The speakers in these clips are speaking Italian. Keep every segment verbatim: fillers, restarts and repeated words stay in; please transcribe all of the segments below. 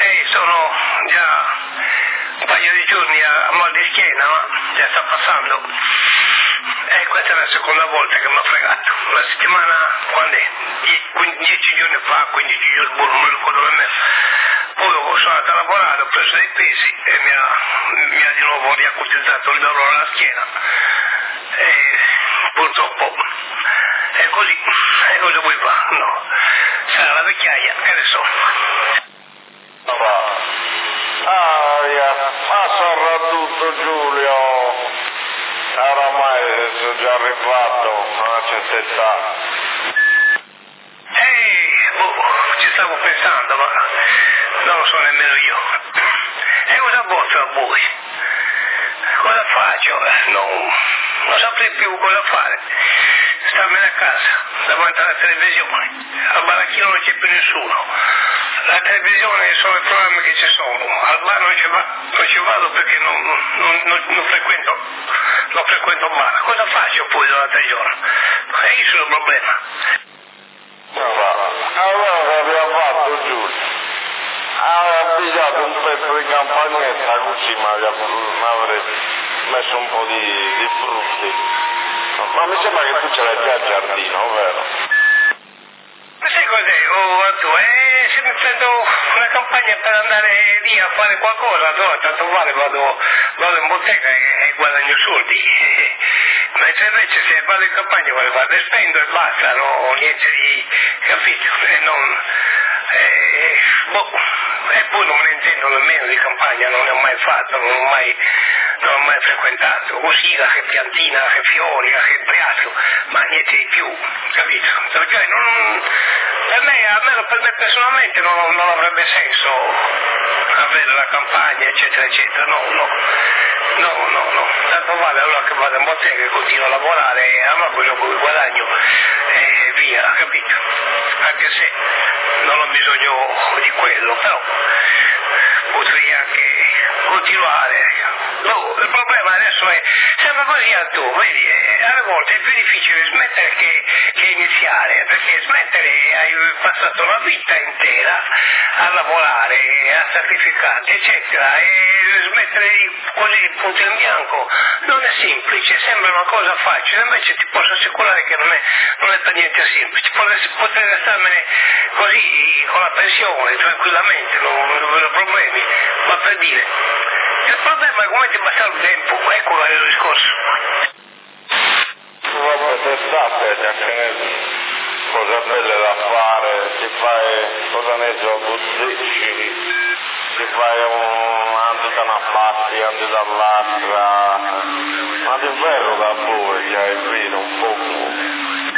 Eh, sono già un paio di giorni a, a mal di schiena, ma già sta passando. E eh, questa è la seconda volta che mi ha fregato. La settimana, quando è? Die, dieci giorni fa, quindici giorni, non mi ricordo nemmeno. Poi sono andato a lavorare, ho preso dei pesi e mi ha, mi ha di nuovo riacutizzato il dolore alla schiena. E purtroppo è così. E cosa vuoi fare? No. Sarà la vecchiaia, che ne so. Aia, ma sarà tutto Giulio. Oramai sono già arrivato a una certa età. Ehi, boh, ci stavo pensando, ma non lo so nemmeno io. E cosa bozzo a voi? Cosa faccio? Non, non saprei più cosa fare. Starmene a casa, davanti alla televisione. Al baracchino non c'è più nessuno. La televisione sono i programmi che ci sono. Al bar non ci, va, non ci vado perché non, non, non, non frequento non frequento bar. Cosa faccio poi durante il giorno? E io sono il problema. Allora abbiamo fatto Giulio. Aveva pigliato un pezzo di campagnetta così mi avrei messo un po' di, di frutti. Ma mi sembra che tu ce l'hai già al giardino, vero? Ma sai cos'è? Oh, Artù, eh, se mi prendo una campagna per andare lì a fare qualcosa, allora tanto vale vado, vado in bottega e, e guadagno soldi. Mentre invece se vado in campagna vado e spendo e basta, no, niente di, capito? E non, eh, boh, e poi non me ne intendo nemmeno di campagna, non ne ho mai fatto, non ho mai, non ho mai frequentato, cosina, che piantina, che fiori, che briato, ma niente di più, capito? Perché non, per me, almeno per me personalmente non, non avrebbe senso avere la campagna, eccetera, eccetera, no, no, no, no, no, tanto vale allora che vado in bottega e continuo a lavorare e a me quello che guadagno e via, capito? Anche se non ho bisogno di quello, però potrei anche continuare. No, il problema adesso è, sembra così a tu, vedi, alle volte è più difficile smettere che, che iniziare, perché smettere hai passato la vita intera a lavorare, a sacrificarti, eccetera, e smettere così punto in bianco non è semplice, sembra una cosa facile, invece ti posso assicurare che non è, non è per niente semplice, potrei restarmene così con la pensione, tranquillamente, non, non vedo problemi, ma per dire, il problema è come ti passa il tempo, ecco qual è il discorso. Vabbè, d'estate già che ne cose belle da fare, ti fai, cosa ne so, buzzicci, ti fai un, andi da una parte, andi dall'altra, ma d'inverno da voi già il vino un poco.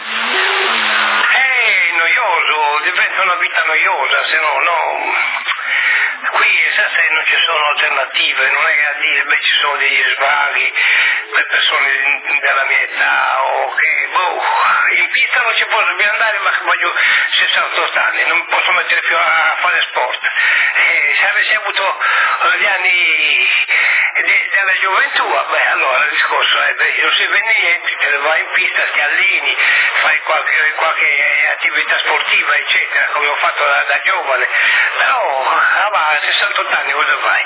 È noioso, diventa una vita noiosa, se no, no. Qui se non ci sono alternative, non è che a dire beh ci sono degli svaghi per persone della mia età o che boh, in pista non ci posso più andare ma voglio sessantotto anni, non posso mettere più a fare sport. E se avessi avuto gli anni de, della gioventù, beh allora il discorso è beh, non si vede niente, te ne vai in pista, ti alleni, fai qualche, qualche attività sportiva eccetera, come ho fatto da, da giovane, però ah, va, a sessantotto anni cosa fai?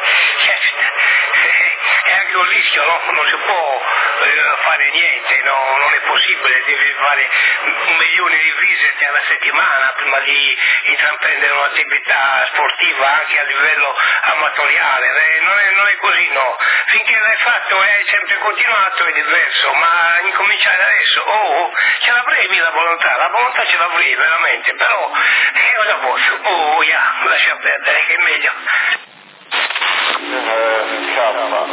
È anche un rischio, no? Non si può eh, fare niente, no? Non è possibile, devi fare un milione di visite alla settimana prima di intraprendere un'attività sportiva anche a livello amatoriale, eh, non, è, non è così, no? Finché l'hai fatto e hai sempre continuato è diverso, ma incominciare adesso, oh, ce l'avrei la volontà, la volontà ce l'avrei veramente, però che cosa posso? Oh, yeah, lascia perdere, che è meglio. Eh, scappa.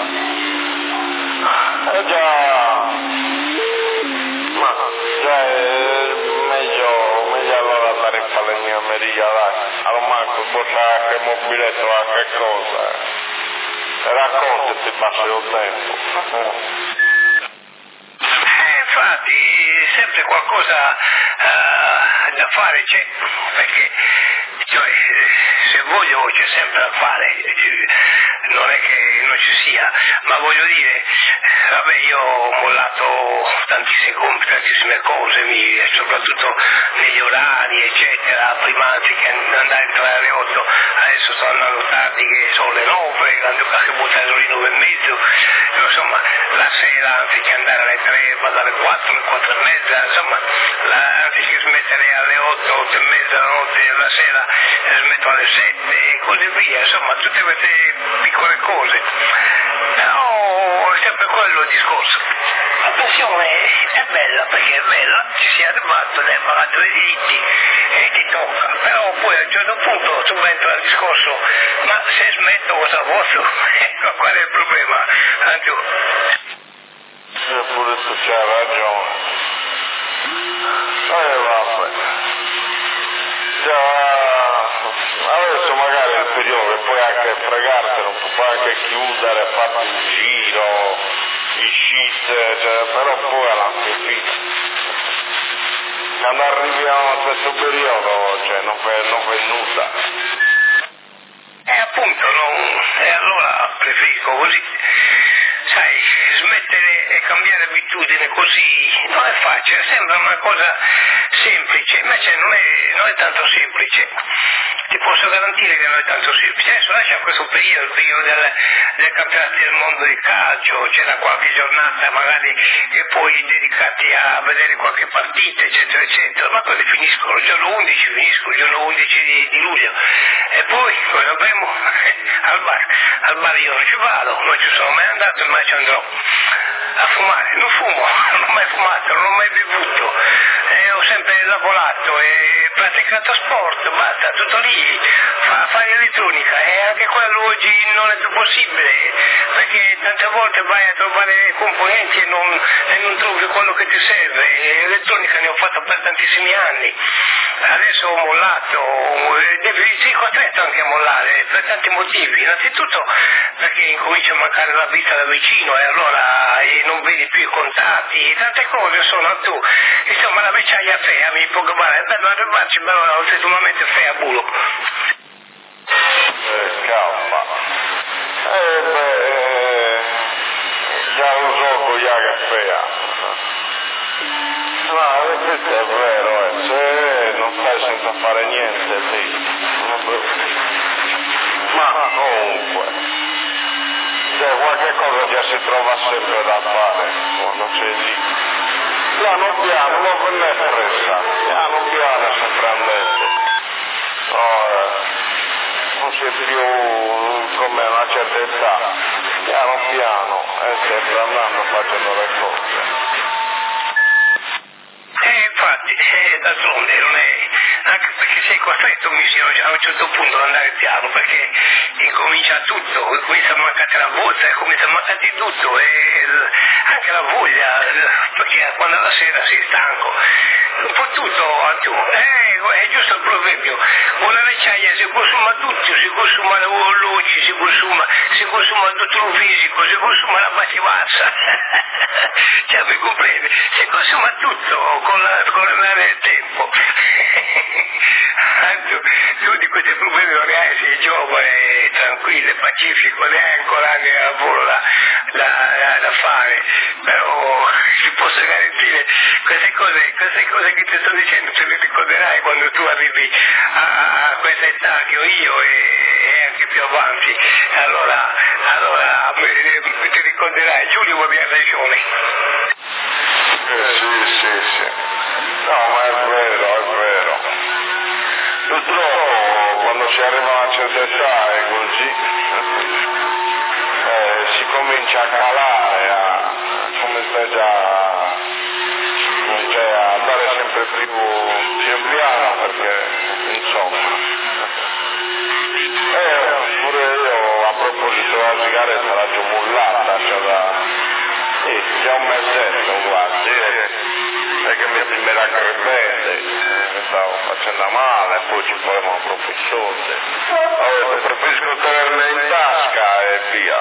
Eh già, ma già è meglio, meglio allora andare in falegnameria, dai, al manco portare anche il mobiletto a che cosa, e raccontati passa il tempo. Eh, infatti, sempre qualcosa uh, da fare c'è, perché cioè, se voglio c'è sempre da fare, non è che non ci sia, ma voglio dire, vabbè io ho mollato tantissime, tantissime cose, mi, soprattutto negli orari orari, eccetera, prima anziché andare a entrare alle otto, adesso sto andando tardi che sono le nove, andando qualche buttare alle nove e mezzo, insomma, la sera anziché andare alle tre, vado alle quattro, alle quattro e mezza, insomma, la, anziché smettere alle otto, otto e mezza la notte, la sera smetto alle sette e così via, insomma, tutte queste piccole cose. Però è sempre quello il discorso. La pensione è bella perché è bella, ci si è arrivato, ne hai pagato i diritti e ti tocca, però poi a un certo punto subentra il discorso, ma se smetto cosa posso? Qual è il problema? Anzi, pure tu c'hai ragione. Eh vabbè. Già, adesso magari è il periodo che puoi anche fregartelo, puoi anche chiudere, farti il giro, i shit, cioè, però poi alla fine. Quando arriviamo a questo periodo, cioè, non fai, non fai nulla. E appunto, non, e allora preferisco così. Sai, smettere e cambiare abitudine così non è facile, sembra una cosa semplice, invece non è, non è tanto semplice. Ti posso garantire che non è tanto semplice. Adesso lascia questo periodo, il periodo del, del campionato del mondo di calcio, c'era qualche giornata magari che puoi dedicarti a vedere qualche partita, eccetera, eccetera, ma poi finiscono il giorno undici, finiscono il giorno undici di, di luglio. E poi cosa abbiamo? Al bar. Al bar io non ci vado, non ci sono mai andato, ma ci andrò a fumare. Non fumo, non ho mai fumato, non ho mai bevuto, e ho sempre lavorato e praticato sport, basta, tutto lì, fa, fare elettronica, e anche quello oggi non è più possibile, perché tante volte vai a trovare componenti e non, e non trovi quello che ti serve. E elettronica ne ho fatto per tantissimi anni, adesso ho mollato, devi, sei costretto anche a mollare per tanti motivi, innanzitutto perché incomincia a mancare la vita da vicino e allora e non vedi più i contatti, tante cose sono tu, insomma la vecchiaia fea mi può chiamare, è bello arrivarci, bello ultimamente fea bulo. Eh, scappa. Eh beh, eh, già lo so già che è fea. No, questo è vero, eh. Se non stai senza fare niente lì, ma comunque, cioè qualche cosa già si trova sempre da fare quando sei lì. Piano piano, non ne fressa, piano piano si prendete. No, eh, non sei più come una certa età, piano piano, e sempre andando facendo le cose. Eh, infatti, eh, d'altronde non è, anche perché sei costretto mi a un certo punto ad andare piano, perché incomincia tutto, comincia a mancare la voce, comincia a mancare tutto, e anche la voglia, perché quando alla sera sei stanco, un po' tutto a tu, eh, è giusto il proverbio, con la vecchiaia si consuma tutto, si consuma la luce, si consuma, si consuma tutto il fisico, si consuma la passivanza, cioè mi comprende, si consuma tutto con la, con l'andare del tempo. Anzi, tu di questi problemi non ne hai, sei giovane, tranquillo, pacifico, ne hai ancora anni di lavoro da, da, da, da fare, però ti posso garantire queste cose, queste cose che ti sto dicendo te le ricorderai quando tu arrivi a, a questa età che ho io e, e anche più avanti, allora, allora ti ricorderai. Giulio aveva ragione. Eh, sì, sì, sì. No, ma è vero, è vero. Purtroppo quando si arriva a una certa età è così, eh, si comincia a calare, a, come stai già, cioè a andare sempre più, più piano perché, insomma. Eh, pure io a proposito della sigaretta la giù mullata, cioè da, sì, già un mesetto quasi, eh. Perché mi, mi era crebende, eh, mi stavo facendo male, poi ci volevano proprio i soldi. Allora, preferisco tenermi in tasca e via.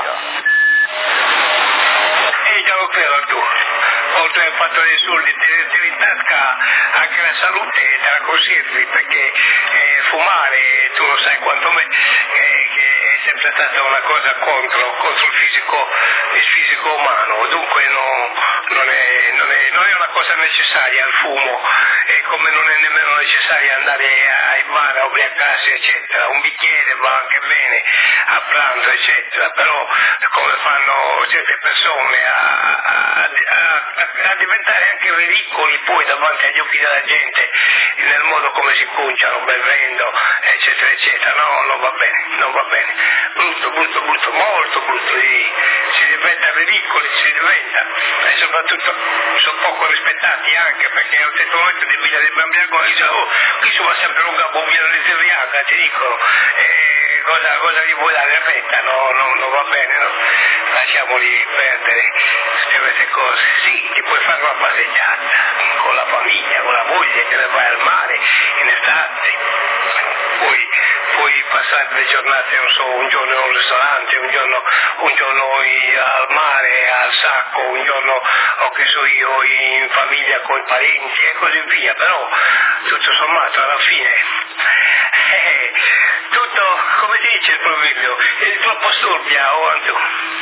E già lo credo tu, oltre al fatto dei soldi, tenerti in tasca anche la salute te la conservi, perché eh, fumare, tu lo sai quanto me, eh, che è sempre stata una cosa contro, contro il fisico, il fisico umano, dunque no, non, è, non, è, non è una cosa necessaria il fumo, e come non è nemmeno necessario andare ai bar a ubriacarsi eccetera, un bicchiere va anche bene a pranzo eccetera, però come fanno certe persone a, a, a, a diventare anche ridicoli poi davanti agli occhi della gente nel modo come si conciano bevendo eccetera eccetera, no, non va bene, non va bene, brutto, brutto, brutto, molto brutto, si diventa ridicoli, si diventa, e soprattutto sono poco rispettati anche perché a un certo momento di via del Bambiago dice oh, qui si va sempre lunga bombina di Zeriaga, ti dicono, eh, cosa, cosa gli vuoi dare retta, no, no, non va bene, no? Lasciamoli perdere queste cose, sì, ti puoi fare una passeggiata con la famiglia, con la moglie, te ne vai al mare in estate, poi puoi passare le giornate, non so, un giorno in un ristorante, un giorno, un giorno in, al mare, al sacco, un giorno, o che so io, in famiglia con i parenti e così via, però tutto sommato alla fine eh, tutto, come si dice il proverbio, il troppo sturbia o anche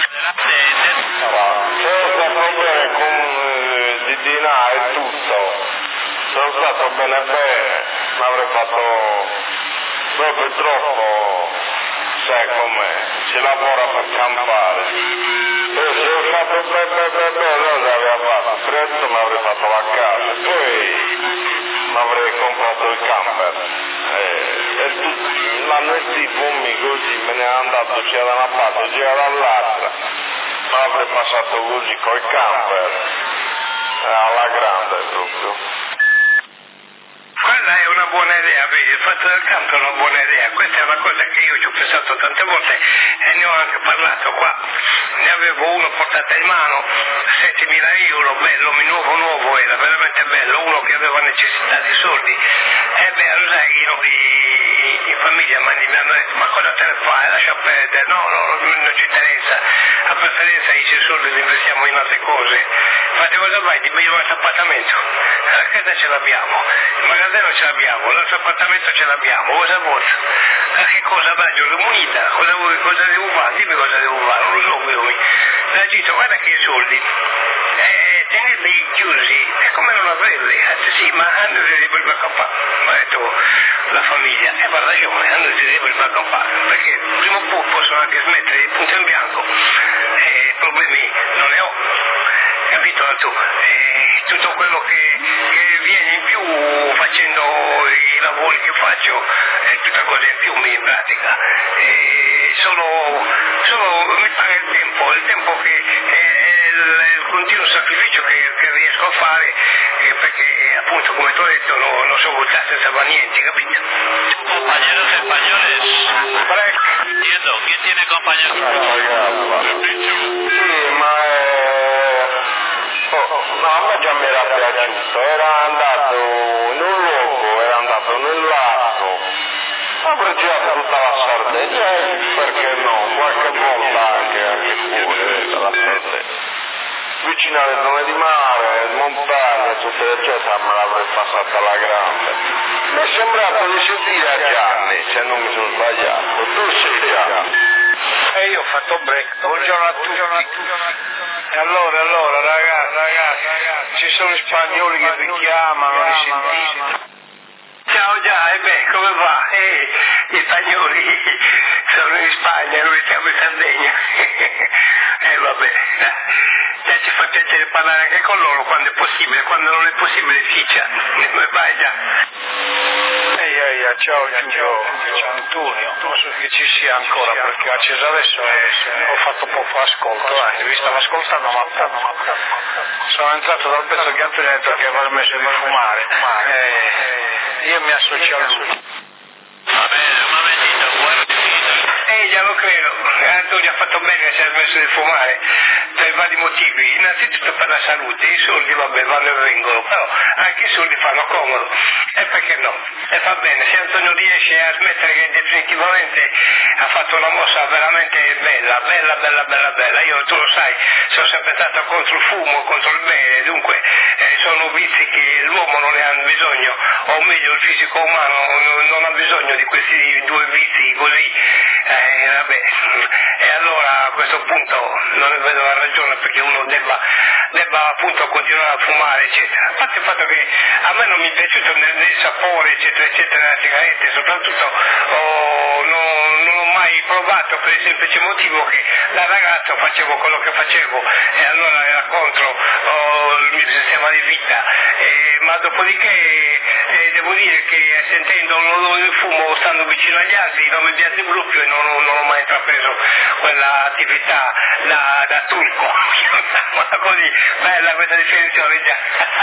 senza problemi con di Dina e tutto, sono stato bene bene, ma avrei fatto proprio troppo, sai com'è, si lavora per campare, e se ho fatto bene bene bene, non aveva fatto freddo, ma avrei fatto la casa, poi mi avrei comprato il camper, e, e tutti, l'anno di fumi così, me ne è andato sia da una parte sia dall'altra, ma avrei passato così col camper, alla grande proprio. Quella è una buona idea, vedi, il fatto del campo è una buona idea, questa è una cosa che io ci ho pensato tante volte e ne ho anche parlato qua, ne avevo uno portato in mano, settemila euro, bello, nuovo nuovo, era veramente bello, uno che aveva necessità di soldi, e beh, lo sai, io in famiglia mi hanno detto, ma cosa te ne fai, lascia perdere, no, no, non ci interessa, a preferenza i soldi li investiamo in altre cose, fate cosa vai, ti meglio questo appartamento, la casa ce l'abbiamo, il magazzino ce l'abbiamo, l'altro appartamento ce l'abbiamo, cosa vuoi? Ma che cosa voglio? L'immunità, cosa, vuoi, cosa devo fare? Dimmi cosa devo fare, non lo so io. Mi ha detto, guarda che i soldi, eh, tenerli chiusi è come non averli, eh, sì, ma hanno di prima campagna, mi ha detto la famiglia, e guarda io, hanno di prima campagna, perché prima o poi possono anche smettere di punto in bianco, e problemi non ne ho. Capito tu? Eh, tutto quello che, che viene in più facendo i lavori che faccio è tutta cosa in più in pratica. Eh, solo, solo mi paga il tempo, il tempo che è il, il continuo sacrificio che, che riesco a fare, eh, perché appunto come ti ho detto no, non so voltare senza fare niente, capito? Compañeros españoles. Entiendo, ¿quién tiene compañeros? Sì, ma è... oh, no, a me già mi era piaciuto, era andato in un luogo, era andato nel lago, avrei girato tutta la Sardegna e perché no, qualche volta anche, anche fuori dalla Sardegna. Vicino alle zone di mare, montagne, eccetera, eccetera, me l'avrei passata alla grande. Mi è sembrato di sentire a Gianni, se non mi sono sbagliato. Tu sei Gianni. E io ho fatto break, buongiorno a tutti. E allora, allora, ragazzi, ragazzi, ci sono gli spagnoli che vi chiamano, li sentite? Ciao già, e beh, come va? Eh, gli spagnoli sono in Spagna, noi siamo in Sardegna. E eh, vabbè, eh, ci fa piacere parlare anche con loro quando è possibile, quando non è possibile ciccia. Vai già. Ehi, ehi, ciao Giulio, ciao Antonio, non so che ci sia ancora perché acceso adesso eh, ho fatto poco ascolto, eh, vi stavo ascoltando ma poco. Sono entrato dal pezzo che Antonio ha detto che aveva smesso di fumare, eh, io mi associo a lui. Va bene, un momentito, guarda. Eh, già lo credo, Antonio ha fatto bene che si è smesso di fumare per vari motivi, innanzitutto per la salute, i soldi vabbè vanno e vengono, però anche i soldi fanno comodo, e perché no? E va bene, se Antonio riesce a smettere definitivamente ha fatto una mossa veramente bella, bella, bella, bella, bella, io tu lo sai, sono sempre stato contro il fumo, contro il bene, dunque eh, sono vizi che l'uomo non ne ha bisogno, o meglio il fisico umano non ha bisogno di questi due vizi così Eh, vabbè, e allora a questo punto non ne vedo la ragione perché uno debba, debba appunto continuare a fumare, eccetera. A parte il fatto che a me non mi è piaciuto nel, nel sapore, eccetera, eccetera, della sigaretta, soprattutto oh, non, non ho mai provato per il semplice motivo che da ragazzo facevo quello che facevo e allora era contro oh, il mio sistema di vita, eh, ma dopodiché eh, devo dire che sentendo l'odore del fumo, stando vicino agli altri, non mi piace proprio e non, non, non ho mai intrapreso quella attività da, da turco, così bella questa definizione già.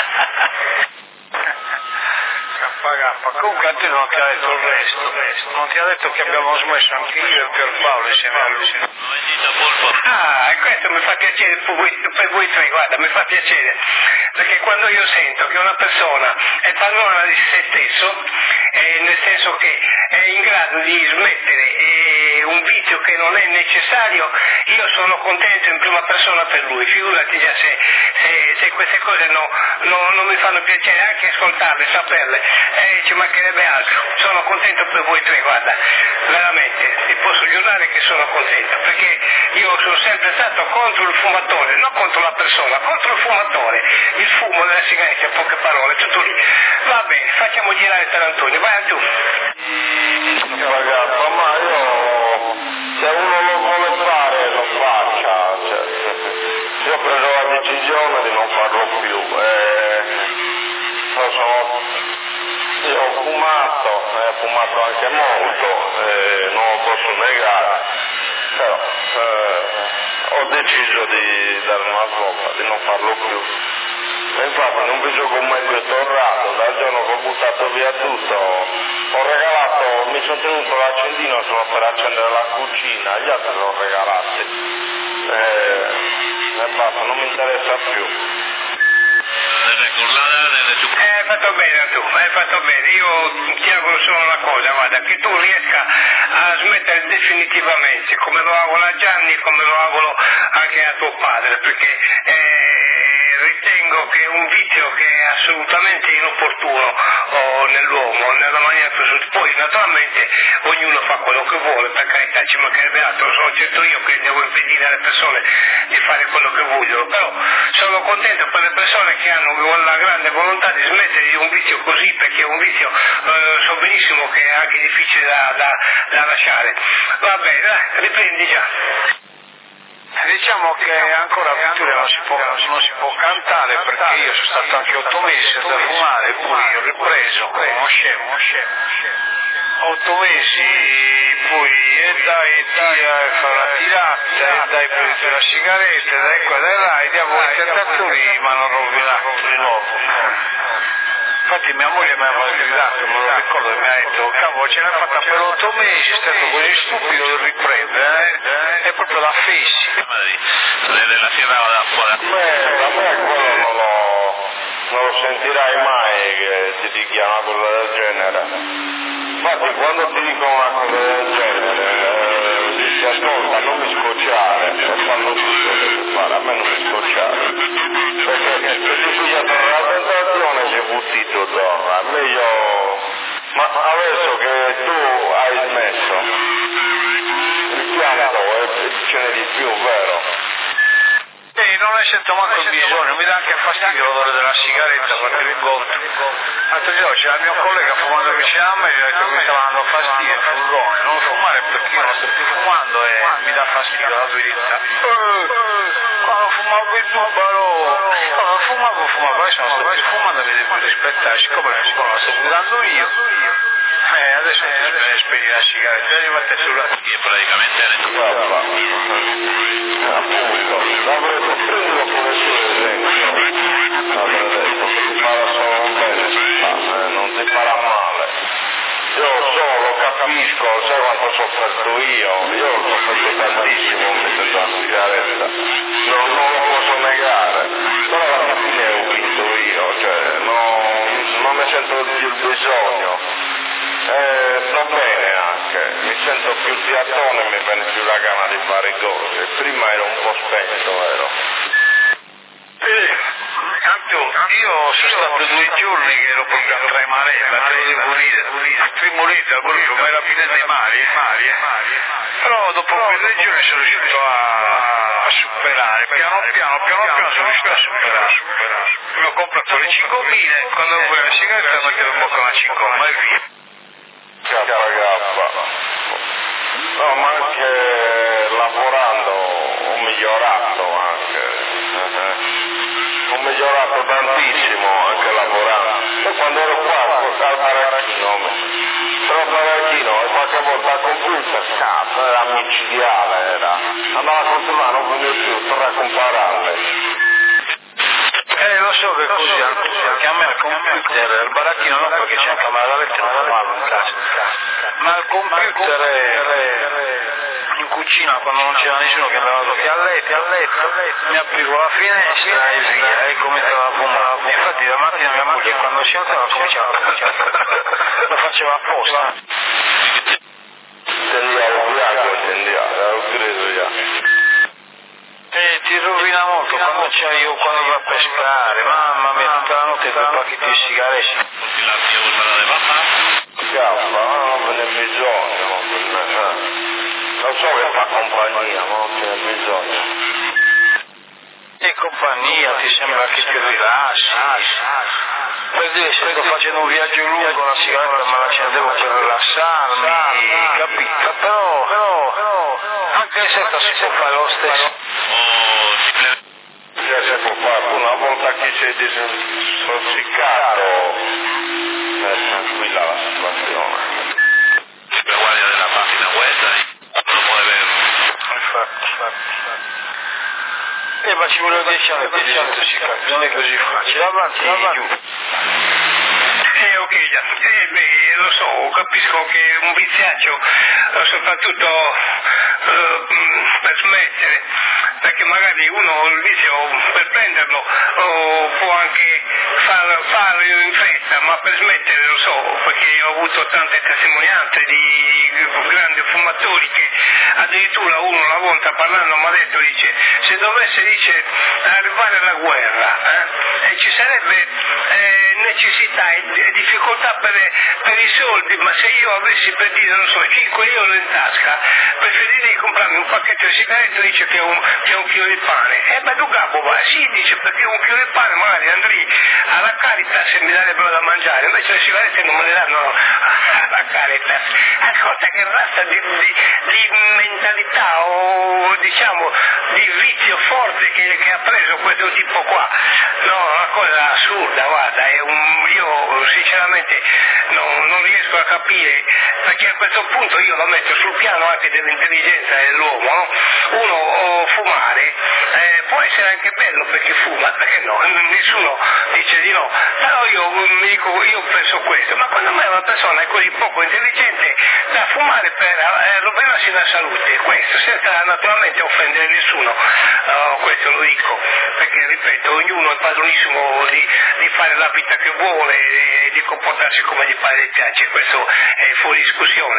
Comunque a te non ti ha detto il resto, non ti ha detto che abbiamo smesso anche io e Pierpaolo insieme a lui. Ah, e questo mi fa piacere per voi, per voi tre, guarda, mi fa piacere, perché quando io sento che una persona è padrona di se stesso, eh, nel senso che è in grado di smettere eh, un vizio che non è necessario, io sono contento in prima persona per lui, figurati già se, se, se queste cose no, no, non mi fanno piacere anche ascoltarle, saperle, eh, ci mancherebbe altro, sono contento per voi tre, guarda, veramente, ti posso giurare che sono contento, perché io sono sempre stato contro il fumatore, non contro la persona, contro il fumatore, il fumo della sigaretta, in poche parole, tutto lì. Va bene, facciamo girare per Antonio, vai tu. Ragazzi, ma io, se uno lo vuole fare, lo faccia, cioè, io ho preso la decisione di non farlo più, eh, sono, io ho fumato, ho fumato anche molto, eh, non lo posso negare, però eh, ho deciso di dare una svolta, di non farlo più. E infatti non vi gioco mai più tornato, dal giorno che ho buttato via tutto, ho regalato, mi sono tenuto l'accendino solo per accendere la cucina, gli altri l'ho regalati. E, e basta, non mi interessa più. Eh, hai fatto bene tu, hai fatto bene, io ti auguro solo una cosa, guarda, che tu riesca a smettere definitivamente, come lo auguro a Gianni, come lo auguro anche a tuo padre, perché eh, ritengo che è un vizio che è assolutamente inopportuno oh, nell'uomo, nella maniera più assoluta. Poi naturalmente ognuno fa quello che vuole, per carità ci mancherebbe altro, sono certo io che devo impedire alle persone di fare quello che vogliono, però sono contento per le persone che hanno la grande volontà di smettere di un vizio così, perché è un vizio eh, so benissimo che è anche difficile da, da, da lasciare. Va bene, dai, riprendi già. Diciamo che ancora a Vittoria non si può, non si può cantare perché io sono stato anche otto mesi senza fumare, poi ho ripreso come uno scemo. Otto mesi, poi e dai dia e fa la tirata, e dai prendere la sigaretta, e dai qua, dai là, e diavolo i tentatori mi hanno rovinato di nuovo. Infatti mia moglie mi aveva gridato, me lo ricordo, e mi ha detto, cavolo, ce l'hai fatta per otto mesi, è stato così stupido di riprendere, eh? È proprio la fessi. Della Sierra da fuori. Beh, a me quello non lo, non lo sentirai mai che ti dica una cosa del genere. Infatti quando ti dicono una cosa del genere, eh, dici ascolta, non mi scocciare, e fanno tutto che devi fare, a me non mi scocciare. Perché se ti pigliato la tentazione sei buttito donna, meglio. Ma adesso che tu hai smesso, il pianto e ce n'è di più, vero? Ehi, non ne sento manco il bisogno, mi dà anche fastidio l'odore della sigaretta perché mi botte. L'altro giorno c'era il mio collega fumando vicino a me e gli ho detto che mi stava dando fastidio il furgone, non fumare perché io non sto più fumando e mi dà fastidio la verità. Eh, quando fumavo il bubaro, quando fumavo fumavo, adesso non sto più fumando, mi devo rispettare, siccome il furgone lo sto guidando io. Eh, adesso ti spegni la sigaretta, devi mettere sulla... Che praticamente è detto. Appunto, l'avrei prendilo come suo esempio, l'avrei detto che ti farà solo un bene, eh, non ti farà male. Io so, lo capisco, sai quanto ho sofferto io, io ho sofferto tantissimo mettendo la sigaretta, non, non lo posso negare, però alla fine ho vinto io, cioè no, non ne sento più il bisogno. Eh, sto bene anche, mi sento più piattone e mi viene più la gana di fare cose, prima ero un po' spento, vero? Eh, io sono stato due giorni che ero proprio a tremare, te lo devo dire, il primo litro al gruppo, ma era fine dei mari, eh, mari, eh. Però dopo quelle giorni sono riuscito a, a superare, piano piano, piano piano sono riuscito a superare. Mi ho comprato le cinquemila, quando voglio la sigaretta mettevo in bocca una cinquemila e via. K K. No, ma anche lavorando ho migliorato anche. Ho migliorato tantissimo anche lavorando. E quando ero qua al baracchino, però al baracchino e qualche volta al computer, cazzo, era micidiale, era. Andava a controllare, non veniva più, torna a compararle. Eh, lo so che così, perché a me al computer, al baracchino no, perché c'è anche la lettera, non fumarlo in casa. Ma al computer è... in cucina quando non c'era nessuno che andava tutti a letto, a letto, mi aprivo la finestra e via, e cominciava a fumare. Infatti la mattina mia moglie quando si alzava cominciava a fumare, lo faceva apposta. Tendiamo il viaggio, tendiamo, ho preso già. E ti rovina molto quando c'hai io quando vai a pescare, mamma mia, tutta la notte due pacchetti di sigarette. La tía volverá de baja. Cazzo, non ve ne bisogno, non so che fa compagnia, ma non ce n'è bisogno. E compagnia, ti sembra che ti rilassi. Per dire, se sto facendo un viaggio lungo, la sigaretta me la accendevo per rilassarmi, capito? Però, però, però, anche se si può fare lo stesso. O simplemente... Cioè, si può fare, una volta che sei disintossicato, è tranquilla la situazione. Siempre guardia de la página web y uno puede ver. Infatti, infatti. Eh, ma ci volevo dieci anni per disintossicare, non è così facile, avanti e giù. Eh, ok, già. Eh, beh, lo so, capisco che un viziaccio, eh, soprattutto eh, per smettere, perché magari uno il vizio per prenderlo oh, può anche far, farlo in fretta, ma per smettere lo so, perché ho avuto tante testimonianze di grandi fumatori che addirittura uno una volta parlando mi ha detto, dice, se dovesse dice, arrivare la guerra eh, e ci sarebbe eh, necessità e difficoltà per, per i soldi, ma se io avessi per dire, non so, cinque euro in tasca, preferirei comprarmi un pacchetto di sigarette, dice che è un, che è un chilo di pane. E eh, beh, tu capo va, sì, dice, perché un chilo di pane magari andrei alla Caritas e mi darebbero da mangiare, invece le sigarette non me le danno alla Caritas. Ascolta, che razza di, di, di mentalità o diciamo di vizio forte che, che ha preso questo tipo qua. No, una cosa assurda, guarda, è un, io sinceramente non, non riesco a capire, perché a questo punto io lo metto sul piano anche dell'intelligenza dell'uomo, no? Uno o fumare eh, può essere anche bello perché fuma, perché no, nessuno dice di no, però io mi dico, io penso questo, ma quando mai una persona è così poco intelligente da fumare per eh, rovinarsi la salute, questo senza naturalmente offendere nessuno, uh, questo lo dico, perché ripeto, ognuno è padronissimo di, di fare la vita che vuole e di comportarsi come gli pare e piace, questo è fuori discussione.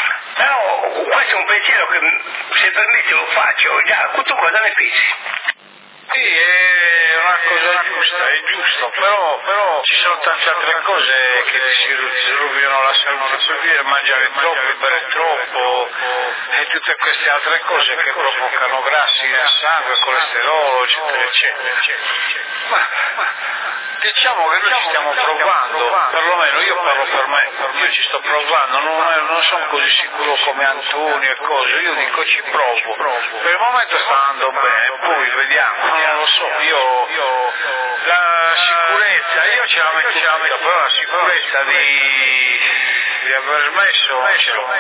Però questo è un pensiero che se permette lo faccio, già, tu cosa ne pensi? Sì, è una cosa giusta, è giusto, però, però ci sono tante altre cose che ti si rovinano la salute, per dire mangiare troppo, bere troppo e tutte queste altre cose che provocano grassi nel sangue, colesterolo, eccetera, eccetera, eccetera. Ma, ma diciamo che noi ci stiamo provando, perlomeno io parlo per me, io ci sto provando, non, non sono così sicuro come Antonio e cose, io dico ci provo, per il momento sta andando bene, poi vediamo. Non lo so, io, io la sicurezza, io ce la metto tutta, però la sicurezza di, di aver smesso non ce l'ho,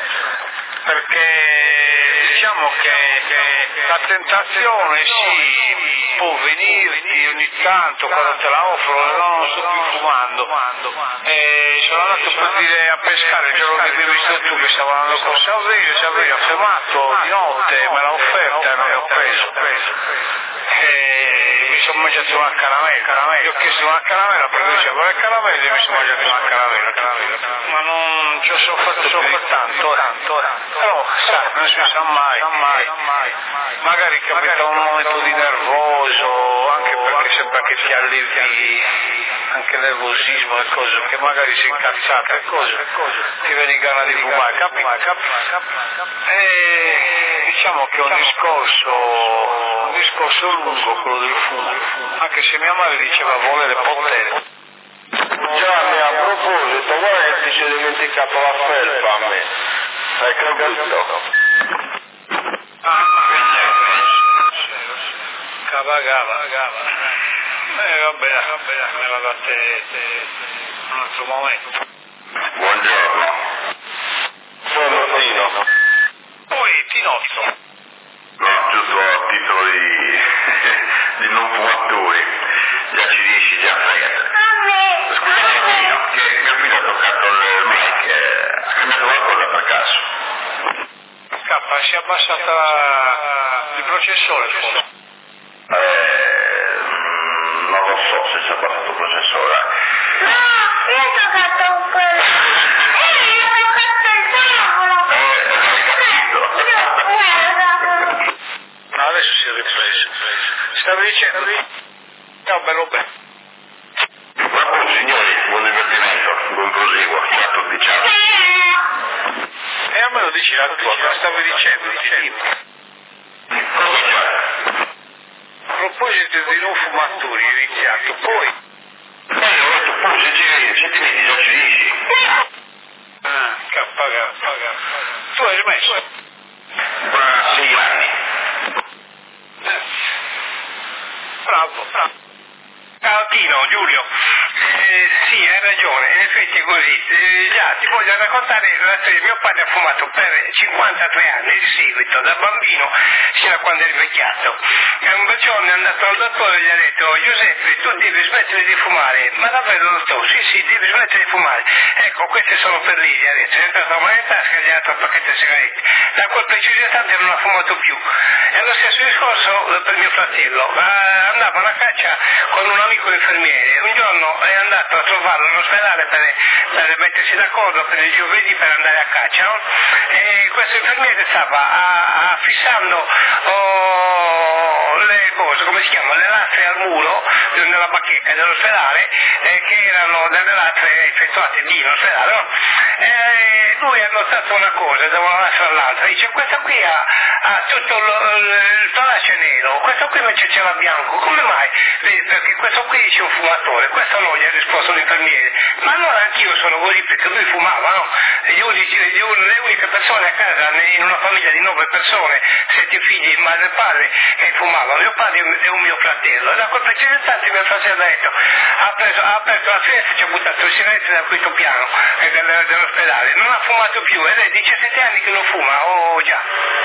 perché diciamo che, che la tentazione sì può venirti ogni tanto quando te la offrono, no, non sto più fumando, e sono andato per dire a pescare il giorno che mi hai visto tu che stavo andando con Saverio, Saverio ha fumato di notte, me l'ha offerta e me l'ho preso, preso. E mi sono mangiato una caramella, caramella. Io ho chiesto una caramella perché diceva vuole caramella e mi sono mangiato una caramella, caramella. Ma non ci ho solo fatto più tanto, tanto, però sai, non si sa mai, mai, mai. Magari capita un momento di nervoso, anche perché sembra che ti allevi anche il nervosismo e cose, che magari si incazzate e cose, ti viene americana di fumare, capi, capi, e diciamo che è un discorso, un discorso lungo quello del fumo, anche se mia madre diceva volere potere. Gianni, a proposito, guarda che ti sei dimenticato la felpa a me, hai capito? Ah, cava, cava, cava. Eh vabbè, vabbè, me la date un altro momento. Buongiorno. Sono Tino. Poi Tinozzo. No, giusto a titolo di, di non fumatori. Già ci dici, già sai. Scusate Tino, che mio figlio ha toccato il mic, eh, ha cambiato qualcosa per caso? K, si è abbassata il processore forse. Eh, non lo so se si è abbassato il processore. No, io ho toccato quello. Eh, io ho toccato il tavolo. No, adesso si è ripreso. Stavi dicendo? No, bello bello. Vabbè signori, buon divertimento, buon proseguo, ciao a tutti, ciao. E a me lo dici la tua, cosa stavi dicendo? Cosa c'è? A proposito di non fumatori, è iniziato, poi... Eh, ho detto, poi se ci se ti metti, non ci dici. Ah, K, K, K. Tu hai smesso? Da sei anni. Eh. Bravo, bravo. Ciao Tino, Giulio, eh, sì hai ragione, in effetti è così, eh, già ti voglio raccontare la storia, mio padre ha fumato per cinquantatré anni di seguito, da bambino fino a quando è invecchiato, e un bel giorno è andato al dottore e gli ha detto Giuseppe tu devi smettere di fumare, ma davvero dottore? Sì sì devi smettere di fumare, ecco queste sono per lì, gli ha detto, è entrato la mano in tasca e gli ha dato il pacchetto di sigarette, da quel preciso istante non ha fumato più, è lo stesso discorso per mio fratello, eh, andava alla caccia con un amico infermiere, un giorno è andato a trovarlo all'ospedale per, per mettersi d'accordo per il giovedì per andare a caccia, no? E questo infermiere stava a, a fissando oh, le cose, come si chiama, le lastre al muro nella bacchetta dell'ospedale, eh, che erano delle lastre effettuate lì in ospedale, no? E lui ha notato una cosa da una lastra all'altra, dice questa qui ha, ha tutto il, il torace nero, questo qui invece ce l'ha bianco, come mai? Perché questo qui dice un fumatore, questo no, gli ha risposto l'infermiere, ma allora anch'io sono così perché lui fumava, no? Gli unici, gli un, le uniche persone a casa in una famiglia di nove persone, sette figli, madre e padre, che fumavano, mio padre e un mio fratello, e da quel preciso istante mio fratello ha detto, ha, preso, ha aperto la finestra e ci ha buttato il silenzio dal quinto piano eh, del, dell'ospedale, non ha fumato più, ed è diciassette anni che non fuma, oh già.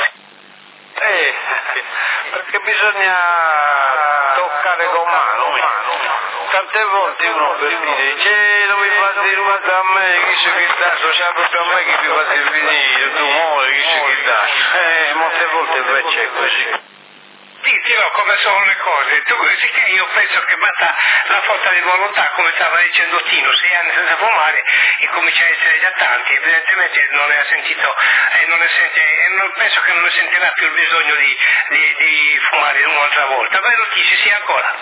Eh, perché bisogna toccare con mano, tante volte uno per dire, dice non mi fate ruota a me, chi c'è che dà, so sempre a me che vi fate venire, tu muori, chi c'è che dà, eh, molte volte invece è così. Sì, dirò come sono le cose, tu, sicché io penso che basta la forza di volontà, come stava dicendo Tino, sei anni senza fumare e comincia a essere già tanti, evidentemente non ne ha sentito, eh, non ne sente, eh, non, penso che non ne sentirà più il bisogno di, di, di fumare un'altra volta, vero Ti, ci sia ancora?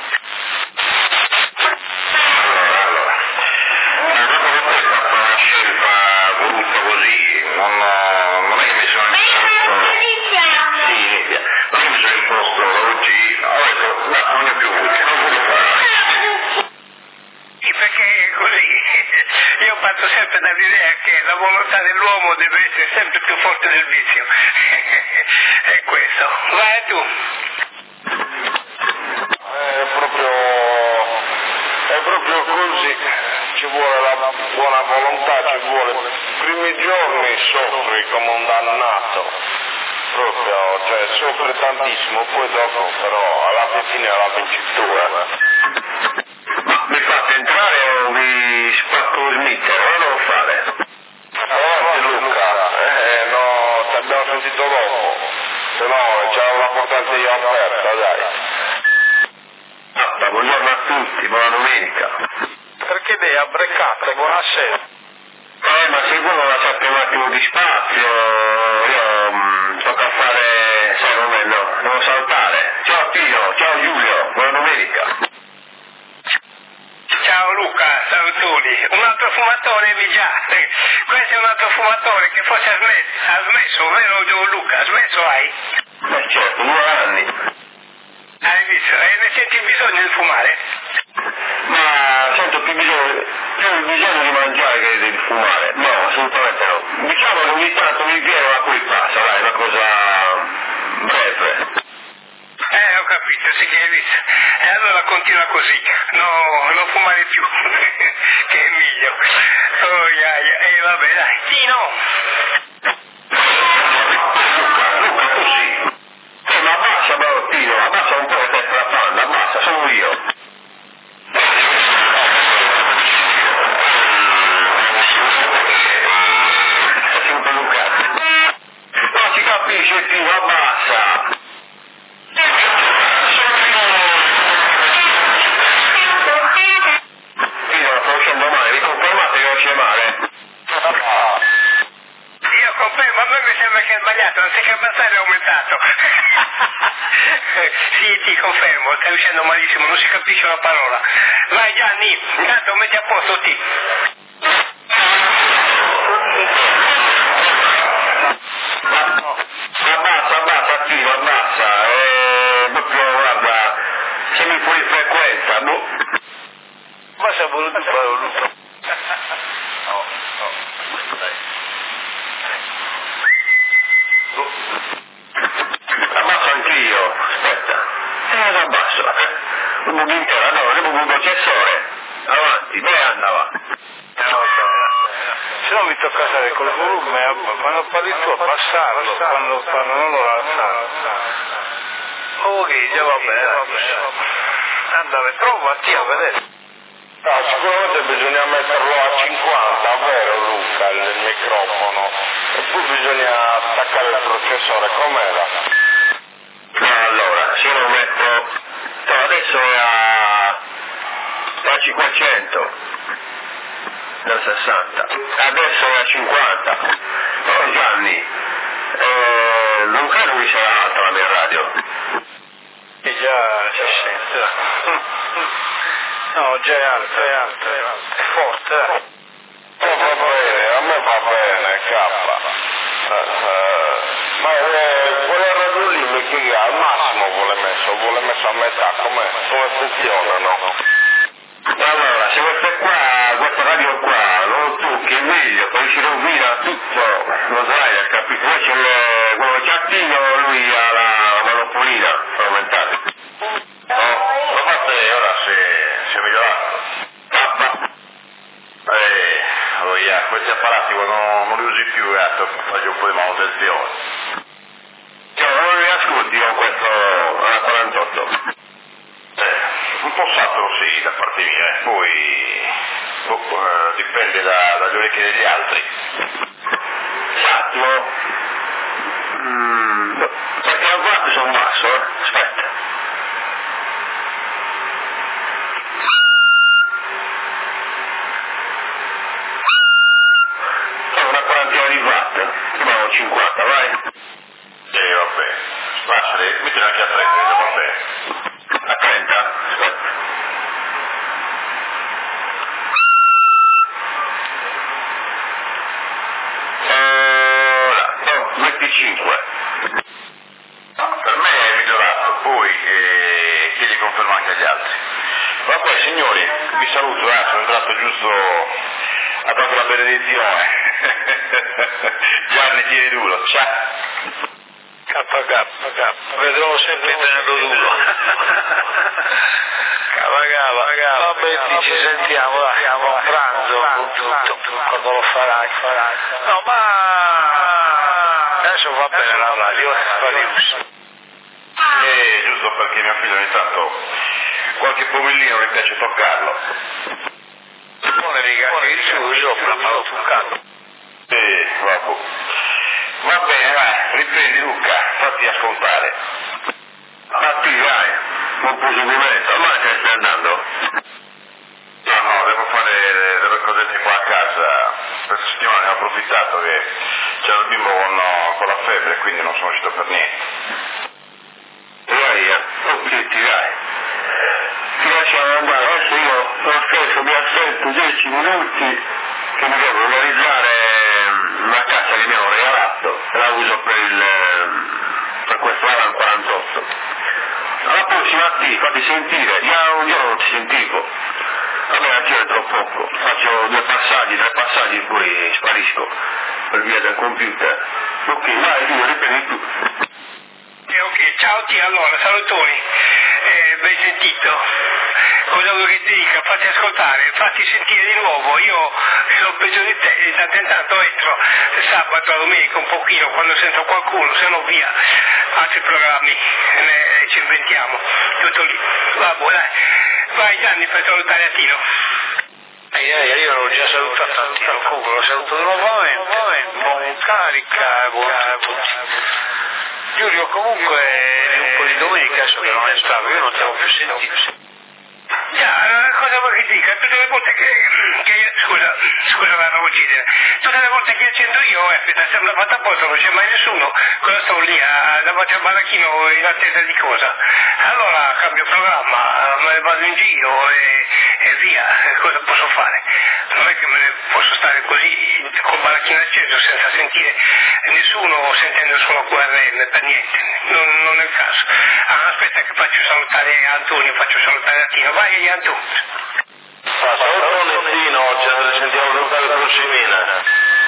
Allora, ma proprio questa è una scelta voluta così, non, non è che mi sono imposto, sì, inizia, non mi sono imposto oggi, ho detto, ma non è più utile, non voglio fare. Sì, perché è così, io parto sempre dall'idea che la volontà dell'uomo deve essere sempre più forte del vizio, è questo, vai tu. È proprio, è proprio così, ci vuole la buona volontà, ci vuole, i primi giorni soffri come un dannato, proprio, cioè soffri tantissimo, poi dopo però alla fine la vincitura. Ma mi fate entrare o vi spacco il micro, o devo fare? Avanti Luca, eh no, ti abbiamo sentito dopo, se no c'era una portantina aperta, dai. Ah, buongiorno a tutti, buona domenica. Perché lei ha breccato, buonasera. Eh, ma se uno lasciate un attimo di spazio, io mh, tocca fare, sai come no, devo saltare. Ciao Pino, ciao Giulio, buona domenica. Ciao Luca, salutoni. Un altro fumatore mi già. Questo è un altro fumatore che forse ha smesso, ha smesso, vero Luca? Ha smesso hai? Ma certo, due anni. Hai visto? E ne senti bisogno di fumare? Ma sento più bisogno, più bisogno di mangiare che di fumare. No, assolutamente no. Diciamo che ogni tanto mi viene ma poi passa, dai, è una cosa breve. Eh, ho capito, sì che hai visto. E allora continua così, no, non fumare più, che è meglio. Oh, yeah, yeah. E eh, vabbè, dai. Tino! Luca, Luca, tu sì. Eh, ma abbassa, Tino, abbassa un po' che stai strappando, abbassa, sono io. Non si capisce, Tino, abbassa. Non sei che abbassare è aumentato. Sì, ti confermo, stai uscendo malissimo, non si capisce una parola. Vai Gianni, intanto metti a posto ti. Abbassa, abbassa, Tino, abbassa. Eh, proprio, guarda, sei fuori frequenza, boh. Ma sei voluto fare un lupo? No, no, dai. Abbassa anch'io, aspetta. Eh, abbasso. Un buco intero, no, un buco processore. Avanti, dove andava? Eh, se no mi tocca stare col volume, quando parli tu abbassarlo, quando, quando non lo alzare. Ok, già va bene, va bene. Andare, provati a vedere. No, sicuramente bisogna metterlo a cinquanta, vero Luca, il microfono? E poi bisogna attaccare il processore, com'era? No, allora, se lo metto... No, adesso è a... è a cinquecento. Da sessanta. Adesso è a cinquanta. Oh Gianni, eh, non credo che sia alta la mia radio. E già si sente. No, già è alta, è alta, è alta. È forte, eh. Oh, va bene, a me va bene, K. Eh, eh, ma eh, quella radio lì mi chiede al massimo vuole messo, vuole messo a metà, come, come funzionano? Allora, se questa qua, questa radio qua, non tocchi il meglio, poi si rovina tutto, lo sai, ha capito? Poi c'è il, quello ciattino, lui ha la monopolina aumentata. Oh, lo fate ora se, se è migliorato? Papà. Eh, oh yeah, questi apparati quando non li usi più, eh, fai un po' di manutenzione. Cioè, non li ascolti con questo alla quarantotto? Eh, un po' saturo sì, da parte mia, eh. Poi oh, eh, dipende da, dagli orecchi degli altri. Saturo? Mm, perché a guardo sono basso, eh? Aspetta. Sono una quarantina di watt, no, cinquanta, vai. Eh, vabbè, spassali, mettili anche a trenta, va bene. A trenta? Aspetta. Ora, no, venticinque. Per me è migliorato, poi eh, chiedi conferma anche agli altri. Vabbè signori, vi saluto, eh, sono entrato giusto a dare la benedizione. Gianni, tieni duro, ciao. K K K, vedrò sempre tenendo duro. Cava, cava, vabbè, ci sentiamo, dai, a pranzo, con tutto, quando lo farai, farai. No, ma adesso va bene la radio, Farius. Eh, giusto perché mio figlio ogni tanto qualche pomellino mi piace toccarlo. Non è mica che il suo sopra, ma l'ho toccato. Eh, vabbè. Va bene, vai, riprendi Luca, fatti ascoltare. Fatti, vai. Buon proseguimento. Ormai te ne stai andando? No, no, devo fare le, delle cosette qua a casa. Questa settimana ne ho approfittato che c'era il bimbo con, con la febbre, quindi non sono uscito per niente. Vai, completti, vai. Ti lasciamo andare, adesso io lo stesso mi assento dieci minuti che mi devo organizzare Fossi fatti, fatti sentire, io un giorno non ti sentivo. Allora anche io troppo poco, faccio due passaggi, tre passaggi e poi sparisco per via del computer. Ok, vai, tu riprendi tu. Eh, ok, ciao Tia, allora, salutoni, eh, ben sentito. Cosa vuoi che ti dica? Fatti ascoltare, fatti sentire di nuovo, io sono peggio di te, di tanto in tanto entro sabato, domenica un pochino, quando sento qualcuno, se no via, altri programmi, ne ci inventiamo, tutto lì. Vabbè, dai, vai Gianni per salutare a Tino. Eh, io l'ho già salutato a Tino, comunque lo saluto nuovamente, buon carica, buon a tutti. Giulio, comunque un po' di domenica adesso che non è stato, io non ti avevo più sentito. Già, cosa vuoi che dica? Tutte le volte che, che io, scusa, scusa la uccidere, tutte le volte che accendo io, eh, aspetta, sembra fatta apposta, non c'è mai nessuno, cosa sto lì a, davanti al baracchino in attesa di cosa? Allora cambio programma, me ne vado in giro e, e via, cosa posso fare? Non è che me ne posso stare così col baracchino acceso senza sentire nessuno, sentendo solo Q R M, per niente, non, non è il caso. Ah, aspetta che faccio salutare Antonio, faccio salutare a Tino, vai Antonio. Ma salutone Tino, ci sentiamo salutare il prossimina.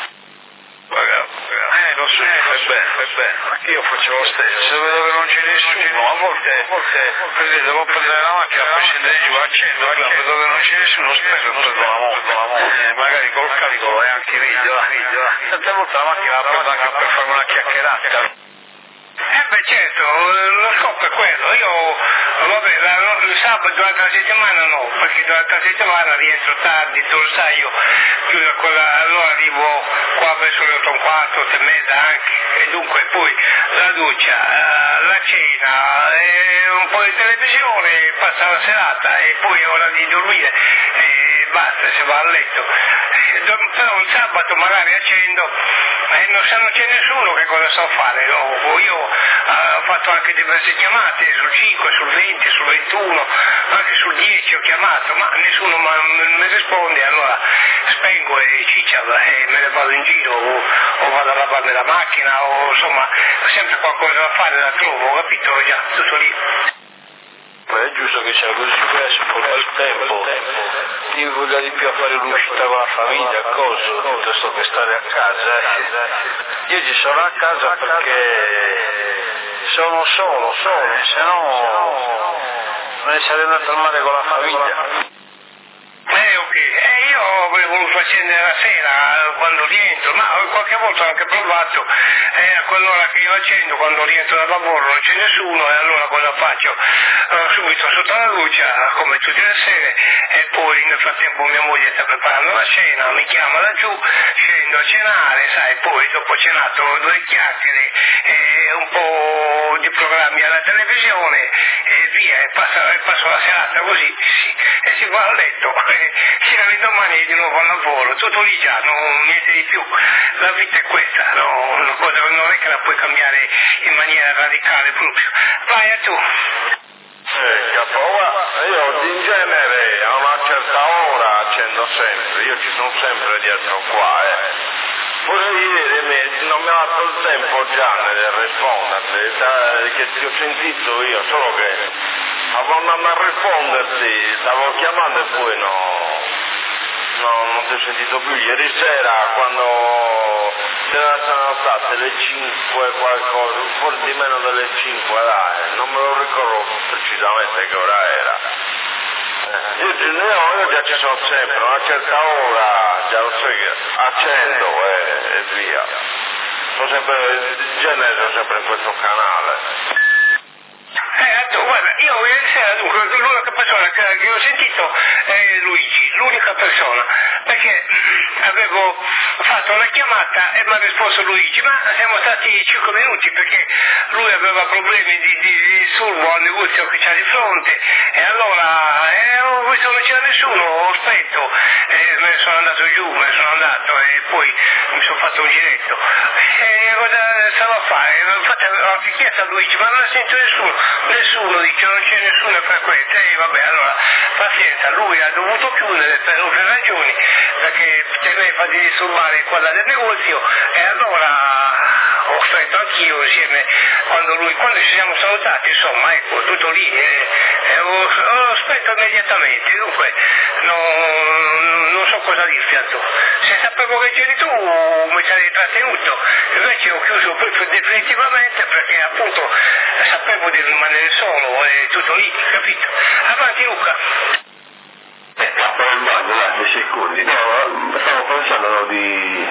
Eh, lo so, eh, fai bene, fai bene, anche io faccio lo stesso, se vedo che non c'è nessuno, a volte, a volte prendete, devo prendere la macchina, poi scendere giù, accendo, accendo, vedo che non c'è nessuno, spero che prendo la moto, eh, magari col calcolo e anche video, video, tante volte la macchina la prendo anche per farmi una chiacchierata. Eh beh certo, lo scopo è quello, io vabbè, la, il sabato durante la settimana no, perché durante la settimana rientro tardi, tu lo sai, io chiudo quella, allora arrivo qua verso le otto e un quarto, otto e mezza anche, e dunque poi la doccia, la cena, e un po' di televisione, passa la serata e poi è ora di dormire e basta, si va a letto. Però il sabato magari accendo e non, se non c'è nessuno che cosa so fare, no? Io uh, ho fatto anche diverse chiamate sul cinque, sul venti, sul ventuno, anche sul dieci ho chiamato, ma nessuno mi risponde, allora spengo e ciccia e me ne vado in giro o, o vado a lavarmi la macchina o insomma sempre qualcosa da fare la trovo, capito? Già, tutto lì. È giusto che sia così presto, poi col tempo ti voglia di più a fare l'uscita con la famiglia, cosa, piuttosto che stare a casa. Eh. Io ci sono a casa perché sono solo, solo, se no me ne sarei andato al mare con la famiglia. Eh ok, eh, io avrei voluto accendere la sera quando rientro, ma qualche volta ho anche provato, eh, a quell'ora che io accendo quando rientro dal lavoro non c'è nessuno e allora cosa faccio? Uh, subito sotto la luce, come tutte le sere, e poi nel frattempo mia moglie sta preparando la cena, mi chiama laggiù, scendo a cenare, sai, poi dopo cenato due chiacchiere, e un po' di programmi alla televisione e via, e passa, e passo la serata così, sì, e si va a letto. Si va domani di nuovo al lavoro, tutto lì già, non, niente di più. La vita è questa, no, una cosa, non è che la puoi cambiare in maniera radicale proprio. Vai a tu. Eh, capo, io in genere a una certa ora accendo sempre, io ci sono sempre dietro qua, eh. Pure ieri non mi ha dato il tempo già nel risponderti, da, che ti ho sentito io, solo che andando a risponderti, stavo chiamando e poi no, no, non ti ho sentito più. Ieri sera quando c'erano state le cinque qualcosa, un po' di meno delle cinque, dai, non me lo ricordo precisamente che ora era. Io, io, io già ci sono sempre, a una certa ora già lo so che accendo e, e via. Sono sempre, in genere sono sempre in questo canale. Eh, guarda, io ieri sera dunque l'unica persona che, che ho sentito è Luigi, l'unica persona, perché avevo fatto una chiamata e mi ha risposto Luigi, ma siamo stati cinque minuti perché lui aveva problemi di, di, di disturbo al negozio che c'ha di fronte e allora eh, ho visto che non c'era nessuno, ho spento e me ne sono andato giù, me ne sono andato e poi mi sono fatto un giretto e cosa stavo a fare? Infatti avevo anche chiesto a Luigi, ma non la sento nessuno, nessuno dice non c'è nessuna frequenza e vabbè allora pazienza, lui ha dovuto chiudere per ovvie ragioni perché temeva di disturbare quella del negozio e allora ho offerto anch'io anch'io insieme quando lui, quando ci siamo salutati, insomma, ecco, tutto lì, eh, eh, ho, ho spento immediatamente, dunque non, non so cosa dirti a tu. Se sapevo che c'eri tu mi sarei trattenuto, invece ho chiuso definitivamente perché appunto sapevo di rimanere solo e tutto lì, capito? Avanti Luca. Eh, parlando, dai, secondi, no, stavo pensando no, di,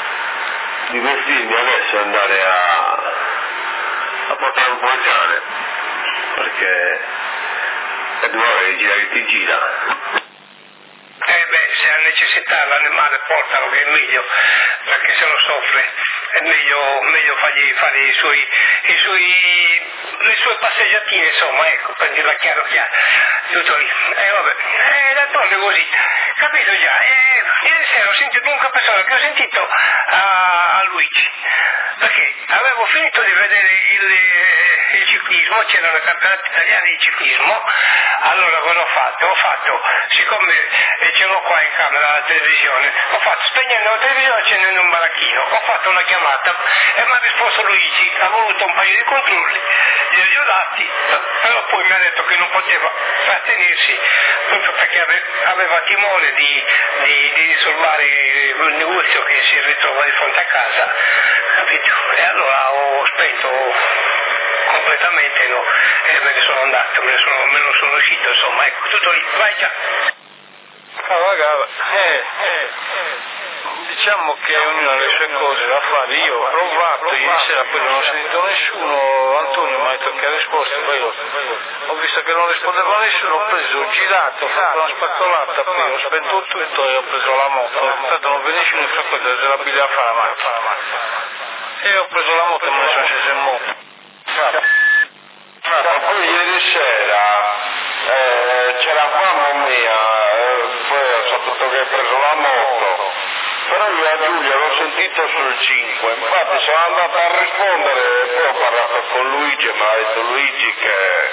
di vestirmi adesso e andare a, a portare un po' il cane, perché è due ore di gira che ti gira. Eh beh, se ha necessità l'animale portalo che è meglio, perché se lo soffre è meglio, meglio fargli fare i suoi, i suoi, le sue passeggiatine, insomma, ecco, per dirla chiaro chiaro, tutto lì. E eh, vabbè, eh, d'altronde così, capito già, eh, ieri sera ho sentito l'unica persona che ho sentito a, a Luigi, perché avevo finito di vedere il, il ciclismo, c'erano i campionati italiani di ciclismo, allora cosa ho fatto? Ho fatto, siccome ce l'ho qua in camera la televisione, ho fatto, spegnendo la televisione, accendendo un baracchino, ho fatto una chiamata e mi ha risposto Luigi, ha voluto un paio di controlli, glieli ho dati, però poi mi ha detto che non poteva trattenersi proprio perché ave, aveva timore di, di, di disturbare il negozio che si ritrova di fronte a casa, capito? E allora ho spento completamente no, e me ne sono andato, me ne sono, me ne sono uscito, insomma, ecco, tutto lì, vai già. Ah, raga, eh, eh, diciamo che ognuno ha le sue cose da fare, io ho provato, ieri sera poi non ho sentito nessuno, Antonio mi ha detto che ha risposto, poi ho, ho visto che non rispondeva nessuno, ho preso, ho girato, ho fatto una spazzolata, poi ho spento tutto e ho preso la moto, tanto non vede nessuno in frequenza, c'è la biglia a fare la macchina, e ho preso la moto e me ne sono sceso in moto. Ma poi ieri sera eh, c'era mamma mia, eh, poi ho saputo che hai preso la moto, però io a Giulia l'ho sentito sul cinque, infatti sono andato a rispondere e poi ho parlato con Luigi e mi ha detto Luigi che,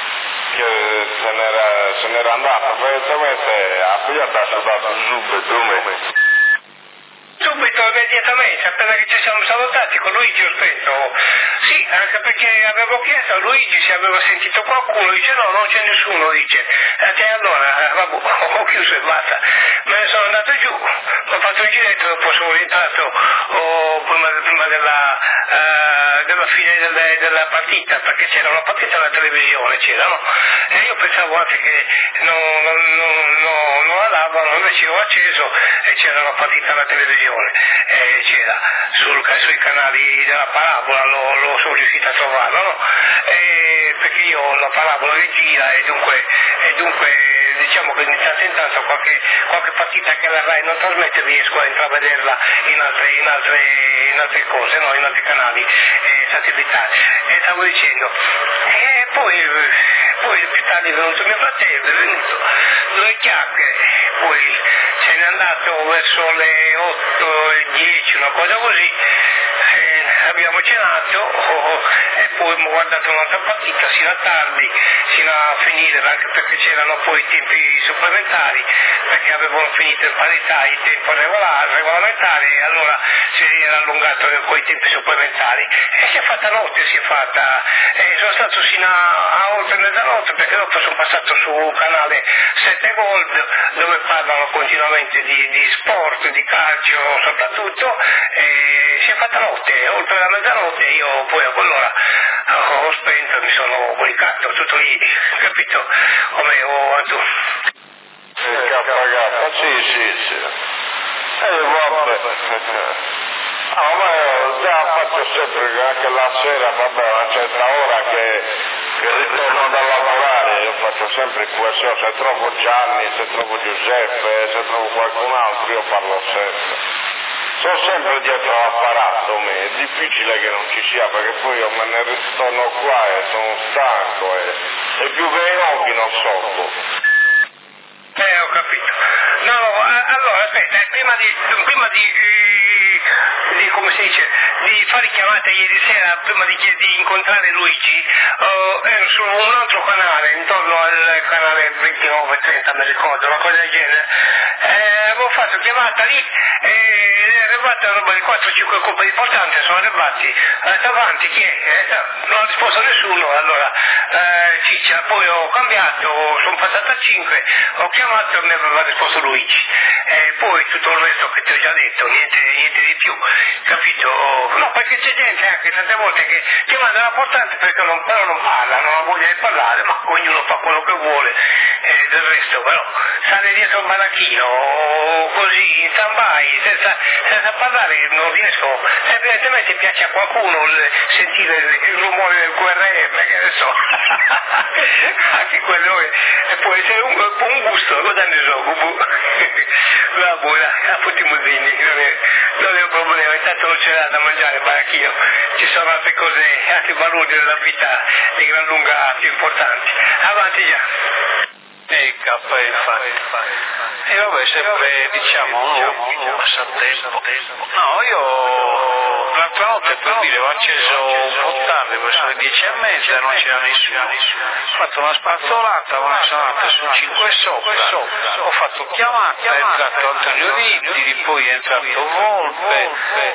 che se, n'era, se n'era andato, praticamente ha pigliato sudato subito. Subito, immediatamente, appena che ci siamo salutati con Luigi ho spento, sì, anche perché avevo chiesto a Luigi se aveva sentito qualcuno, dice no, non c'è nessuno, dice, e allora, vabbè, ho chiuso e basta, me ne sono andato giù, ho fatto un giretto, dopo sono rientrato oh, prima, prima della, uh, della fine delle, della partita, perché c'era una partita alla televisione, c'era, no? E io pensavo anche che non, non, non, non, non la davano, invece ho acceso e c'era una partita alla televisione. Eh, c'era sul, sui canali della parabola, lo, lo sono riuscito a trovarlo, no? Eh, perché io ho la parabola che gira e dunque, e dunque diciamo che di tanto in tanto qualche, qualche partita che la Rai non trasmette riesco a intravederla in altre, in altre, in altre cose, no? In altri canali eh, satellitari. E stavo dicendo, e poi, poi più tardi è venuto mio fratello, è venuto due chiacchiere, poi se n'è andato verso le otto e dieci, una cosa così, eh, abbiamo cenato oh, e poi abbiamo guardato un'altra partita sino a tardi, sino a finire, anche perché c'erano poi i tempi supplementari, perché avevano finito in parità il tempo regolamentare e allora si era allungato con i tempi supplementari e si è fatta notte, si è fatta, e sono stato sino a, a oltre mezzanotte perché dopo sono passato sul canale sette Gold dove parlano continuamente di, di sport, di calcio soprattutto, e si è fatta notte, oltre la mezzanotte io poi a quell'ora ho spento e mi sono coricato, tutto lì, capito? Come ho tu. Il K K, sì, sì, sì. E eh, vabbè. Ah, ma io già faccio sempre che anche la sera, vabbè, a una certa ora che, che ritorno da lavorare, io faccio sempre questo, se trovo Gianni, se trovo Giuseppe, se trovo qualcun altro, io parlo sempre. Sono sempre dietro l'apparato, me. È difficile che non ci sia, perché poi io me ne ritorno qua e sono stanco e, e più che i hobby non so. Eh, ho capito. No, allora, aspetta, prima di, prima di, di come si dice, di fare chiamate ieri sera prima di, di incontrare Luigi, uh, ero su un altro canale, intorno al canale ventinove trenta mi ricordo, una cosa del genere. Eh, avevo fatto chiamata lì e è arrivata una roba di quattro cinque coppe di portante, sono arrivati, ho detto avanti, chi è? Eh, non ha risposto a nessuno, allora eh, ciccia, poi ho cambiato, sono passato a cinque, ho chiamato e mi aveva risposto Luigi, e poi tutto il resto che ti ho già detto, niente, niente di più, capito? No, perché c'è gente anche tante volte che chiama dalla portante perché non, però non parla, non ha voglia di parlare, ma ognuno fa quello che vuole, e del resto però stare dietro un baracchino così in stand-by senza, senza parlare non riesco, evidentemente piace a qualcuno il, sentire il, il rumore del Q R M, che ne so. Anche quello è, può essere un, un gusto, cosa ne so, va buona, a tutti i musini, non è, non è un problema, intanto non c'è da mangiare il baracchino, ci sono altre cose, altri valori della vita di gran lunga più importanti. Avanti già. E K e vabbè, sempre diciamo un passatempo. No, io l'altra notte per dire ho acceso un po' tardi, verso le dieci e mezza, non c'era nessuno. Ho fatto una spazzolata, me ne sono andate su cinque sopra, ho fatto chiamata, è entrato Antonio Rittili, poi è entrato Volpe,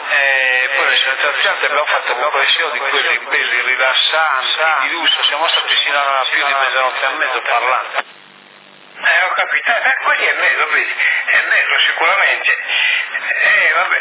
e poi sono entrati altri, abbiamo fatto compressione di quelli belli rilassanti, di lusso, siamo stati fino a più di mezzanotte e mezzo parlando. Eh, ho capito, eh, così è bello, vedi, è bello sicuramente. Eh, vabbè.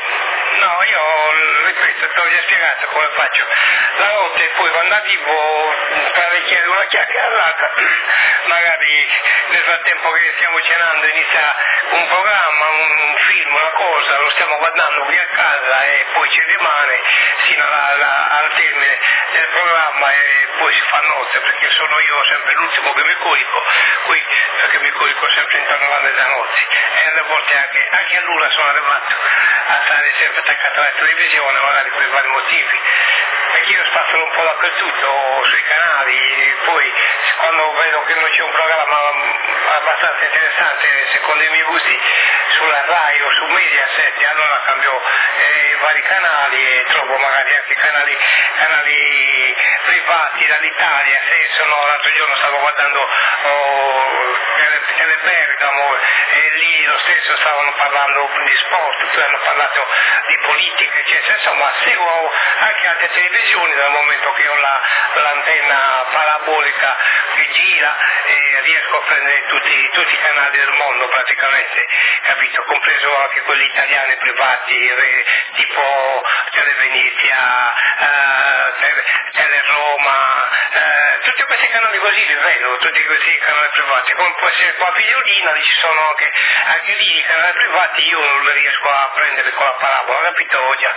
No, io, ripeto, ti ho già spiegato come faccio. La notte poi quando arrivo, tra le chiede una chiacchierata, magari nel frattempo che stiamo cenando inizia un programma, un film, una cosa, lo stiamo guardando qui a casa e poi ci rimane fino alla, alla, al termine del programma e poi si fa notte perché sono io sempre l'ultimo che mi corico, qui perché mi corico sempre intorno alla mezzanotte e alle volte anche, anche a Lula sono arrivato a stare sempre attaccato alla televisione magari per vari motivi perché io spazzolo un po' dappertutto sui canali, poi quando vedo che non c'è un programma abbastanza interessante secondo i miei gusti sulla Rai o su Mediaset allora cambio eh, vari canali e trovo magari anche canali, canali privati dall'Italia, se sono l'altro giorno stavo guardando oh, Tele Bergamo e lì lo stesso stavano parlando di sport, poi hanno parlato di politica eccetera, insomma seguo anche altre televisioni dal momento che ho la, l'antenna parabolica che gira e riesco a prendere tutti, tutti i canali del mondo praticamente, capito? Compreso anche quelli italiani privati re, tipo Televenezia, eh, Tele, Teleroma, eh, tutti questi canali così li vedo, tutti questi canali privati, come può essere qua Videolina, ci sono anche, anche lì i canali privati, io non li riesco a prendere con la parabola, capito già?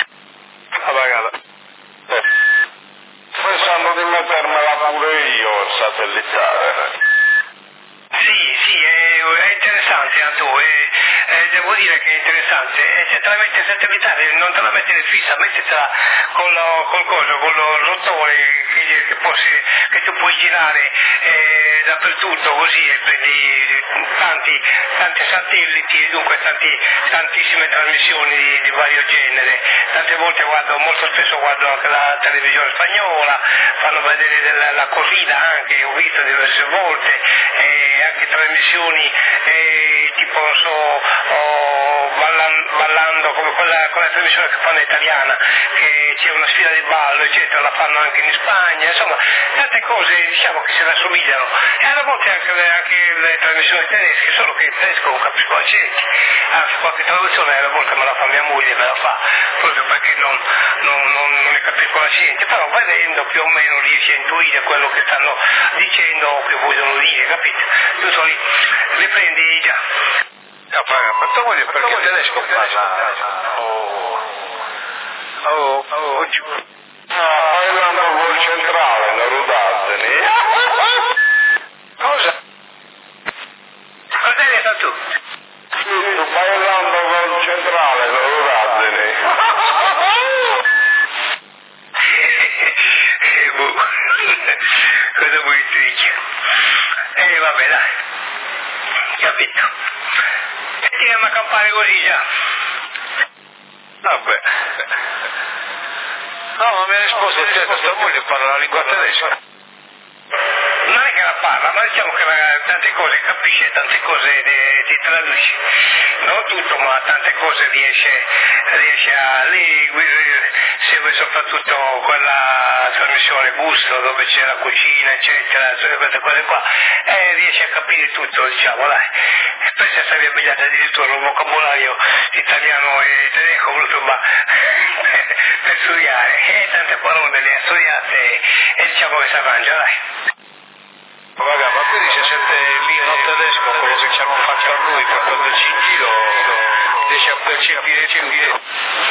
Ragazzi, pensando di mettermela pure io il satellitare. Sì, sì, è, è interessante Anto, è, è, devo dire che è interessante, e se te la metti in satellitare non te la mettere fissa, mettetela con lo, col coso, con lo rotore che, che, possi, che tu puoi girare eh, dappertutto così e prendi tanti, tanti satelliti e dunque tanti, tantissime trasmissioni di, di vario genere, tante volte guardo, molto spesso guardo anche la televisione spagnola, fanno vedere della, la corrida anche, ho visto diverse volte, eh, anche trasmissioni eh, tipo non so oh, ballando, ballando come quella, quella trasmissione che fanno italiana che c'è una sfida di ballo eccetera, la fanno anche in Spagna, insomma tante cose diciamo che se ne assomigliano e alle volte anche le, anche le trasmissioni tedesche, solo che il tedesco non capisco accenti, anzi qualche traduzione alle volte me la fa mia moglie, me la fa proprio perché non, non, non, non ne capisco l'accento, però vedendo più o meno riesci a intuire quello che stanno dicendo o che vogliono dire, capito? Tutto lì, riprendi già. No, ma tu voglio perché il tedesco parla. Oh, oh, oh, giù. Ah, parlando col centrale, la Rudazzini. Cosa? Cosa hai detto tu? Sto parlando col centrale, la Rudazzini. Eh, boh. Cosa vuoi dire? Eh, vabbè, dai. Capito. E tiriamo a campare così già. Vabbè. No, ma mi ha risposto, certo, sta moglie parla la lingua tedesca. Non è che la parla, ma diciamo che la, tante cose capisce, tante cose ti traduce. Non tutto, ma tante cose riesce, riesce a... Lei segue soprattutto quella trasmissione Gusto, dove c'è la cucina, eccetera, tutte queste cose qua, e riesce a capire tutto, diciamo, dai. Spesso si è abbigliata addirittura un vocabolario italiano e tedesco, proprio, ma per studiare, e tante parole le ha studiate e, e diciamo che si arrangia, dai. Vabbè, ma quindi se sente l'inno tedesco, quello che ci hanno fatto a lui per prenderci in giro, riesce a percepire più.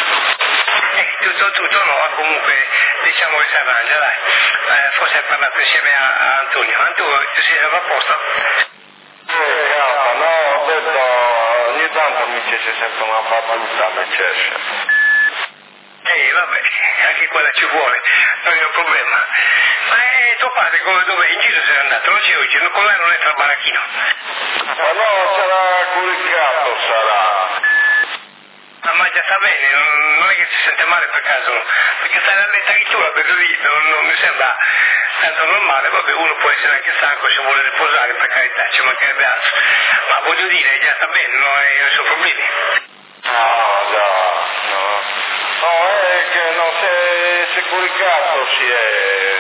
Eh, tutto, tutto no, comunque diciamo che si arrangia, dai. Eh, forse hai parlato insieme a, a Antonio. Antonio, tu sei a posto? Eh, capa, no, ho detto, ogni tanto mi c'è sempre una battuta, mi c'è. Eh, vabbè, anche quella ci vuole, non è un problema. Ma eh, tuo padre come, dove? In giro se n'è andato, non c'è oggi, con lei non è tra il baracchino. Ma no, sarà curicato, sarà. Ah, ma già sta bene, non, non è che si sente male per caso, perché stare a letto anche tu, per così, non, non mi sembra tanto normale, vabbè, uno può essere anche stanco se vuole riposare, per carità, ci mancherebbe altro. Ma voglio dire, già sta bene, non è nessun problema. No, no, no. No, è che non si è, si è curicato, si è,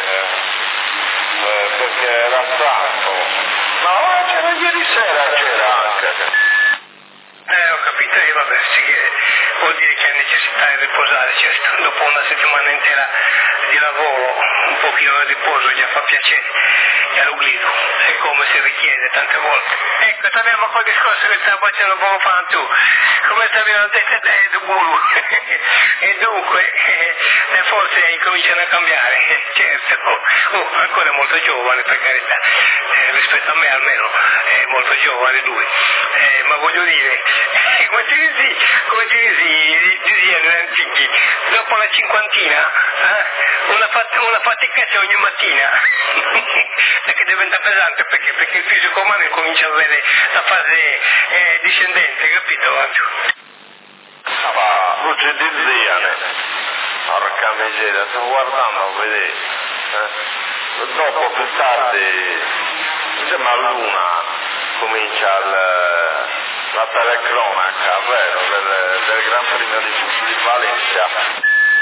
eh, perché era stanco. No, c'era ieri sera, c'era anche. Eh, ho capito, e eh, vabbè, sì che vuol dire che ha necessità di riposare, certo, dopo una settimana intera di lavoro, un pochino di riposo già fa piacere, e all'uglido, è come si richiede tante volte. Ecco, torniamo a quel discorso che stavo facendo poco fa tu, come stavi detto te, tu guru, e dunque, le forze incominciano a cambiare, certo, oh, ancora è molto giovane per carità, eh, rispetto a me almeno, è molto giovane lui, eh, ma voglio dire, come ti dici, come ti dici, dicevano gli antichi, dopo la cinquantina, eh, una, fat- una faticaccia ogni mattina, perché diventa pesante, perché? Perché il fisico umano incomincia a avere la fase eh, discendente, capito? Ma non ci diziane, porca miseria, sto guardando a vedere, eh? Dopo più tardi, sembra l'una, comincia il, la telecronaca, vero, del, del Gran Premio di, di Valencia.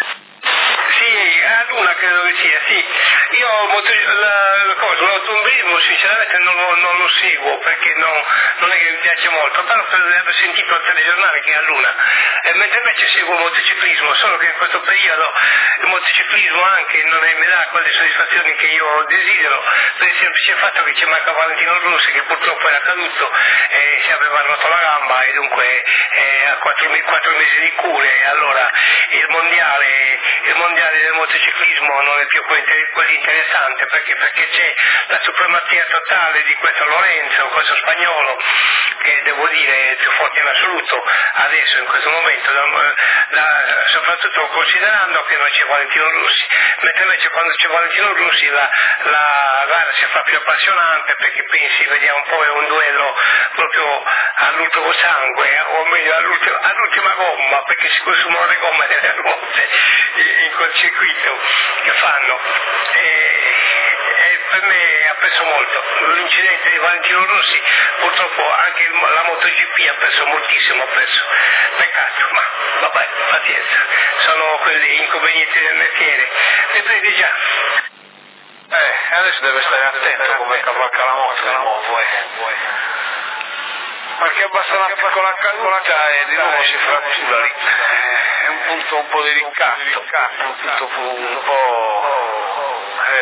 Sì, a Luna credo che sia, sì. Io moto, la, la cosa, l'automobilismo sinceramente non lo, non lo seguo perché no, non è che mi piace molto, però avevo sentito al telegiornale che è a Luna, e mentre invece seguo il motociclismo, solo che in questo periodo il motociclismo anche non è, mi dà quelle soddisfazioni che io desidero, per il semplice fatto che ci manca Valentino Rossi che purtroppo era caduto e si aveva rotto la gamba e dunque eh, ha quattro, quattro mesi di cure, allora il mondiale, il mondiale del motociclismo non è più così interessante perché, perché c'è la supremazia totale di questo Lorenzo, questo spagnolo, che devo dire è più forte in assoluto adesso in questo momento, da, da, soprattutto considerando che non c'è Valentino Rossi, mentre invece quando c'è Valentino Rossi la, la gara si fa più appassionante perché pensi, vediamo un po', è un duello proprio all'ultimo sangue, o meglio all'ultima, all'ultima gomma, perché si consumano le gomme delle ruote in quel circuito che fanno. E, e per me ha preso molto l'incidente di Valentino Rossi, purtroppo anche il, la MotoGP ha preso moltissimo, ha preso, peccato, ma vabbè, pazienza, sono quelli inconvenienti del mestiere, ne vedi già. Eh, adesso deve stare attento come cavalca la moto di nuovo, eh. Perché basta una piccola caduta e di nuovo si frattura lì. È un punto un po' delicato, un punto un po'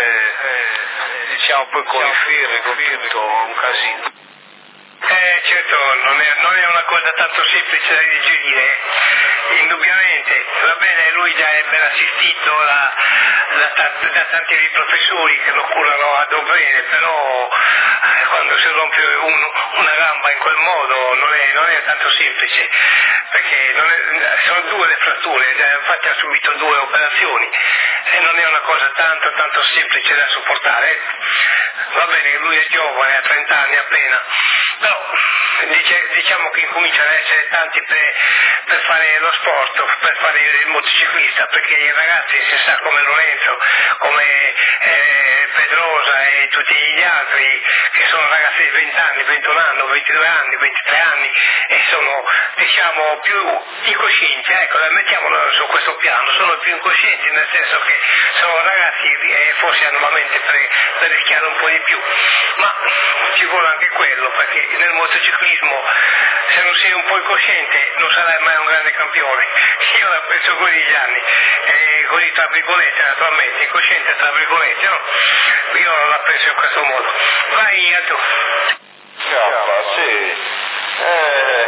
eh, diciamo poi con i ferri, con tutto un casino. Eh certo, non è, non è una cosa tanto semplice da digerire, indubbiamente, va bene, lui già è ben assistito da, da, da tanti professori che lo curano a dovere, però eh, quando si rompe un, una gamba in quel modo non è, non è tanto semplice, perché non è, sono due le fratture, infatti ha subito due operazioni e non è una cosa tanto tanto semplice da sopportare. Va bene, lui è giovane, ha trenta anni appena, però dice, diciamo che incominciano ad essere tanti pre, per fare lo sport, per fare il motociclista, perché i ragazzi si sa come Lorenzo, come eh, Pedrosa e tutti gli altri che sono ragazzi di venti anni, ventuno anni, ventidue anni, ventitré anni e sono diciamo più incoscienti, ecco, mettiamolo su questo piano, sono più incoscienti nel senso che sono ragazzi e forse hanno la mente per, per rischiare un po' di più, ma ci vuole anche quello, perché nel motociclismo se non sei un po' incosciente non sarai mai un grande campione. Io la penso così gli anni, e così tra virgolette naturalmente, incosciente tra virgolette, no? Io la penso in questo modo. Vai a tu. Scappa, sì. Eh,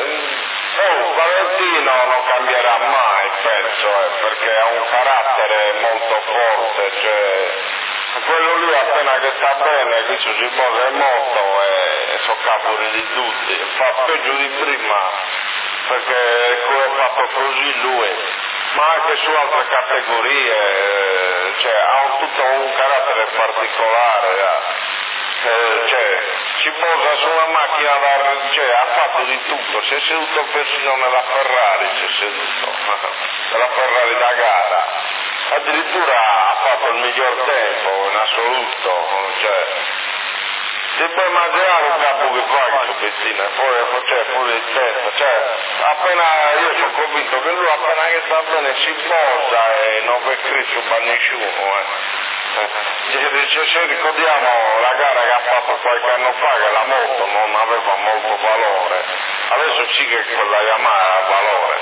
oh, Valentino non cambierà mai, penso, eh, perché ha un carattere molto forte, cioè quello lì appena che sta bene, qui su Simone è morto e sono capuri di tutti, fa peggio di prima perché come ha fatto così lui, ma anche su altre categorie, cioè ha un, tutto un carattere particolare. Eh, cioè, si posa su una macchina da, cioè, ha fatto di tutto, si è seduto persino nella Ferrari, si è seduto, nella Ferrari da gara, addirittura ha fatto il miglior tempo in assoluto, cioè, si può immaginare un capo che fa il subettino, e poi cioè, fuori di testa, cioè, appena, io sono convinto che lui appena che sta bene si posa e non vede scritto per nessuno, eh. Se, se ricordiamo la gara che ha fatto qualche anno fa, che la moto non aveva molto valore, adesso sì che quella Yamaha ha valore,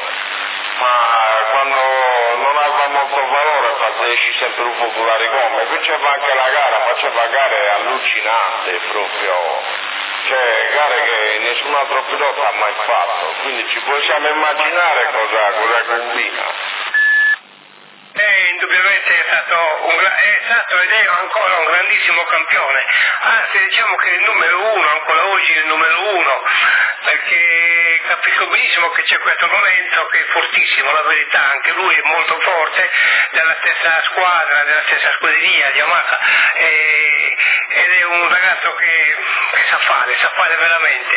ma quando non aveva molto valore esci sempre un popolare gomme, qui c'era anche la gara, faceva gare allucinanti proprio, cioè gare che nessun altro pilota ha mai fatto, quindi ci possiamo immaginare cosa, cosa combina. Eh, indubbiamente è stato, un, è stato ed è ancora un grandissimo campione, anzi diciamo che è il numero uno, ancora oggi è il numero uno, perché capisco benissimo che c'è questo Lorenzo che è fortissimo, la verità, anche lui è molto forte, della stessa squadra, della stessa scuderia di Yamaha, e, ed è un ragazzo che, che sa fare, sa fare veramente,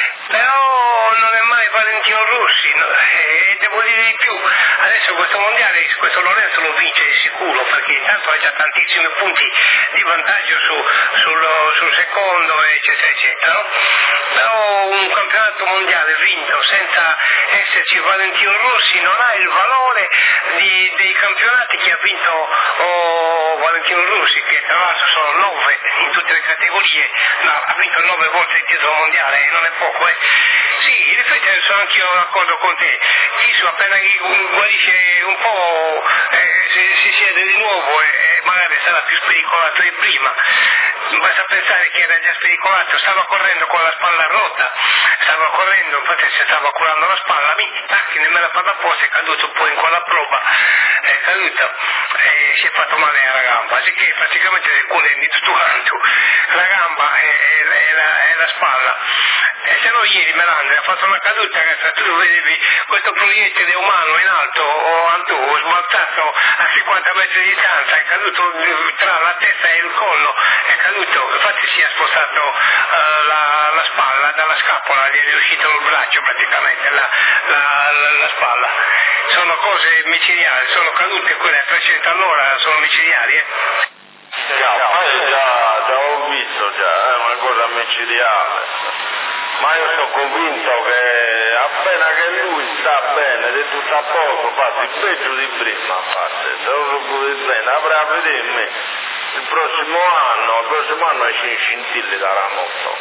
però non è mai Valentino Rossi, no? E devo dire di più, adesso questo mondiale, questo Lorenzo lo vince di sicuro, perché intanto ha già tantissimi punti di vantaggio su, sul, sul secondo, eccetera, eccetera, no? Però un campionato mondiale vinto senza esserci Valentino Rossi non ha il valore di, dei campionati che ha vinto oh, Valentino Rossi, che tra l'altro sono nove in tutte le categorie, no, ha vinto nove volte il titolo mondiale, non è poco, eh. Sì, in effetti sono anch'io d'accordo con te, Chiso appena guarisce un po' eh, si, si siede di nuovo e, e magari sarà più spericolato di prima, basta pensare che era già spericolato, stava correndo con la spalla rotta, stava correndo, infatti si stava curando la spalla, mi tacchi nemmeno la palla apposta, è caduto un po' in quella prova, è caduto e si è fatto male alla gamba, así che praticamente il cuore di tutto quanto, la gamba e, e, e, la, e la spalla. E se no ieri Melandri ha fatto una caduta che tu vedevi questo proiettile umano in alto o antu, sbalzato a cinquanta metri di distanza, è caduto tra la testa e il collo, è caduto, infatti si è spostato uh, la, la spalla dalla scapola, gli è uscito il braccio praticamente, la, la, la, la spalla. Sono cose micidiali, sono cadute quelle a trecento all'ora, sono micidiali, eh? Già, poi già, già ho visto già, è una cosa micidiale. Ma io sono convinto che appena che lui sta bene, è tutto a poco, fa il peggio di prima, parte, se lo puoi bene, avrà a vedere me. Il prossimo anno, il prossimo anno esce in scintille dalla moto.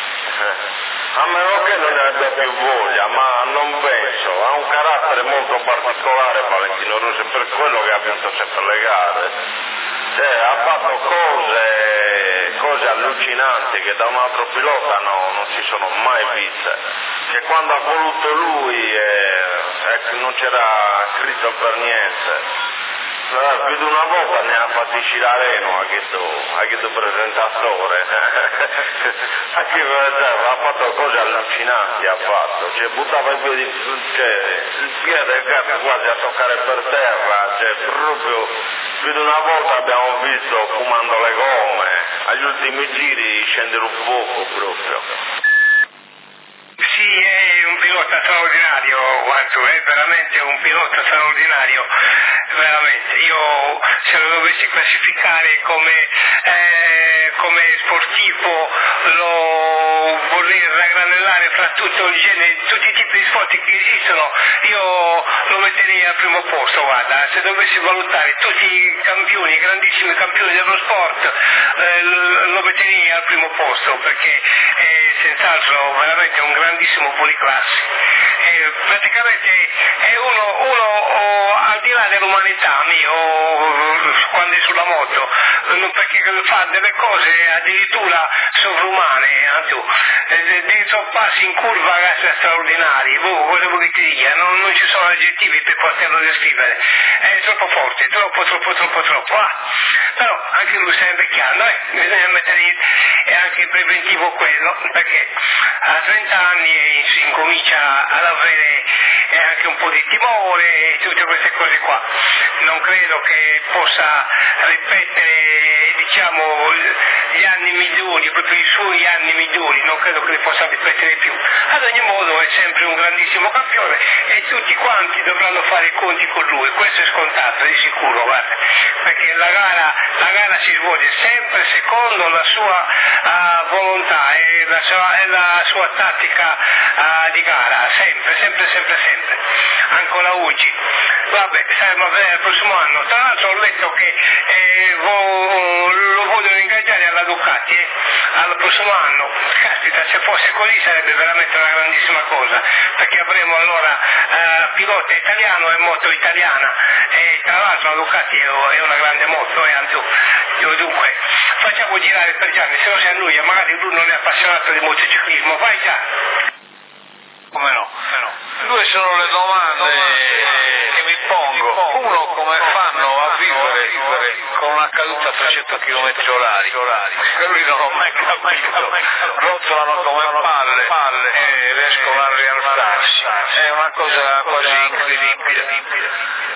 A meno che non ne abbia più voglia, ma non penso, ha un carattere molto particolare Valentino Rossi, per quello che ha vinto sempre le gare. Cioè, ha fatto cose, cose allucinanti che da un altro pilota no, non si sono mai viste. Che quando ha voluto lui eh, eh, non c'era scritto per niente. Eh, più di una volta ne ha fatti Cirareno a questo, a questo presentatore. Anche cioè, ha fatto cose allucinanti, ha fatto. Cioè, buttava i piedi, cioè, il piede del gatto quasi a toccare per terra, cioè, proprio. Più di una volta abbiamo visto fumando le gomme, agli ultimi giri scendere un poco proprio. Sì, è un pilota pilota straordinario, guarda, è veramente un pilota straordinario, veramente. Io se lo dovessi classificare come, eh, come sportivo lo vorrei raggranellare fra tutto il genere, tutti i tipi di sport che esistono, io lo metterei al primo posto, guarda, se dovessi valutare tutti i campioni, i grandissimi campioni dello sport, eh, lo metterei al primo posto perché è senz'altro veramente un grandissimo policlasse. Eh, praticamente è uno, uno oh, al di là dell'umanità mio, quando è sulla moto, perché fa delle cose addirittura sovrumane, anzi, dei sorpassi in curva straordinari, oh, volevo che ti dica, non, non ci sono aggettivi per poterlo descrivere, è troppo forte, troppo, troppo, troppo, troppo, ah. Però anche lui sta invecchiando, eh? Bisogna mettere anche preventivo quello, perché a trenta anni si incomincia ad avere anche un po' di timore e tutte queste cose qua. Non credo che possa ripetere, diciamo, gli anni migliori, proprio i suoi anni migliori, non credo che li possa ripetere più. Ad ogni modo è sempre un grandissimo campione e tutti quanti dovranno fare i conti con lui, questo è scontato, di sicuro, guarda, perché la gara, la gara si svolge sempre secondo la sua uh, volontà e la sua, e la sua tattica uh, di gara, sempre, sempre, sempre, sempre, ancora oggi. Vabbè, saremo a vedere il prossimo anno. Tra l'altro ho letto che eh, vo, lo vogliono ingaggiare alla Ducati eh, al prossimo anno. Caspita, se fosse così sarebbe veramente una grandissima cosa, perché avremo allora eh, pilota italiano e moto italiana e tra l'altro la Ducati è una grande moto, eh, anzi, io dunque facciamo girare per Gianni, se no si annoia, magari lui non è appassionato di motociclismo, vai già. Come no? Due sono le domande che mi pongo. Uno, come fanno a vivere con una caduta a trecento chilometri orari? Che lui non ho mai capito. Rotolano come palle e riescono a rialzarsi. È una cosa quasi incredibile.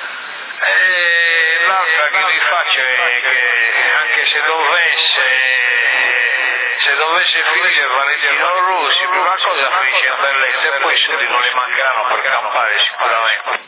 E l'altra che vi faccio è che anche se dovesse se dovesse finire Valentino Rossi, prima cosa finisce in bellezza e poi i soldi non li mancheranno per campare sicuramente.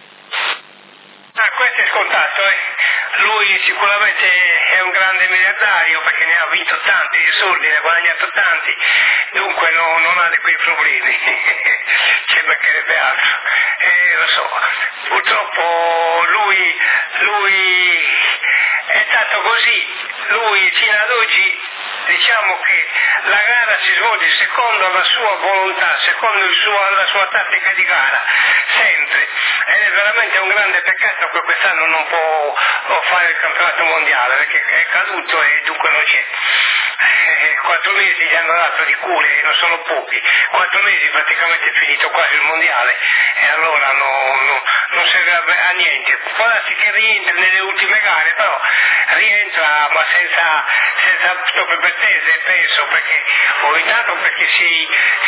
Ah, questo è scontato, eh. Lui sicuramente è un grande miliardario perché ne ha vinto tanti di soldi, ne ha guadagnato tanti, dunque no, non ha di quei problemi, ci mancherebbe altro. Eh, lo so, purtroppo lui, lui è stato così, lui fino ad oggi diciamo che la gara si svolge secondo la sua volontà, secondo il suo, la sua tattica di gara, sempre, ed è veramente un grande peccato che quest'anno non può, può fare il campionato mondiale perché è caduto e dunque non c'è. Eh, quattro mesi gli hanno dato di cure, non sono pochi, quattro mesi praticamente è finito quasi il mondiale e allora no, no, non serve a, a niente. Può darsi che rientri nelle ultime gare, però rientra ma senza, senza troppe pretese, penso, perché o intanto perché sei,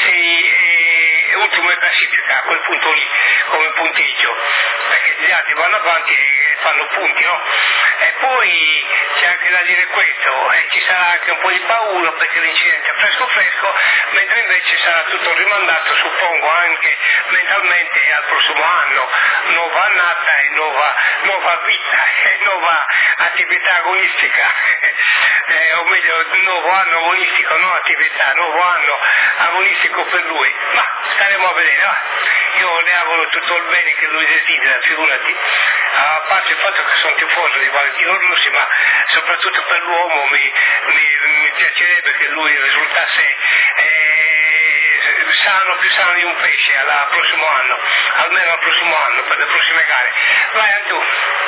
sei eh, ultimo in classifica a quel punto lì come punteggio, perché gli altri vanno avanti e fanno punti, no? E poi c'è anche da dire questo, e ci sarà anche un po' di paura perché l'incidente è fresco fresco, mentre invece sarà tutto rimandato, suppongo, anche mentalmente al prossimo anno, nuova annata e nuova, nuova vita e nuova attività agonistica, eh, o meglio nuovo anno agonistico, non attività, nuovo anno agonistico per lui, ma staremo a vedere, va. Io le auguro tutto il bene che lui desidera, figurati, a parte il fatto che sono tifoso di Valentino Rossi, ma soprattutto per l'uomo mi, mi, mi piacerebbe che lui risultasse eh, sano, più sano di un pesce al prossimo anno, almeno al prossimo anno, per le prossime gare. Vai Antu.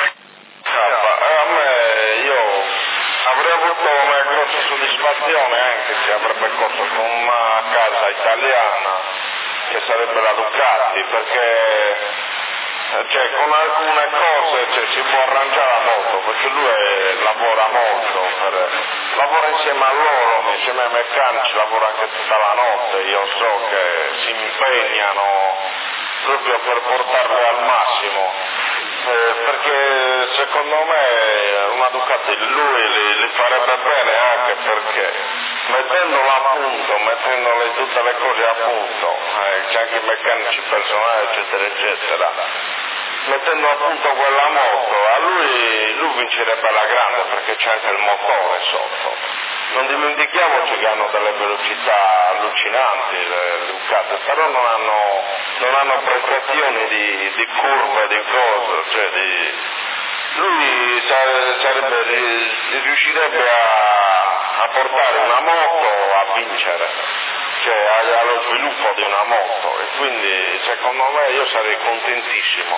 A me, io avrei avuto una grossa soddisfazione anche se avrebbe corso con una casa italiana che sarebbe la Ducati, perché cioè, con alcune cose cioè, si può arrangiare a molto, perché lui è, lavora molto, per, lavora insieme a loro, insieme ai meccanici, lavora anche tutta la notte, io so che si impegnano proprio per portarle al massimo, eh, perché secondo me una Ducati lui li, li farebbe bene anche perché mettendolo a punto, mettendole tutte le cose a punto, eh, c'è anche i meccanici personali, eccetera, eccetera, mettendo a punto quella moto, a lui, lui vincerebbe alla grande perché c'è anche il motore sotto. Non dimentichiamoci che hanno delle velocità allucinanti le Ducati, però non hanno, non hanno prestazioni di, di curve, di cose, cioè di, lui sarebbe, riuscirebbe a, a portare una moto a vincere, cioè allo sviluppo di una moto, e quindi secondo me io sarei contentissimo.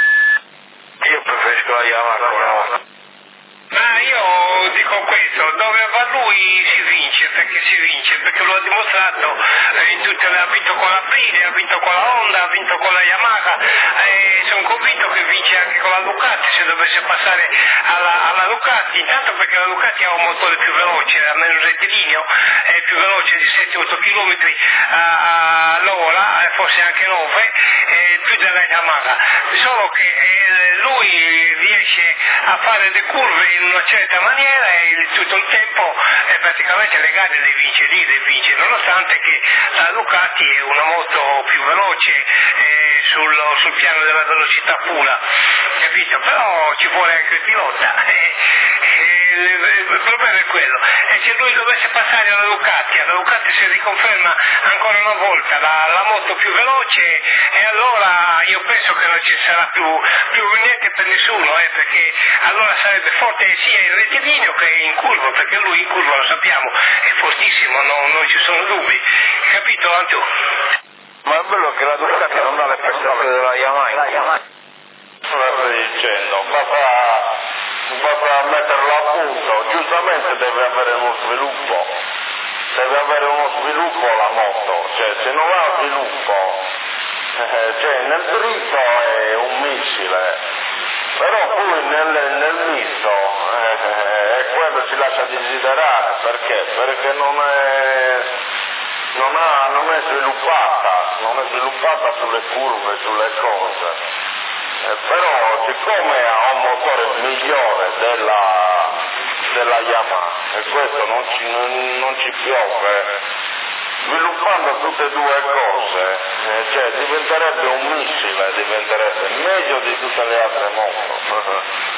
Io preferisco la Yamaha. Ma io dico questo, dove va lui si vince, perché si vince, perché lo ha dimostrato, eh, in tutte le, ha vinto con la Aprilia, ha vinto con la Honda, ha vinto con la Yamaha, e sono convinto che vince anche con la Ducati se dovesse passare alla, alla Ducati, intanto perché la Ducati ha un motore più veloce, ha meno rettilineo, è più veloce di sette otto chilometri all'ora, forse anche nove, eh, più della Yamaha, solo che eh, lui riesce a fare le curve in una certa maniera e tutto il tempo eh, praticamente le gare le vince lì, le vince, nonostante che la Ducati è una moto più veloce eh, sul, sul piano della velocità pura, capito? Però ci vuole anche il pilota, eh, eh, il problema è quello, e se lui dovesse passare alla Ducati, alla Ducati si riconferma ancora una volta la, la moto più veloce, e allora io penso che non ci sarà più, più niente per nessuno, eh, perché allora sarebbe forte sia in rettilineo che in curva, perché lui in curva lo sappiamo è fortissimo, non, non ci sono dubbi, capito Antù? Ma è bello che la Ducati non dà le prestazioni della Yamaha. Cosa stai dicendo? Basta, basta metterlo a punto, giustamente deve avere uno sviluppo, deve avere uno sviluppo la moto, cioè se non ha sviluppo, eh, cioè nel dritto è un missile, però poi nel, nel misto eh, eh, quello si lascia desiderare, perché? Perché non è, non, ha, non è sviluppata, non è sviluppata sulle curve, sulle cose. Eh, però siccome ha un motore migliore della, della Yamaha, e questo non ci, non, non ci piove, sviluppando tutte e due cose, eh, cioè diventerebbe un missile, diventerebbe meglio di tutte le altre moto.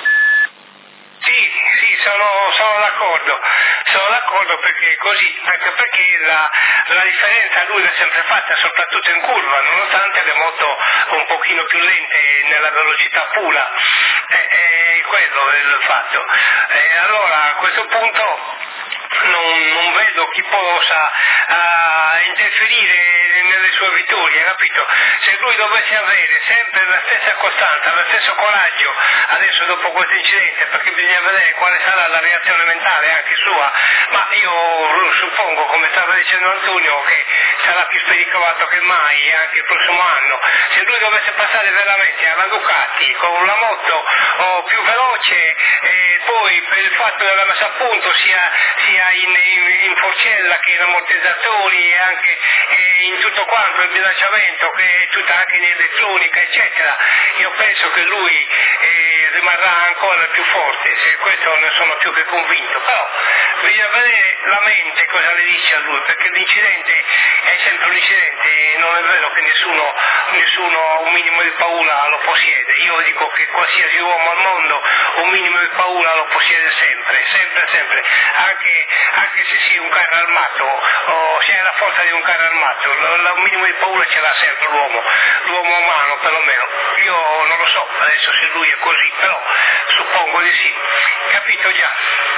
Sì, sì, sono, sono d'accordo, sono d'accordo perché così, anche perché la, la differenza lui l'ha sempre fatta, soprattutto in curva, nonostante le moto un pochino più lente nella velocità pura, è, è quello è il fatto. E allora a questo punto non, non vedo chi possa uh, interferire nelle sue vittorie, capito? Se lui dovesse avere sempre la stessa costanza, lo stesso coraggio, adesso dopo questo incidente, perché bisogna vedere quale sarà la reazione mentale anche sua, ma io suppongo, come stava dicendo Antonio, che sarà più spericolato che mai anche il prossimo anno. Se lui dovesse passare veramente alla Ducati con la moto oh, più veloce, e poi per il fatto della messa a punto sia, sia in, in, in forcella che in ammortizzatori e anche eh, in tutto quanto il bilanciamento, che tutta anche in elettronica eccetera, io penso che lui eh, rimarrà ancora più forte, se questo ne sono più che convinto, però bisogna vedere la mente cosa le dice a lui, perché l'incidente è sempre un incidente, non è vero che nessuno, nessuno un minimo di paura lo possiede, io dico che qualsiasi uomo al mondo un minimo di paura lo possiede sempre, sempre, sempre, anche, anche se sia un carro armato o se è la forza di un carro armato, un minimo di paura ce l'ha sempre l'uomo, l'uomo umano perlomeno, io non lo so adesso se lui è così, però suppongo di sì, capito già?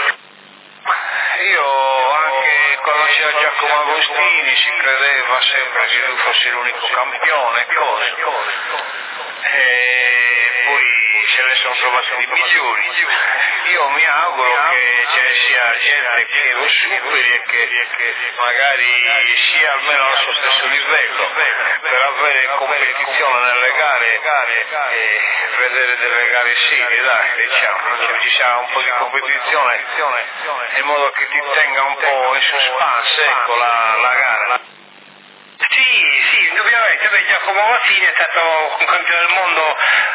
Io anche quando c'era Giacomo Agostini si credeva sempre che lui fosse l'unico campione, cose. E poi ce ne sono trovati di migliori. Io mi auguro che ce ne sia gente che lo superi e che magari sia almeno al suo stesso livello, per avere competizione nelle gare e vedere delle gare serie, dai, diciamo, dove ci sia un po' di competizione, in modo che ti tenga un po' in suspense, ecco, la, la gara. Sì, sì, indubbiamente, beh, Giacomo Mazzini è stato un campione del mondo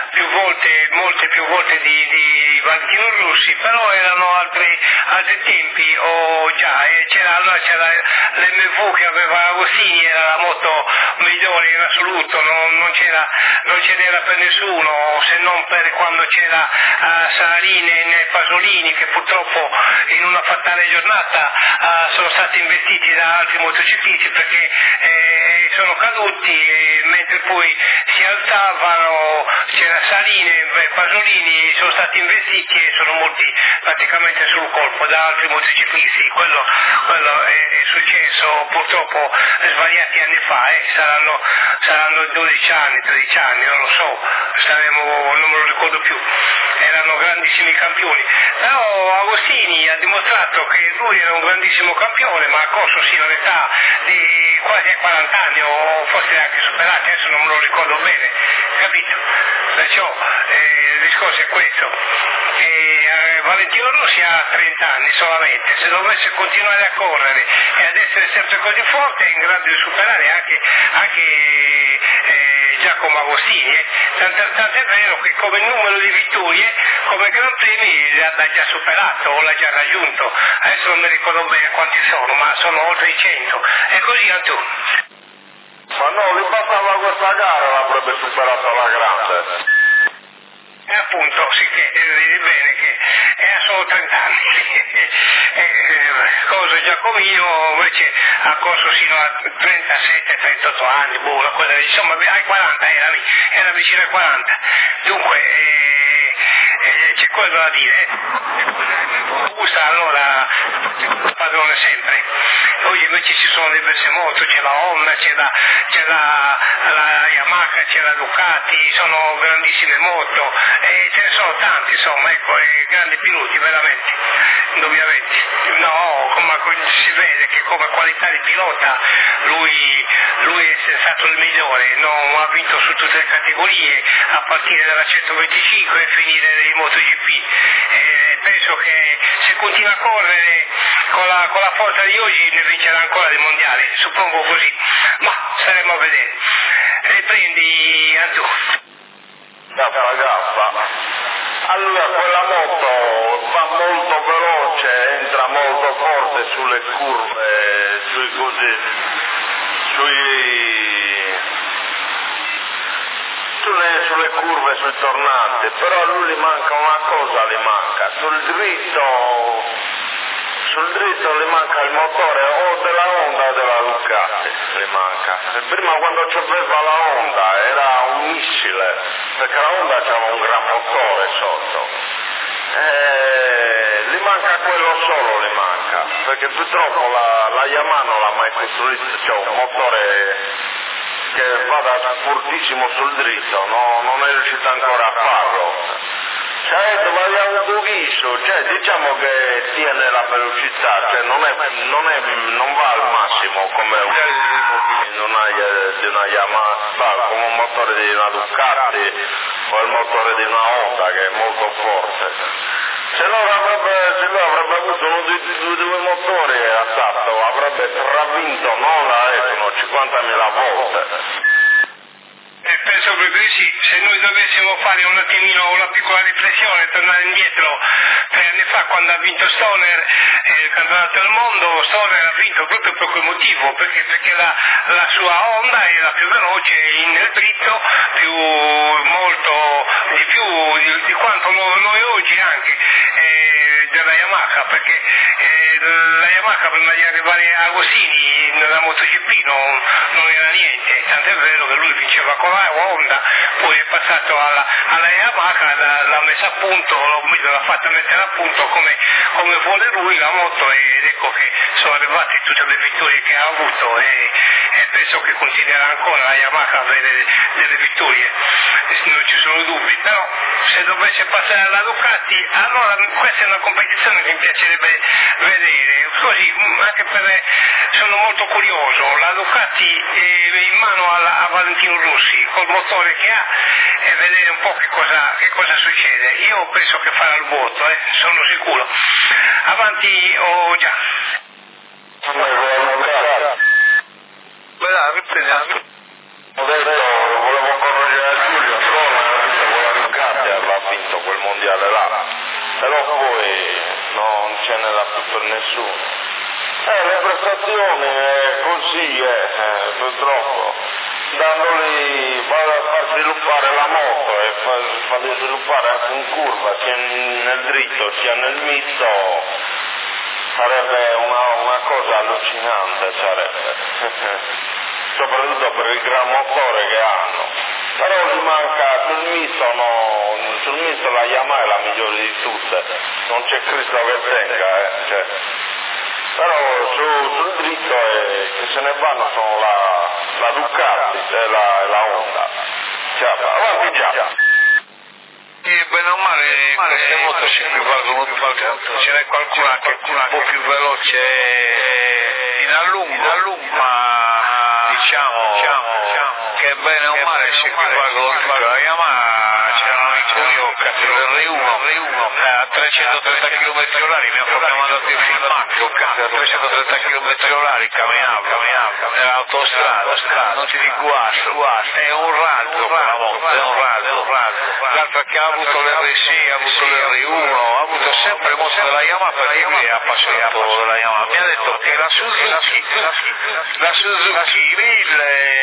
più volte, molte più volte di, di Valentino Rossi, però erano altri, altri tempi, o già, e c'era, allora c'era l'emme vu che aveva Agostini, era la moto migliore in assoluto, non, non, c'era, non ce n'era per nessuno, se non per quando c'era uh, Salarine e Pasolini, che purtroppo in una fatale giornata uh, sono stati investiti da altri motociclisti perché eh, sono caduti, e mentre poi si alzavano, c'era Saline e Pasolini, sono stati investiti e sono morti praticamente sul colpo da altri motociclisti. Quello, quello è, è successo purtroppo svariati anni fa, eh. saranno, saranno dodici anni, tredici anni, non lo so, saremo, non me lo ricordo più, erano grandissimi campioni, però Agostini ha dimostrato che lui era un grandissimo campione, ma ha corso sino all'età di quasi quaranta anni o forse anche superati, adesso non me lo ricordo bene, capito? Perciò eh, il discorso è questo. E, eh, Valentino Rossi ha trenta anni solamente, se dovesse continuare a correre e ad essere sempre così forte è in grado di superare anche, anche eh, Giacomo Agostini, eh. Tanto, tanto è vero che come numero di vittorie, come Gran Premi l'ha già superato o l'ha già raggiunto, adesso non mi ricordo bene quanti sono, ma sono oltre i cento, e così Antù. Ma no, gli bastava questa gara, l'avrebbe superato alla grande. E appunto, sì che vedi bene che ha solo trenta anni. Cosa Giacomino invece ha corso sino a trentasette trentotto anni, boh, una cosa, insomma ai quaranta era, era vicino ai quaranta. Dunque eh, eh, c'è cosa da dire. Gusta allora padrone sempre. Poi invece ci sono diverse moto, c'è la Honda, c'è la, c'è la, la Yamaha, c'è la Ducati, sono grandissime moto, e ce ne sono tanti, insomma, ecco, e grandi piloti veramente, indubbiamente. No, come si vede che come qualità di pilota lui, lui è sensato il migliore, non ha vinto su tutte le categorie, a partire dalla centoventicinque e finire nei MotoGP. E penso che se continua a correre con la, con la forza di oggi ne vincerà ancora dei mondiali, suppongo così, ma staremo a vedere. Riprendi Antù. Gaffa, gaffa. Allora quella moto va molto veloce, entra molto forte sulle curve, sui così, sui, sulle, sulle curve, sui tornanti, però a lui gli manca una cosa, gli manca, sul dritto... Sul dritto le manca il motore o della Honda o della Ducati, le manca. Prima quando c'aveva la Honda era un missile, perché la Honda aveva un gran motore sotto. E gli manca quello solo, le manca, perché purtroppo la, la Yamaha non l'ha mai costruito, cioè un motore che vada fortissimo sul dritto, no, non è riuscito ancora a farlo. Certo, ma abbiamo un pochissimo, cioè diciamo che tiene la velocità, cioè non, è, non, è, non va al massimo come non ha di una Yamaha, come un motore di una Ducati o il motore di una Honda che è molto forte. Se no avrebbe, se no avrebbe avuto uno dei due, due motori adatto, avrebbe travinto non la Econo cinquantamila volte. Eh, penso proprio di sì, se noi dovessimo fare un attimino una piccola riflessione, tornare indietro tre anni fa quando ha vinto Stoner eh, il campionato del mondo, Stoner ha vinto proprio per quel motivo, perché, perché la, la sua Honda era più veloce nel dritto, più, molto di più di, di quanto noi, noi oggi anche eh, della Yamaha, perché eh, la Yamaha prima di arrivare a Agostini nella MotoGP non, non era niente, tant'è vero che lui vinceva con la Honda, poi è passato alla, alla Yamaha, l'ha, l'ha messa a punto, l'ha fatta mettere a punto come, come vuole lui la moto, ed ecco che sono arrivate tutte le vittorie che ha avuto, e, e penso che continuerà ancora la Yamaha a avere delle vittorie, non ci sono dubbi, però se dovesse passare alla Ducati, allora questa è una competizione che mi piacerebbe vedere, così anche per, sono molto curioso, la Ducati è in mano alla, a Valentino Rossi col motore che ha, e vedere un po' che cosa, che cosa succede. Io penso che farà il voto, eh, sono sicuro. Avanti o oh, già. Beh, riprendi. Ho detto, volevo correggere Giulio, mondiale là, però poi non ce n'era più per nessuno. Eh, le prestazioni è così, eh, eh, purtroppo, dandoli, vado a far sviluppare la moto e far, farli sviluppare anche in curva, sia nel dritto sia nel misto, sarebbe una, una cosa allucinante, sarebbe, soprattutto per il gran motore che hanno. Però gli manca, sul misto, no, sul misto la Yamaha è la migliore di tutte, non c'è Cristo che tenga, eh, cioè. Però su, sul dritto eh, che se ne vanno sono la, la Ducati e la, la Honda. Ciao, avanti già. E bene o male queste moto si equivalgono tutte, ce n'è qualcuna che è un po' più veloce in allungo, ma diciamo, diciamo che bene o male si equivalgono tutte. La Yamaha, c'era un amico mio che R uno a trecentotrenta chilometri orari, mi ha fatto mandato il filmato, a trecentotrenta chilometri orari camminava, camminava nell'autostrada, non ti dico astro, è un razzo quella moto, è un razzo, l'altra che ha avuto l'R sei, ha avuto l'R uno, ha avuto sempre moto della Yamaha perché lui è appassionato della Yamaha, mi ha detto che la Suzuki, la Suzuki, il,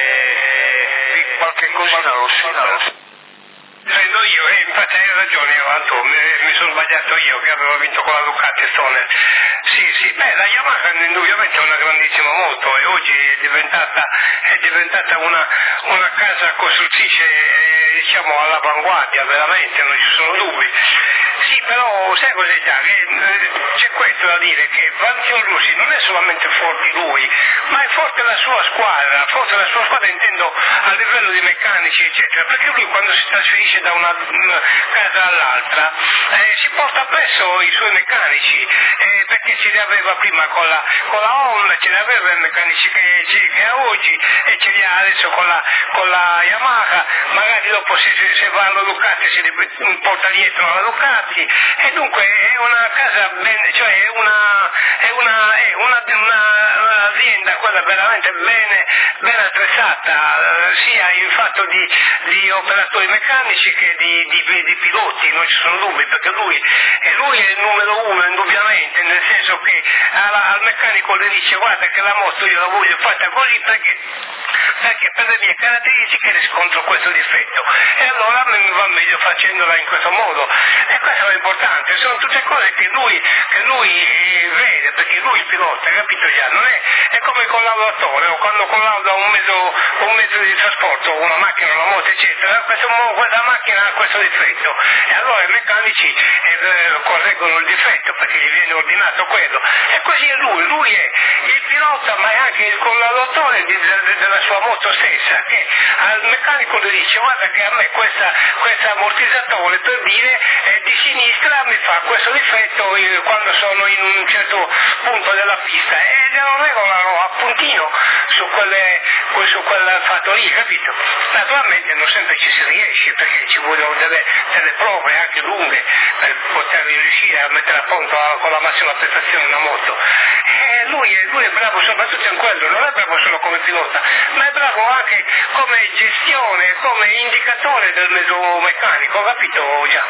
eh, qualche cosina lo sa. Credo io, e infatti hai ragione Anto, mi, mi sono sbagliato io che avevo vinto con la Ducati Stoner. Sì, sì, beh la Yamaha indubbiamente è una grandissima moto e oggi è diventata, è diventata una, una casa costruttrice eh, diciamo all'avanguardia, veramente, non ci sono dubbi. Sì, però sai cos'è già? Che, eh, c'è questo da dire, che Valentino Rossi non è solamente forte lui, ma è forte la sua squadra, forte la sua squadra intendo a livello di meccanici eccetera, perché lui quando si trasferisce da una, una casa all'altra eh, si porta appresso i suoi meccanici, eh, perché ce li aveva prima con la, con la Honda, ce li aveva i meccanici che, che ha oggi e ce li ha adesso con la, con la Yamaha, magari dopo se, se va alla Ducati si li porta dietro alla Ducati, e dunque è una casa ben, cioè è una, è una, è una, una, un'azienda quella veramente bene, ben attrezzata, sia in fatto di, di operatori meccanici che di, di, di piloti, non ci sono dubbi, perché lui, e lui è il numero uno indubbiamente, nel senso che alla, al meccanico le dice guarda che la moto io la voglio fatta così perché, perché per le mie caratteristiche riscontro questo difetto, e allora mi va meglio facendola in questo modo, e questo è importante, sono tutte cose che lui, che lui eh, vede, perché lui pilota, capito già, non è, è come con l'audatore, o quando collauda un mezzo, un mezzo di trasporto, una macchina, una moto eccetera, questo, questa macchina ha questo difetto, e allora i meccanici eh, correggono il difetto perché gli viene ordinato quello, e così è lui, lui è il pilota ma è anche il collaudatore di, de, della sua moto stessa, che al meccanico gli dice guarda che a me questa, questa ammortizzatore per dire eh, di sinistra mi fa questo difetto eh, quando sono in un certo punto della pista, e lo regolano a puntino su, quelle, su quel fatto lì, capito? Naturalmente non sempre ci si riesce perché ci vogliono delle, delle prove anche lunghe per poter riuscire a mettere a punto con la massima prestazione una moto, e lui è, lui è bravo soprattutto in quello, non è bravo solo come pilota, ma è bravo anche come gestione, come indicatore del mezzo meccanico, capito già?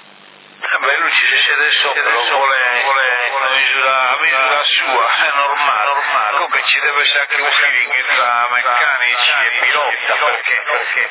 Eh beh, lui ci si siede sopra, lo vuole, vuole una misura, a misura sua, è normale, normale. Comunque ci deve essere anche un feeling tra meccanici e pilota, perché, perché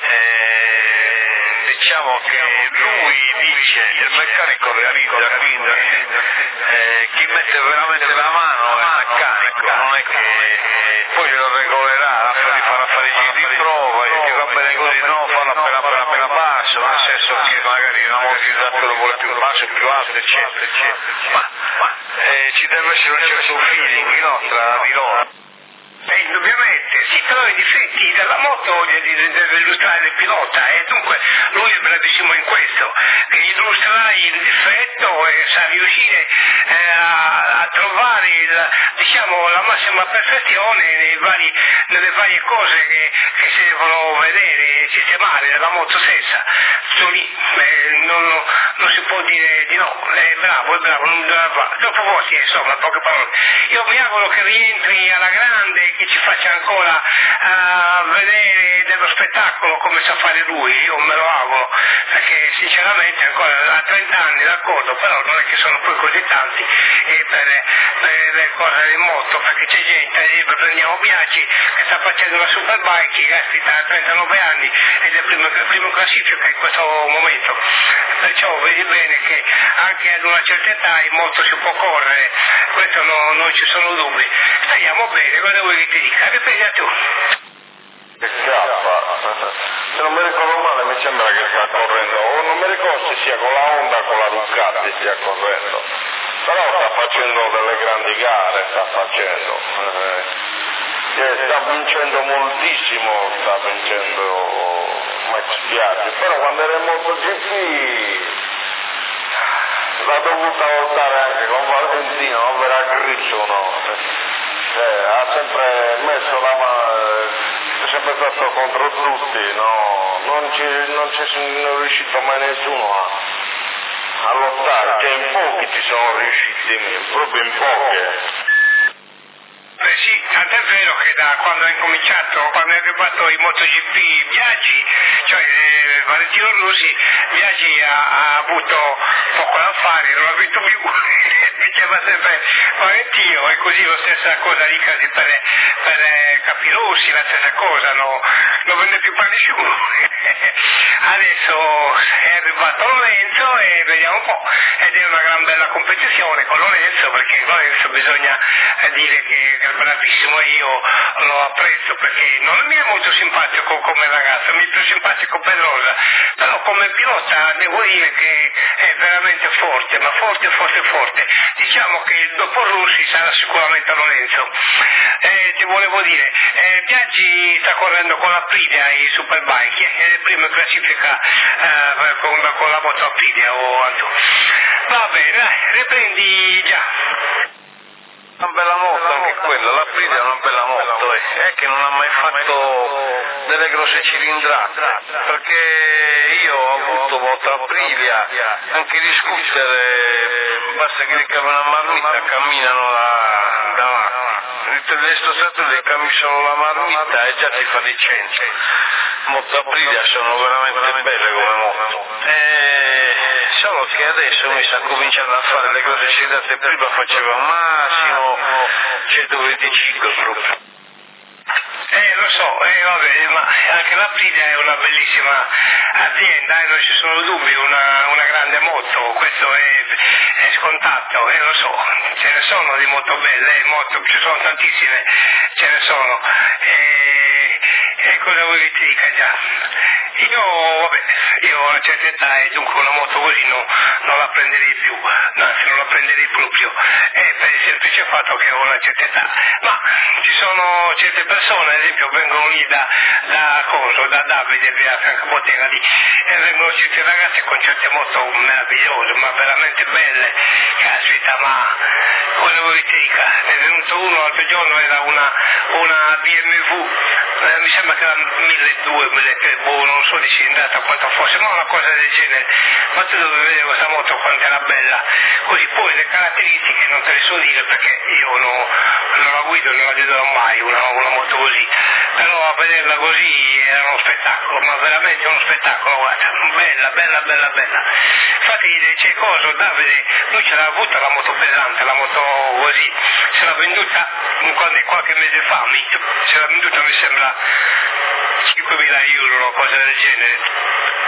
eh, diciamo che lui dice, il meccanico realizza, quindi eh, chi mette veramente la mano è il meccanico, non è che eh, poi lo regolerà, li farà fare i giri di prova, e va bene così, no, farla appena appena appena basso, nel senso che magari un ammortizzatore vuole più basso, più alto, eccetera, eccetera. Ma, ma eh, ci deve essere un certo feeling, no, tra di loro. Eh, indubbiamente, sì, però i difetti della moto deve illustrare il pilota, e dunque lui è bravissimo in questo, che gli illustrerà il difetto e sa riuscire eh, a, a trovare il, diciamo, la massima perfezione nei vari, nelle varie cose che, che si devono vedere e sistemare nella moto stessa. So lì, eh, non, non si può dire di no, è bravo, è bravo, non deve, dopo voti insomma, poche parole. Io mi auguro che rientri alla grande, che ci faccia ancora a, a vedere dello spettacolo come sa fare lui, io me lo auguro, perché sinceramente ancora a trenta anni d'accordo, però non è che sono poi così tanti eh, per, per le cose in moto, perché c'è gente, ad esempio prendiamo Biaggi che sta facendo una superbike, caspita, a trentanove anni ed è primo, primo classifica in questo momento, perciò vedi bene che anche ad una certa età in moto si può correre, questo no, non ci sono dubbi. Speriamo bene, cosa vuoi che ti dica? Riprende tu. Che scappa, se non mi ricordo male mi sembra che sta correndo, o non mi ricordo se sia con la Honda o con la Ducati stia correndo, però sta facendo delle grandi gare, sta facendo, eh, sta vincendo moltissimo, sta vincendo Max Biaggi, però quando era in MotoGP l'ha dovuta lottare anche con Valentino, non verrà grigio, no? Eh, ha sempre messo la mano, è sempre stato contro tutti, no? Non ci non c'è non è riuscito mai nessuno a, a lottare, che in pochi ci sono riusciti, proprio in pochi. Eh sì, tant'è vero che da quando ha incominciato, quando è arrivato in MotoGP Biaggi, cioè eh, Valentino Rossi, Biaggi ha, ha avuto poco da fare, non ha vinto più, diceva sempre Valentino, e così la stessa cosa dicasi per, per eh, Capirossi, la stessa cosa, no, non vende più per nessuno. Adesso è arrivato Lorenzo e vediamo un po', ed è una gran bella competizione con Lorenzo, perché Lorenzo bisogna eh, dire che è bravissimo e io lo apprezzo, perché non mi è molto simpatico come ragazzo, mi è più simpatico Pedrosa, però come pilota devo dire che è veramente forte, ma forte, forte, forte. Diciamo che dopo Rossi sarà sicuramente Lorenzo. Eh, ti volevo dire, eh, Biaggi sta correndo con l'Aprilia in Superbike, è il primo in classifica eh, con, con la moto Aprilia o Anto. Va bene, dai, riprendi già. Una bella moto anche quella, l'Aprilia è una bella moto, eh. È che non ha mai fatto delle grosse cilindrate, perché io ho avuto moto Aprilia, anche gli scooter, eh, basta che ricava una marmita, camminano da, davanti, adesso stato le cambi solo la marmita e già ti fa dei cento. Moto Aprilia sono veramente belle come moto. Eh, solo che adesso mi sta cominciando a fare le grosse cilindrate, prima faceva massimo centoventicinque proprio. Eh, lo so, eh, vabbè, ma anche l'Aprilia è una bellissima azienda, eh, non ci sono dubbi, una, una grande moto, questo è, è scontato, eh, lo so, ce ne sono di moto belle, eh, moto, ci sono tantissime, ce ne sono. E, e cosa vuoi che ti dica già? Io, vabbè, io ho una certa età e dunque una moto così no, non la prenderei più, anzi non la prenderei proprio, eh, per il semplice fatto che ho una certa età. Ma ci sono certe persone, ad esempio, vengono lì da, da Coso, da Davide, via Francobottega lì, e vengono certe ragazze con certe moto meravigliose, ma veramente belle, caspita, ma cosa vuoi che ti dica? Ne è venuto uno l'altro giorno, era una, una B M W, eh, mi sembra che era milleduecento, milletrecento, boh, non so di cilindrata quanto fosse, ma una cosa del genere. Ma tu dovevi vedere questa moto quanto era bella, così poi le caratteristiche non te le so dire perché io no, non la guido e non la guiderò mai una, una moto così, però a vederla così era uno spettacolo, ma veramente uno spettacolo, guarda, bella, bella, bella, bella. Infatti c'è cosa, Davide, lui ce l'ha avuta la moto pesante, la moto così, se l'ha venduta quando, qualche mese fa, se l'ha venduta mi sembra cinquemila euro, una cosa del genere.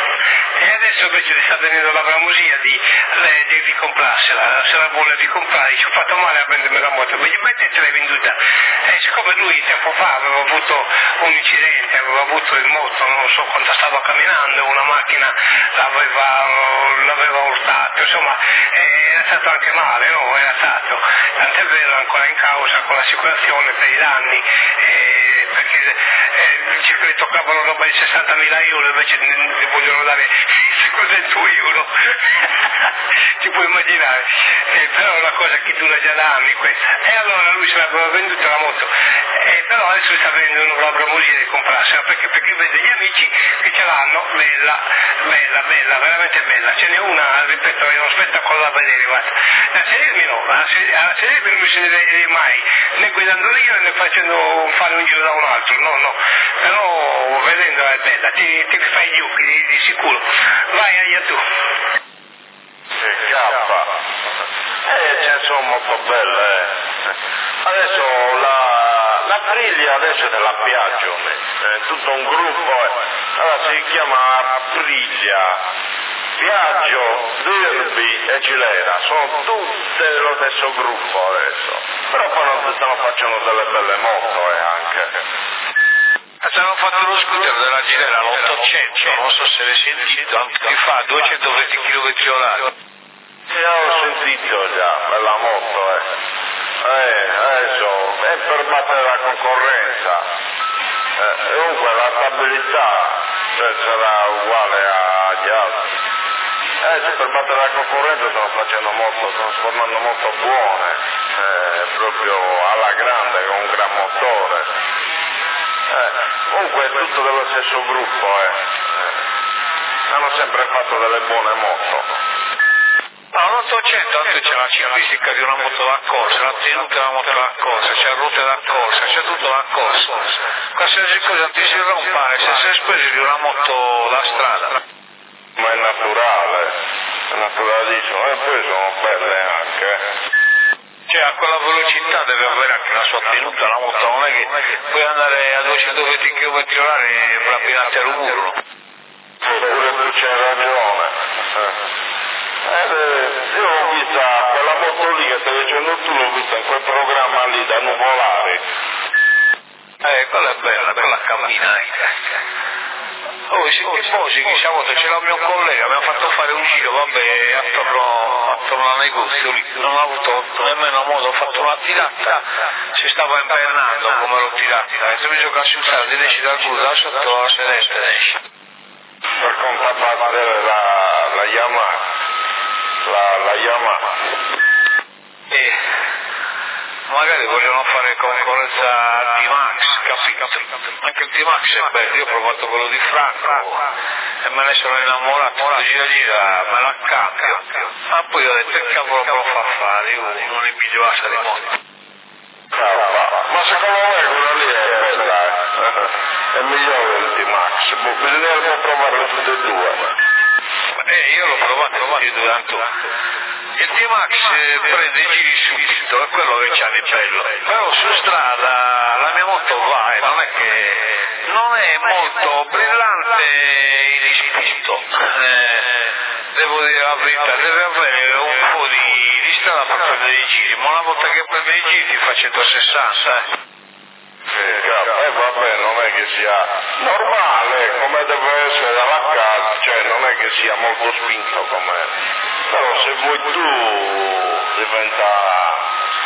E adesso invece gli sta venendo la bramosia di, di ricomparsela, se la vuole ricomprare, ci ho fatto male a vendermi la moto, ma gli mettete l'hai venduta. E siccome lui tempo fa aveva avuto un incidente, aveva avuto in moto, non so quando stava camminando, una macchina l'aveva, l'aveva urtato, insomma era stato anche male, no? Era stato, tant'è vero ancora in causa con l'assicurazione per i danni, eh, perché eh, ci che toccavano roba di sessantamila euro, invece ne vogliono dare cinquecento euro, ti puoi immaginare, eh, però è una cosa cosa che dura già da anni questa. E allora lui se l'aveva venduta la moto, eh, però adesso sta vendendo la bramosia di comprarsela, perché, perché vede gli amici che ce l'hanno, bella, bella, bella, veramente bella. Ce n'è una, ripeto, è uno spettacolo da vedere, guarda. A sedermi no, a sedermi non mi sederei mai, né guidando io né facendo fare un giro da un altro, no, no. Però vedendola è bella, ti, ti fai gli occhi di, di sicuro. Vai, Aia tu. Che cappa. Eh, ce ne sono molto belle. Eh. Adesso la, la Aprilia adesso è della Piaggio, è tutto un gruppo, eh. Allora si chiama Aprilia. Piaggio, Derby e Gilera sono tutte dello stesso gruppo adesso, però poi non stanno facendo delle belle moto eh, anche. Ci hanno fatto lo scooter della Gilera, l'ottocento, non so se l'hai sentito, ti fa duecentoventi chilometri orari. Sì, ho sentito già, bella moto eh. Eh, adesso è per battere la concorrenza, eh, comunque la stabilità cioè, sarà uguale agli altri. Adesso per battere la concorrenza stanno facendo molto, stanno sformando molto buone, eh, proprio alla grande, con un gran motore. Eh, comunque è tutto dello stesso gruppo, eh. Eh, hanno sempre fatto delle buone moto. No, l'ottocento anche c'è la ciclistica di una moto da corsa, la tenuta di una moto da corsa, c'è route da corsa, c'è tutto da corsa. Qualsiasi cosa ti si rompare, se sei spesi di una moto da strada. Ma è naturale, è naturalissimo, e poi sono belle anche. Cioè a quella velocità deve avere anche la sua tenuta la moto, non è che puoi andare a duecentoventi chilometri orari e rapinate al muro. Pure tu c'hai ragione. Eh. Eh, io l'ho vista, quella moto lì che stai dicendo tu, l'ho vista in quel programma lì da nuvolare. Eh, quella è bella, quella cammina. Oh, senti musica, questa volta c'era un mio collega, mi ha fatto fare un giro, vabbè, attorno, attorno al negozio lì, non ho avuto nemmeno modo, ho fatto una tirata, si stava impennando come l'ho tirata, e se mi gioca sul sale, ti esci dal culo, da sotto la sedetta ed esci. Per contrabbattere la, la Yamaha, la, la Yamaha. E magari vogliono fare concorrenza al D-Max, capito? Anche il D-Max è bello, io ho provato quello di Franco e me ne sono innamorato, gira gira, me la cambio. Ma poi ho detto che cavolo me lo fa fare, io non invidio assa di moto. Ma secondo me quella lì è bella, eh. È migliore del D-Max, bisognerebbe provarle tutte e due. Eh, io l'ho provato tutti e due, tanto. Il D-Max eh, prende i giri subito, è quello che c'ha di bello. Però su strada la mia moto va e non è che non è molto brillante in istinto. Eh, devo dire la verità, deve avere un po' di, di strada per prendere i giri, ma una volta che prende i giri ti fa centosessanta, eh. Sì, eh, vabbè, non è che sia normale come deve essere dalla casa, cioè non è che sia molto spinto come, però se vuoi tu diventa,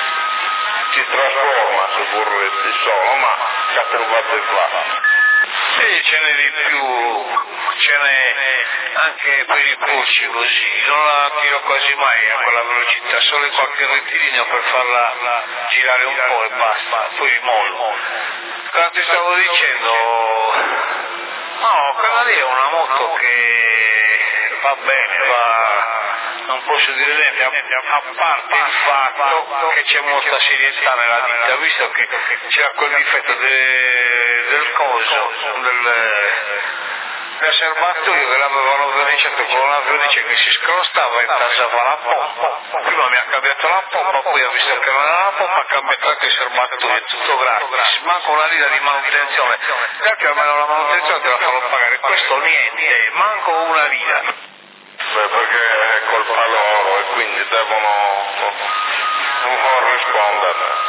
si trasforma se vorresti solo, ma che trovate qua? Sì, ce n'è di più, ce n'è anche per i pulci così, non la tiro quasi mai a quella velocità, solo in qualche rettilineo per farla girare un po' e basta, poi mollo. Cosa ti stavo dicendo? No, quella lì è una moto che va bene, va, non posso dire niente, a, a parte il fatto che c'è molta serietà nella ditta, visto che c'era quel difetto de, del coso, del, del serbatoio che l'avevano verniciato con una vernice che si scrostava e intasava la pompa. Prima mi ha cambiato la pompa, poi ha visto che non era la pompa, ha cambiato anche il serbatoio, tutto gratis, manco una lira di manutenzione, perché almeno la manutenzione te la fanno pagare, questo niente, manco una lira. Beh, perché è colpa loro e quindi devono corrispondere.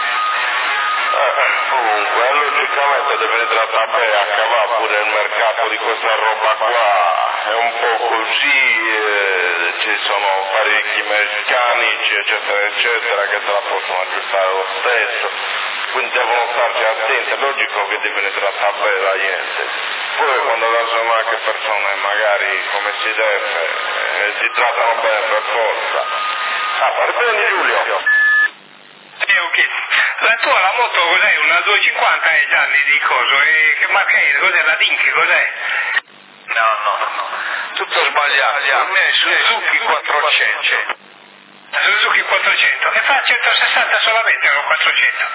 Eh, comunque, logicamente deve trattare bene a cavallo pure il mercato di questa roba qua, è un po' così, eh, ci sono parecchi meccanici eccetera eccetera che se la possono aggiustare lo stesso, quindi devono starci attenti, è logico che devono trattare bene la gente. Poi quando sono anche persone magari come si deve, eh, si trattano bene per forza. Ah, riprendi Giulio. Eh, ok. La tua, la moto cos'è? Una duecentocinquanta eh, Gianni di coso? E che marca è? Cos'è? La Link, cos'è? No, no, no. Tutto sbagliato. Per me è Suzuki quattrocento. Suzuki quattrocento. E fa centosessanta solamente con quattrocento?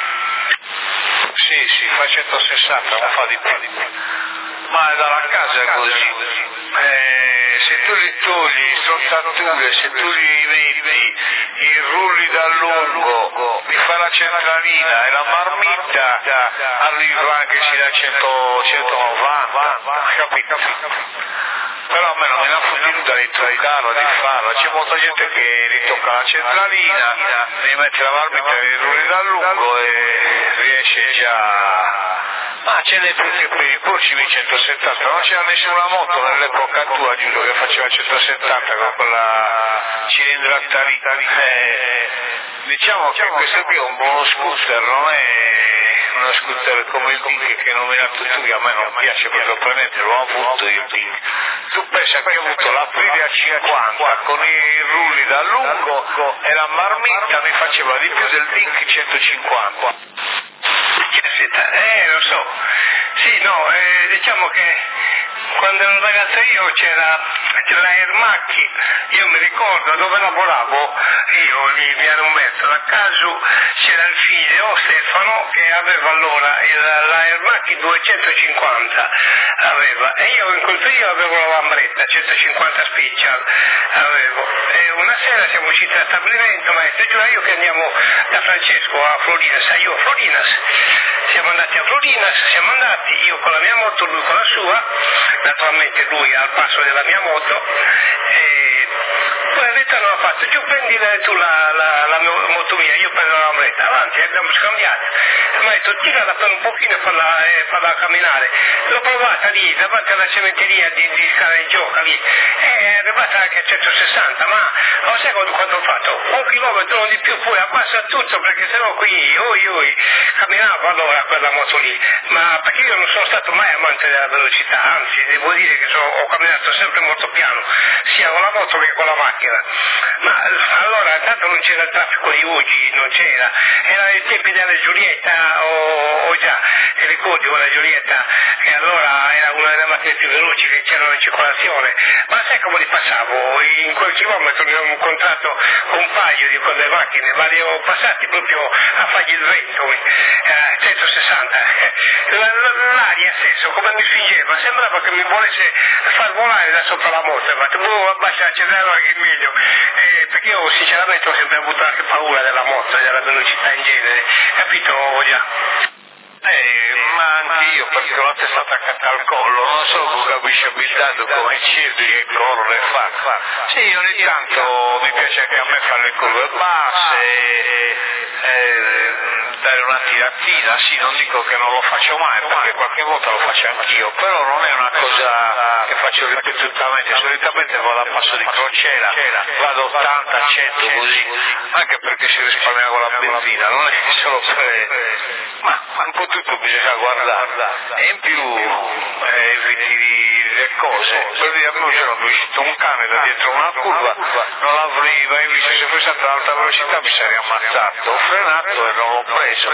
Sì, sì, fa centosessanta, non fa di più. Ma dalla casa è così. Eh, se tu li togli, strozzature, se tu li metti i rulli da lungo, mi fa la centralina e la marmitta arriva anche sino a cento, centonovanta, capito? Però a me non me ne ha fottuta di toccarlo, di farlo, c'è molta gente che ritocca la centralina, mi mette la marmitta e i rulli da lungo e riesce già. Ma ce n'è più che per i porci di centosettanta, non c'era nessuna moto nell'epoca tua, Giulio, che faceva centosettanta con quella cilindrata lì. Eh, diciamo che questo qui è un buono scooter, non è uno scooter come il Pink che hai nominato tu, che a me non piace proprio prendere, l'ho avuto il Pink. Tu pensa che ho avuto l'Aprilia cinquanta con i rulli da lungo e la marmitta mi faceva di più del Pink centocinquanta. Eh, lo so. Sì, no, eh, diciamo che quando ero ragazzo io c'era, c'era la Ermacchi, io mi ricordo dove lavoravo, io lì mi ero messo a caso, c'era il figlio Stefano che aveva allora il, la Ermacchi duecentocinquanta aveva, e io in quel periodo avevo la lambretta centocinquanta Special avevo, e una sera siamo usciti da stabilimento, maestro giuro io che andiamo da Francesco a Florinas, sai io a Florinas, siamo andati a Florinas, siamo andati io con la mia moto, lui con la sua, naturalmente lui al passo della mia moto, e poi in realtà non ha fatto, giù prendi tu la, la, la moto mia, io prendo la lambretta, avanti, abbiamo scambiato, mi ha detto tirala per un pochino e farla, eh, farla camminare, l'ho provata lì davanti alla cementeria di, di Scala Gioca lì, e è arrivata anche a centosessanta, ma lo sai quanto ho fatto? Un chilometro non di più, poi abbassa tutto perché sennò qui, oi oi, camminavo allora quella moto lì, ma perché io non sono stato mai amante della velocità, anzi devo dire che sono, ho camminato sempre molto piano, sia con la moto che con la macchina, ma allora intanto non c'era il traffico di oggi, non c'era, era i tempi della Giulietta o, o già, ti ricordi quella Giulietta che allora era una delle macchine più veloci che c'erano in circolazione, ma sai come li passavo? In quel chilometro ne ho incontrato un paio di quelle macchine, ma li ho passati proprio a fargli il vento, eh, centosessanta, l'aria stesso come mi spingeva, sembrava che mi volesse far volare da sopra la moto, ma boh, abbassa l'accelerato che è meglio, eh, perché io sinceramente ho sempre avuto anche paura della moto e della velocità in genere, capito già? Eh, ma anche io, perché una volta è stata attaccata al collo, non so come capisce abitato come i cervi che corrono e fa. Sì, ogni tanto mi piace anche a me fare le curve basse, e, e, dare una tiratina, sì, non dico che non lo faccio mai, perché qualche volta lo faccio anch'io, però non è una cosa che faccio ripetutamente, solitamente vado a passo di crociera, vado ottanta cento così, anche perché si risparmia con la benzina, non è solo per... ma, ma un po' tutto bisogna guardare, e in più eh, eviti le cose, per dire a me c'era uscito un cane da dietro una curva, non l'avrei mai visto, se fosse stata ad alta velocità mi sarei ammazzato, ho frenato e non l'ho preso,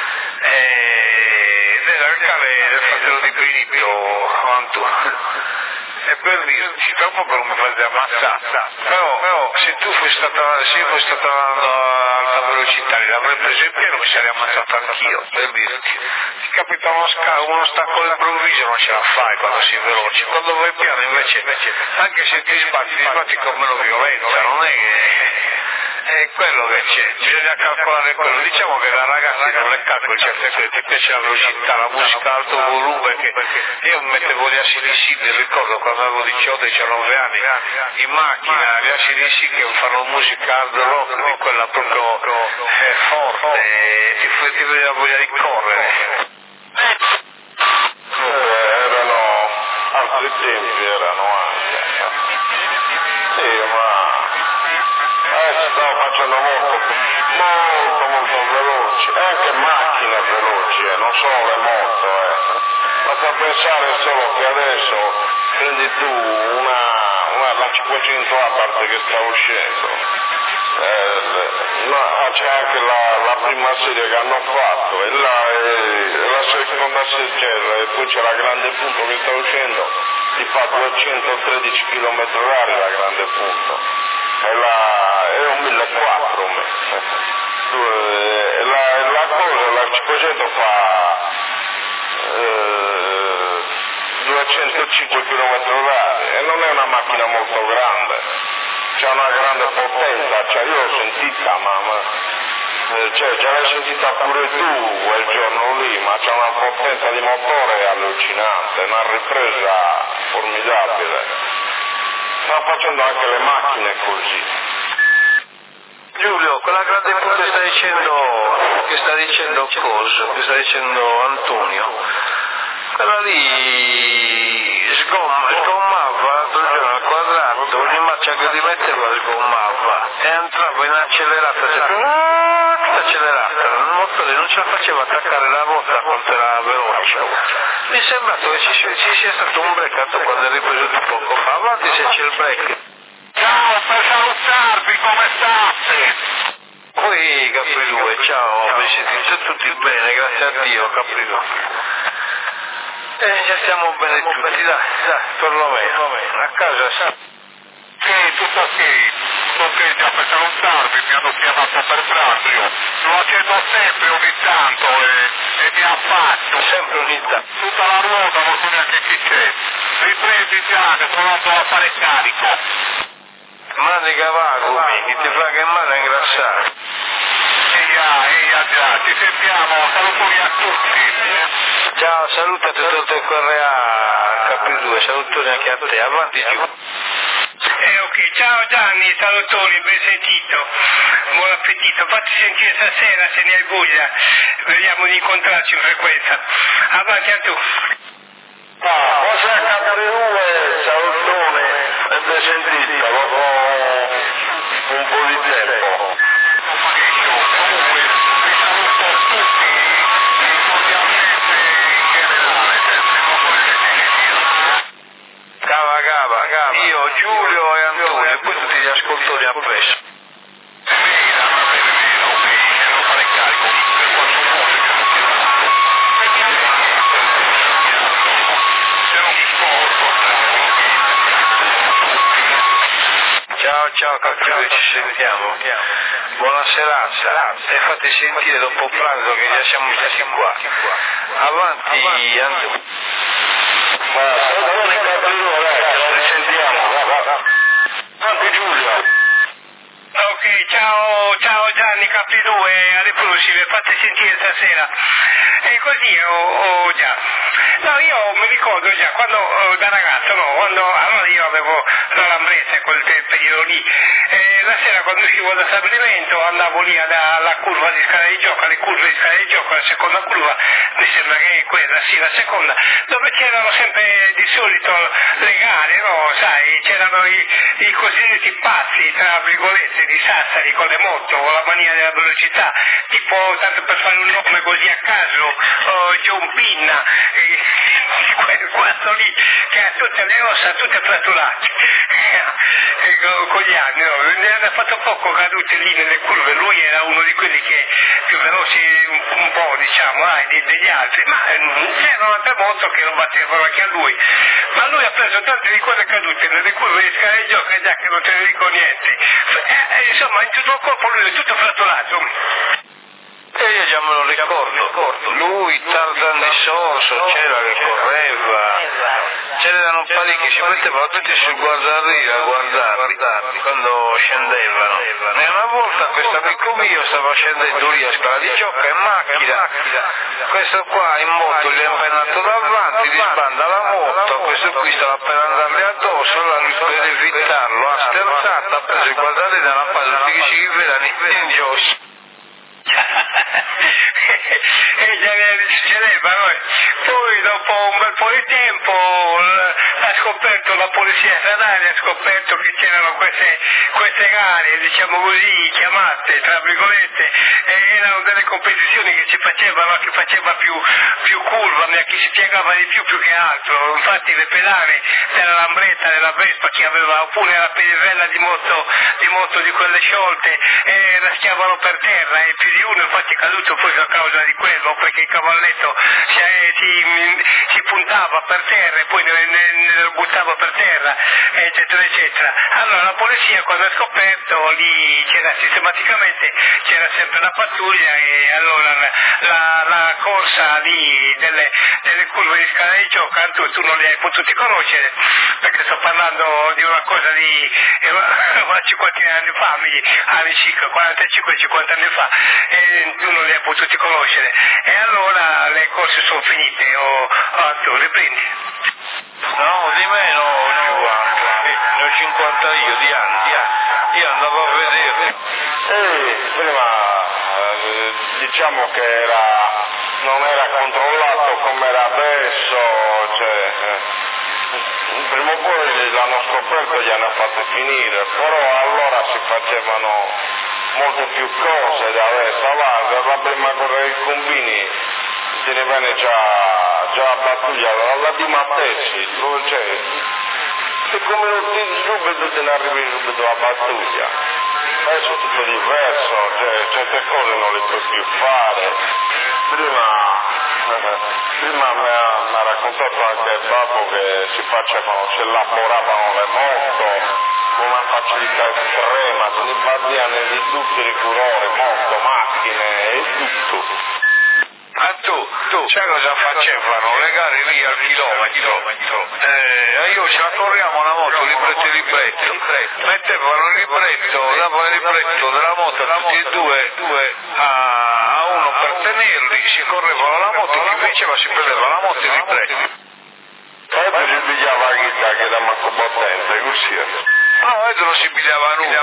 e era il cane del fratello di Benito, Antonio. E per dirti, tra poco non mi fate ammazzare, però, però se tu fossi stata, se io fossi stata andando a alta velocità, l'avrei preso in pieno, mi sarei ammazzato anch'io, per dirti. Ti capita uno, sca- uno stacco improvviso, non ce la fai quando sei veloce, quando vai piano invece, anche se ti sbatti, ti sbatti con meno violenza, non è che... È quello che c'è, bisogna calcolare quello, diciamo che da ragazzi non le calcoli certe cose, ti piace la velocità, la musica ad alto volume, che io mi mettevo gli A C D C, mi ricordo quando avevo diciotto diciannove anni, in macchina, gli A C D C che fanno musica hard rock, di quella proprio eh, forte, e ti, ti vedeva voglia di correre. Eh, erano altri tempi, erano anche. Sì, ma... Eh, ci stavo facendo molto, molto, molto veloci, e anche macchine veloci, eh, non solo le moto, eh. Basta pensare solo che adesso prendi tu una, una la cinquecento A parte che sta uscendo, Eh, no, c'è anche la, la prima serie che hanno fatto e la, e la seconda serie, e poi c'è la Grande Punto che sta uscendo, si fa duecentotredici chilometri orari la Grande Punto, è, la, è un millequattrocento. La, la cosa, la cinquecento fa eh, duecentocinque chilometri orari e non è una macchina molto grande, c'è una grande potenza, cioè io l'ho sentita, ma, ma cioè, già l'hai sentita pure tu quel giorno lì, ma c'è una potenza di motore allucinante, una ripresa formidabile, sta facendo anche le macchine così. Giulio, quella Grande Punto che sta dicendo, che sta dicendo cosa, che sta dicendo Antonio, quella lì sgomma, sgommava l'altro giorno al quadrato, ogni marcia che ti metteva sgommava e entrava in accelerata, sempre accelerata, il motore non ce la faceva attaccare la ruota quanto era veloce. Mi è sembrato che ci, ci sia stato un break quando è ripreso di poco fa, avanti se c'è il break. Ciao, per salutarvi, come state? Poi Capri due, ciao, mi siete tutti bene, grazie a Dio, Capri due. Eh, già stiamo bene tutti, dai, dai, perlomeno, a casa sa. Sì, tutto ok, tutto ok, già per salutarvi, mi hanno chiamato per pranzo, lo accendo sempre ogni tanto e, e mi ha fatto. Sempre ogni tanto. Tutta la ruota, non so neanche chi c'è. Riprendi già, che sono andato a fare carico. Mandi cavagumi, chi ti fa che male a ingrassare. Eia, eia già, ci sentiamo, salutoni a tutti. Ciao, saluta tutto il Correa Capri due, salutoni anche a te, avanti giù. Eh, ok, ciao Gianni, salutoni, ben sentito, buon appetito, fatti sentire stasera se ne hai voglia, vediamo di incontrarci in frequenza, avanti a tu. Ah, buonasera Capri due, salutone, e ben sentito, dopo un po' di tempo. Comunque, vi saluto tutti, cordialmente in generale, sempre dopo le sentite. Cava, cava, cava. Io, Giulio e Antonio, e poi tutti gli ascoltatori appresso. Ciao, ciao Capri due, ci sentiamo. Buona serata e fate sentire dopo pranzo che già siamo stati qua. Avanti Antonio. Ma salutone Capri due, dai, ce lo risentiamo, va, va, va. Avanti Giulio. Ok, ciao, ciao Gianni Capri due, alle prossime, fate sentire stasera. E così ho, ho già. No, io mi ricordo già quando oh, da ragazzo, no, quando allora io avevo la lambrezza quel periodo lì, e la sera quando uscivo da stabilimento andavo lì alla, alla curva di scala di gioco, alle curve di scala di gioco, la seconda curva, mi sembra che è quella, sì, la seconda, dove c'erano sempre di solito le gare, no, sai, c'erano i, i cosiddetti pazzi, tra virgolette, di Sassari con le moto, con la mania della velocità, tipo, tanto per fare un nome così a caso, oh, John Pinna, eh, quel quattro lì che ha tutte le ossa tutte fratturate eh, con, con gli anni, no? Ne hanno fatto poco cadute lì nelle curve, lui era uno di quelli che più veloci un, un po', diciamo, dai, de, degli altri, ma eh, c'erano altre moto che lo battevano anche a lui, ma lui ha preso tante di quelle cadute nelle curve di scala di gioco, già che non te ne dico niente, eh, eh, insomma in tutto il corpo lui è tutto fratturato. E io già me lo ricordo, lui Tarzan di Sorso, c'era che correva, c'erano un pari che si mettevano tutti sul guardarino a guardarli quando scendevano. E una volta questo amico mio stava scendendo lì a scala di gioco in macchina, questo qua in moto gli è impennato davanti, gli sbanda la moto, questo qui stava per andargli addosso, allora lui per evitarlo ha sterzato, ha preso il guardarino e l'ha fatto tutti che si vedano in giosso. E già ne succedeva, no? Poi dopo un bel po' di tempo ha scoperto la polizia stradale, ha scoperto che c'erano queste, queste gare, diciamo così, chiamate, tra virgolette, e erano delle competizioni che ci facevano, che faceva più, più curva, chi si piegava di più più che altro, infatti le pedane della Lambretta, della Vespa, chi aveva, oppure la pedivella di moto di, moto di quelle sciolte, eh, raschiavano per terra e più di uno infatti è caduto poi a causa di quello, perché il cavalletto si, eh, si, si puntava per terra e poi ne, ne, ne lo buttava per terra, eccetera eccetera. Allora la polizia quando ha scoperto lì c'era sistematicamente c'era sempre la pattuglia e allora la, la, la corsa lì delle, delle curve di Scala di Gioca tu, tu non li hai potuti conoscere perché sto parlando di una cosa di eh, cinquanta anni fa, anni circa quarantacinque cinquanta anni fa, e tu non li hai potuti conoscere e allora le corse sono finite. O oh, tu riprendi? No, di me no, Giovanni, ne ho cinquanta io di anni, di anni. Io andavo a vedere. Sì, prima eh, diciamo che era, non era controllato come era adesso, cioè, eh, prima o poi l'hanno scoperto e gli hanno fatto finire, però allora si facevano molte più cose da adesso, avanti, la prima correre i combini se ne venne già, già a battuglia, alla di Mattessi, cioè, se come non ti subito te ne arrivi subito a battuglia. Adesso è tutto diverso, cioè, certe cose non le puoi più fare. Prima, eh, prima mi ha, mi ha raccontato anche il babbo che si facevano, si elaboravano le moto con una facilità estrema, se ne parliano di tutti i furori, moto, macchine e tutto. Ma tu, tu, sai cosa facevano? Le gare lì al chilometro. Eh, io ce la corriamo una moto, libretto e libretto. Mettevano il libretto, davano il libretto della moto a tutti e due, due a, a uno per tenerli, si correvano la moto, chi vinceva si prendeva la moto e il libretto. E poi si pigliava la chitarra che era manco potente, così è. No, adesso non si pigliava nulla.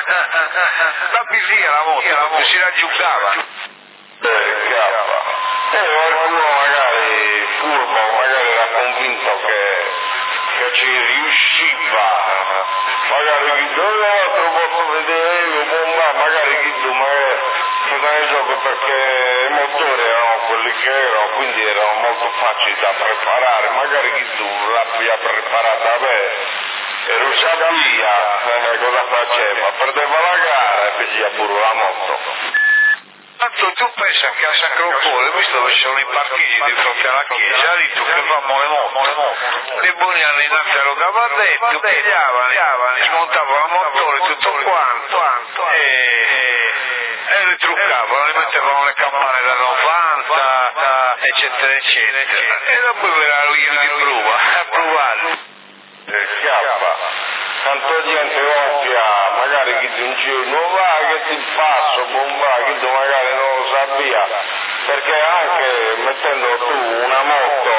La piglia la moto, si la giocava. Eh, chiappa. E qualcuno magari furbo, magari era convinto che, che ci riusciva, magari chi tu posso vedere io, bomba, magari chi tu, magari non è gioco perché i motori erano quelli che erano, quindi erano molto facili da preparare, magari chi tu l'abbia preparata bene, e non sapeva eh, cosa faceva, perdeva la gara e pigliava pure la moto. Tanto tu pensa che a Sacropole, visto dove ci sono i parcheggi di fronte alla chiesa, lì tu che fammo le moto, le buoni hanno innanzi allo gavardello, pigliavano, smontavano il motore, tutto quanto, e, e li truccavano, li mettevano le campane da novanta, eccetera, eccetera. E dopo era lui di prova, a provare. Eh, chiappa. Tanta gente ovvia, magari chi ti dice non va che ti passo, non va, chi tu magari non lo sapeva, perché anche mettendo tu una moto,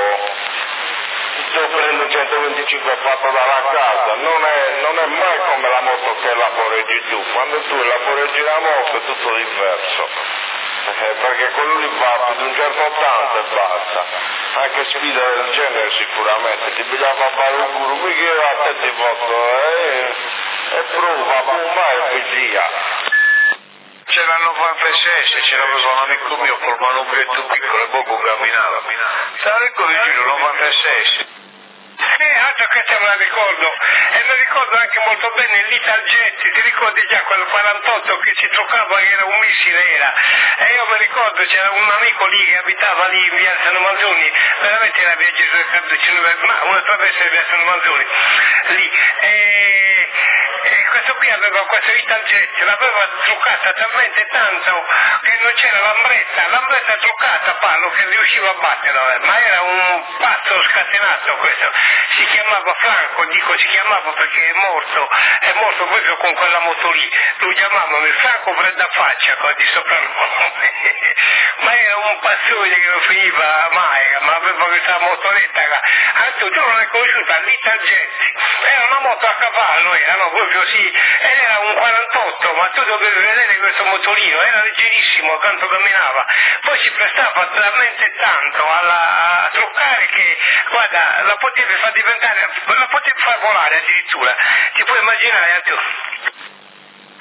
sto prendendo centoventicinque fatto dalla casa, non è, non è mai come la moto che laboreggi tu, quando tu laboreggi la moto è tutto diverso. Eh, perché quello lì va più di un certo tanto e basta, anche sfida del genere sicuramente, ti bisognava fare un guru, che a te ti posso, eh, e prova, bomba e piglia. C'era il novantasei, ce l'aveva un amico mio col manubrietto piccolo e poco camminava. Stava ricco vicino, novantasei. Eh, altro che te me la ricordo, e mi ricordo anche molto bene l'Italjet, ti ricordi già quel quarantotto che si truccava, era un missile era, e io mi ricordo c'era un amico lì che abitava lì in via San Manzoni, veramente era via Gesù Carducci, ma una traversa di via San Manzoni, lì, e, e questo qui aveva questo Italjet, l'aveva truccata talmente tanto che non c'era Lambretta, Lambretta truccata, parlo, che riusciva a batterlo, ma era un pazzo scatenato questo. Si chiamava Franco, dico si chiamava perché è morto, è morto proprio con quella moto lì, lo chiamavano il Franco Fredda Faccia di soprannome, ma era un pazzone che non finiva mai, ma aveva questa motoretta, anzi tu non l'hai conosciuta, l'Italjet, era una moto a cavallo, erano proprio sì, ed era un quarantotto, ma tu dovevi vedere questo motorino, era leggerissimo quanto camminava, poi si prestava talmente tanto alla, a truccare che, guarda, la potevi far diventare, la potevi far volare addirittura, ti puoi immaginare tu?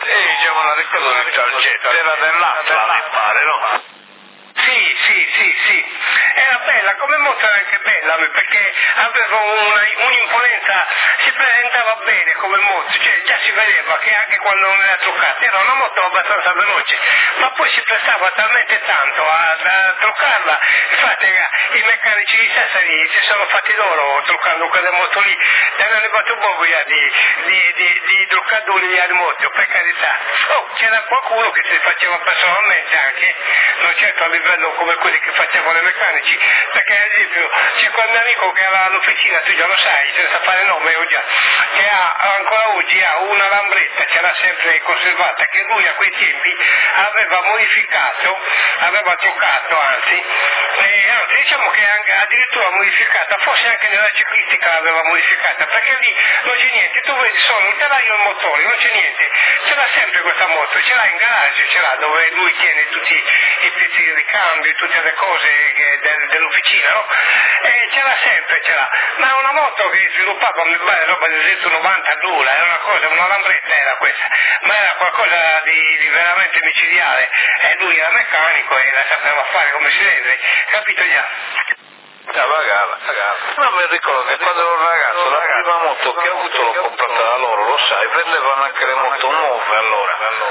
E diciamo la ricordo di Targetto, era dell'Atla mi pare, no? Sì, sì, sì, sì, era bella, come moto era anche bella, perché aveva una, un'imponenza, si presentava bene come moto, cioè già si vedeva che anche quando non era truccata, era una moto abbastanza veloce, ma poi si prestava talmente tanto a, a truccarla, infatti i meccanici di Sassari si sono fatti loro truccando quelle moto lì, ne hanno arrivato un po' via di, di, di, di truccatori di moto, per carità. Oh, c'era qualcuno che si faceva personalmente anche, non certo a livello come quelli che facevano i meccanici, perché ad esempio c'è quel mio amico che aveva l'officina, tu già lo sai, senza fare nome io già, che ha ancora oggi ha una lambretta, ce l'ha sempre conservata, che lui a quei tempi aveva modificato, aveva truccato anzi, e anzi diciamo che anche addirittura modificata, forse anche nella ciclistica l'aveva modificata, perché lì non c'è niente, tu vedi solo il telaio e il motore, non c'è niente, ce l'ha sempre questa moto, ce l'ha in garage, ce l'ha dove lui tiene tutti i pezzi di ricambio, tutte le cose che, del, dell'officina, no? E ce l'ha sempre, ce l'ha, ma è una moto che sviluppava, mi pare, roba del centonovantadue, era una cosa, una lambretta era questa, ma era qualcosa di, di veramente micidiale, e lui era meccanico e la sapeva fare come si deve, capito già? La pagava, pagava. Ma mi ricordo che quando ero un ragazzo la prima moto che ho avuto l'ho comprata da loro, lo sai, prendevano anche le moto nuove allora.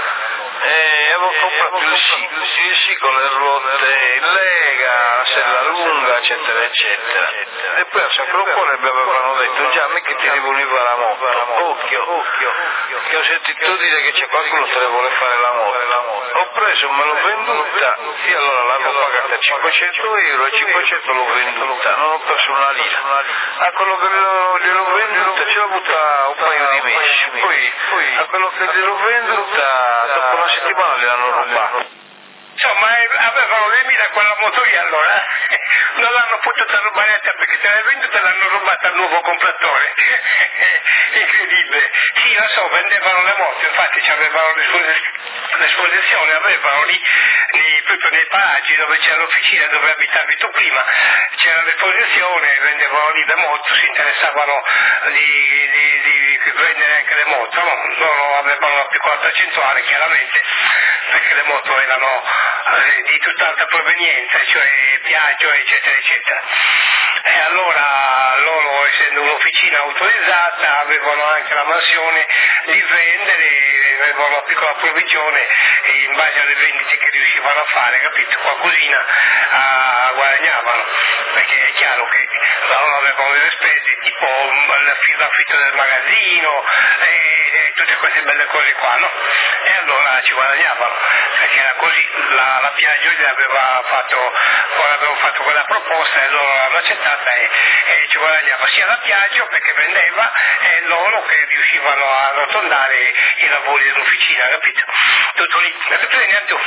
E avevo comprato il sci, il sci con le ruote in lega, la sella lunga, eccetera, eccetera. E poi a Sacro Cuore mi avevano detto, già, mica ti devi unire la moto, occhio, occhio, che ho sentito dire che c'è qualcuno che le vuole fare la moto. Ho preso, me l'ho venduta, io allora l'avevo pagata cinquecento euro e cinquecento l'ho venduta, non ho perso una lira. A quello che gliel'ho venduta ci ho avuto un paio di mesi, poi, poi a quello che gliel'ho venduta dopo una settimana gliel'hanno rubato. Insomma, avevano le mire quella moto lì allora, non l'hanno potuta rubare a te perché te l'hai venduta e l'hanno rubata al nuovo compratore. Incredibile. Sì, lo so, vendevano le moto, infatti avevano l'esposizione, avevano lì, lì proprio nei paraggi dove c'era l'officina dove abitavi tu prima, c'era l'esposizione, vendevano lì le moto, si interessavano di, di, di vendere anche le moto, no? Loro avevano una piccola percentuale chiaramente, perché le moto erano di tutt'altra provenienza, cioè Piaggio, eccetera, eccetera. E allora loro, essendo un'officina autorizzata, avevano anche la mansione di vendere, avevano una piccola provvigione e in base alle vendite che riuscivano a fare, capito? Qualcosina ah, guadagnavano, perché è chiaro che loro avevano delle spese tipo l'affitto del magazzino e, e tutte queste belle cose qua, no? E allora ci guadagnavano, perché era così, la, la Piaggio gli aveva fatto, avevano fatto quella proposta e loro l'hanno accettata e, e ci guadagnava sia la Piaggio perché vendeva e loro che riuscivano a arrotondare i lavori dell'officina, capito? Tutto lì, riprendi tu.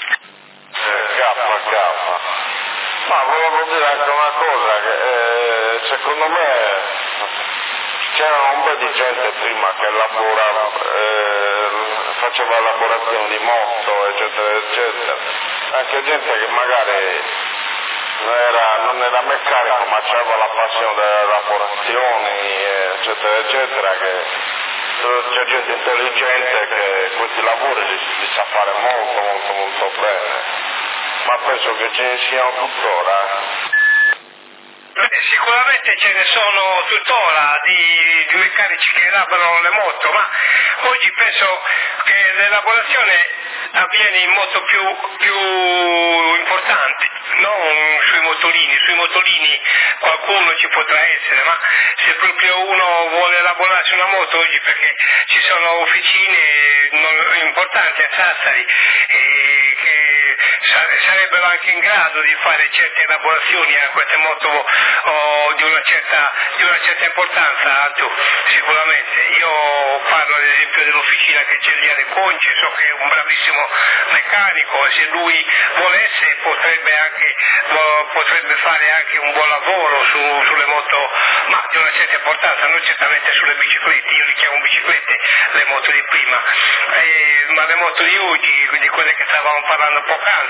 Eh, cappa, cappa. Ma volevo dire anche una cosa, che eh, secondo me c'era un po' di gente prima che lavorava, eh, faceva lavorazioni di moto, eccetera, eccetera. Anche gente che magari non era, non era meccanico, ma aveva la passione delle lavorazioni, eccetera, eccetera, che c'è gente intelligente che questi lavori li, li sa fare molto, molto, molto bene. Ma penso che ce ne siano tuttora. Beh, sicuramente ce ne sono tuttora di, di meccanici che elaborano le moto, ma oggi penso che l'elaborazione avviene in modo più, più importante, non sui motorini. Sui motorini qualcuno ci potrà essere, ma se proprio uno vuole elaborarsi una moto oggi, perché ci sono officine non, importanti a Sassari eh, che sarebbero anche in grado di fare certe elaborazioni a queste moto o di una certa, di una certa importanza, tu, sicuramente. Io parlo ad esempio dell'officina che c'è lì alle Conce, so che è un bravissimo meccanico e se lui volesse potrebbe anche potrebbe fare anche un buon lavoro su, sulle moto, ma di una certa importanza, non certamente sulle biciclette, io li chiamo biciclette le moto di prima, eh, ma le moto di oggi, di quelle che stavamo parlando poc'anzi,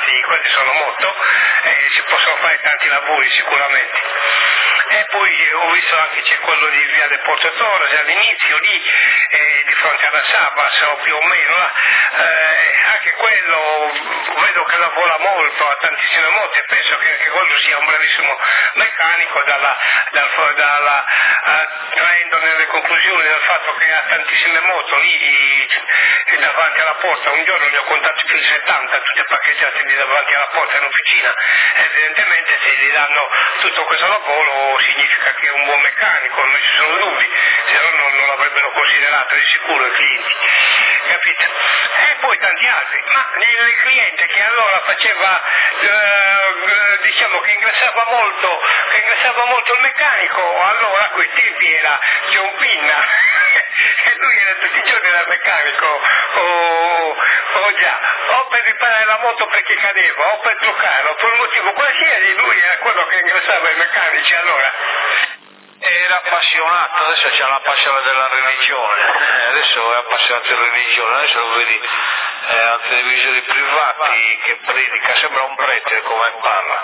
quasi, quasi sono moto, eh, si possono fare tanti lavori sicuramente. E poi ho visto anche c'è quello di via del Porto Torres all'inizio lì, eh, di fronte alla Sabas o più o meno, eh, anche quello vedo che lavora molto, ha tantissime moto e penso che anche quello sia un bravissimo meccanico, dalla, dal, dalla, eh, traendo nelle conclusioni del fatto che ha tantissime moto lì davanti alla porta. Un giorno ne ho contati più di settanta, tutte parcheggiate lì davanti alla porta in officina. Evidentemente se gli danno tutto questo lavoro significa che è un buon meccanico, non ci sono dubbi, se no non, non l'avrebbero considerato di sicuro i clienti, capito? E poi tanti altri, ma il cliente che allora faceva, eh, diciamo che ingrassava molto, che ingrassava molto il meccanico, allora a quei tempi era John Pinna, e lui era tutti i giorni da meccanico, o, o già, o per riparare la moto perché cadeva, o per truccarlo, per un motivo qualsiasi, lui era quello che ingrassava i meccanici allora. Era appassionato, adesso c'è la passione della religione, eh, adesso è appassionato di religione, adesso lo vedi eh, a televisori privati che predica, sembra un prete come parla.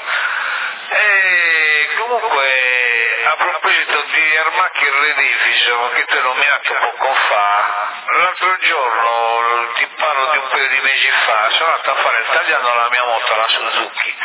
E comunque a proposito di Ermacchi Rediffiso che tu hai nominato poco fa, l'altro giorno, ti parlo di un paio di mesi fa, sono andato a fare il tagliando alla mia moto, la Suzuki,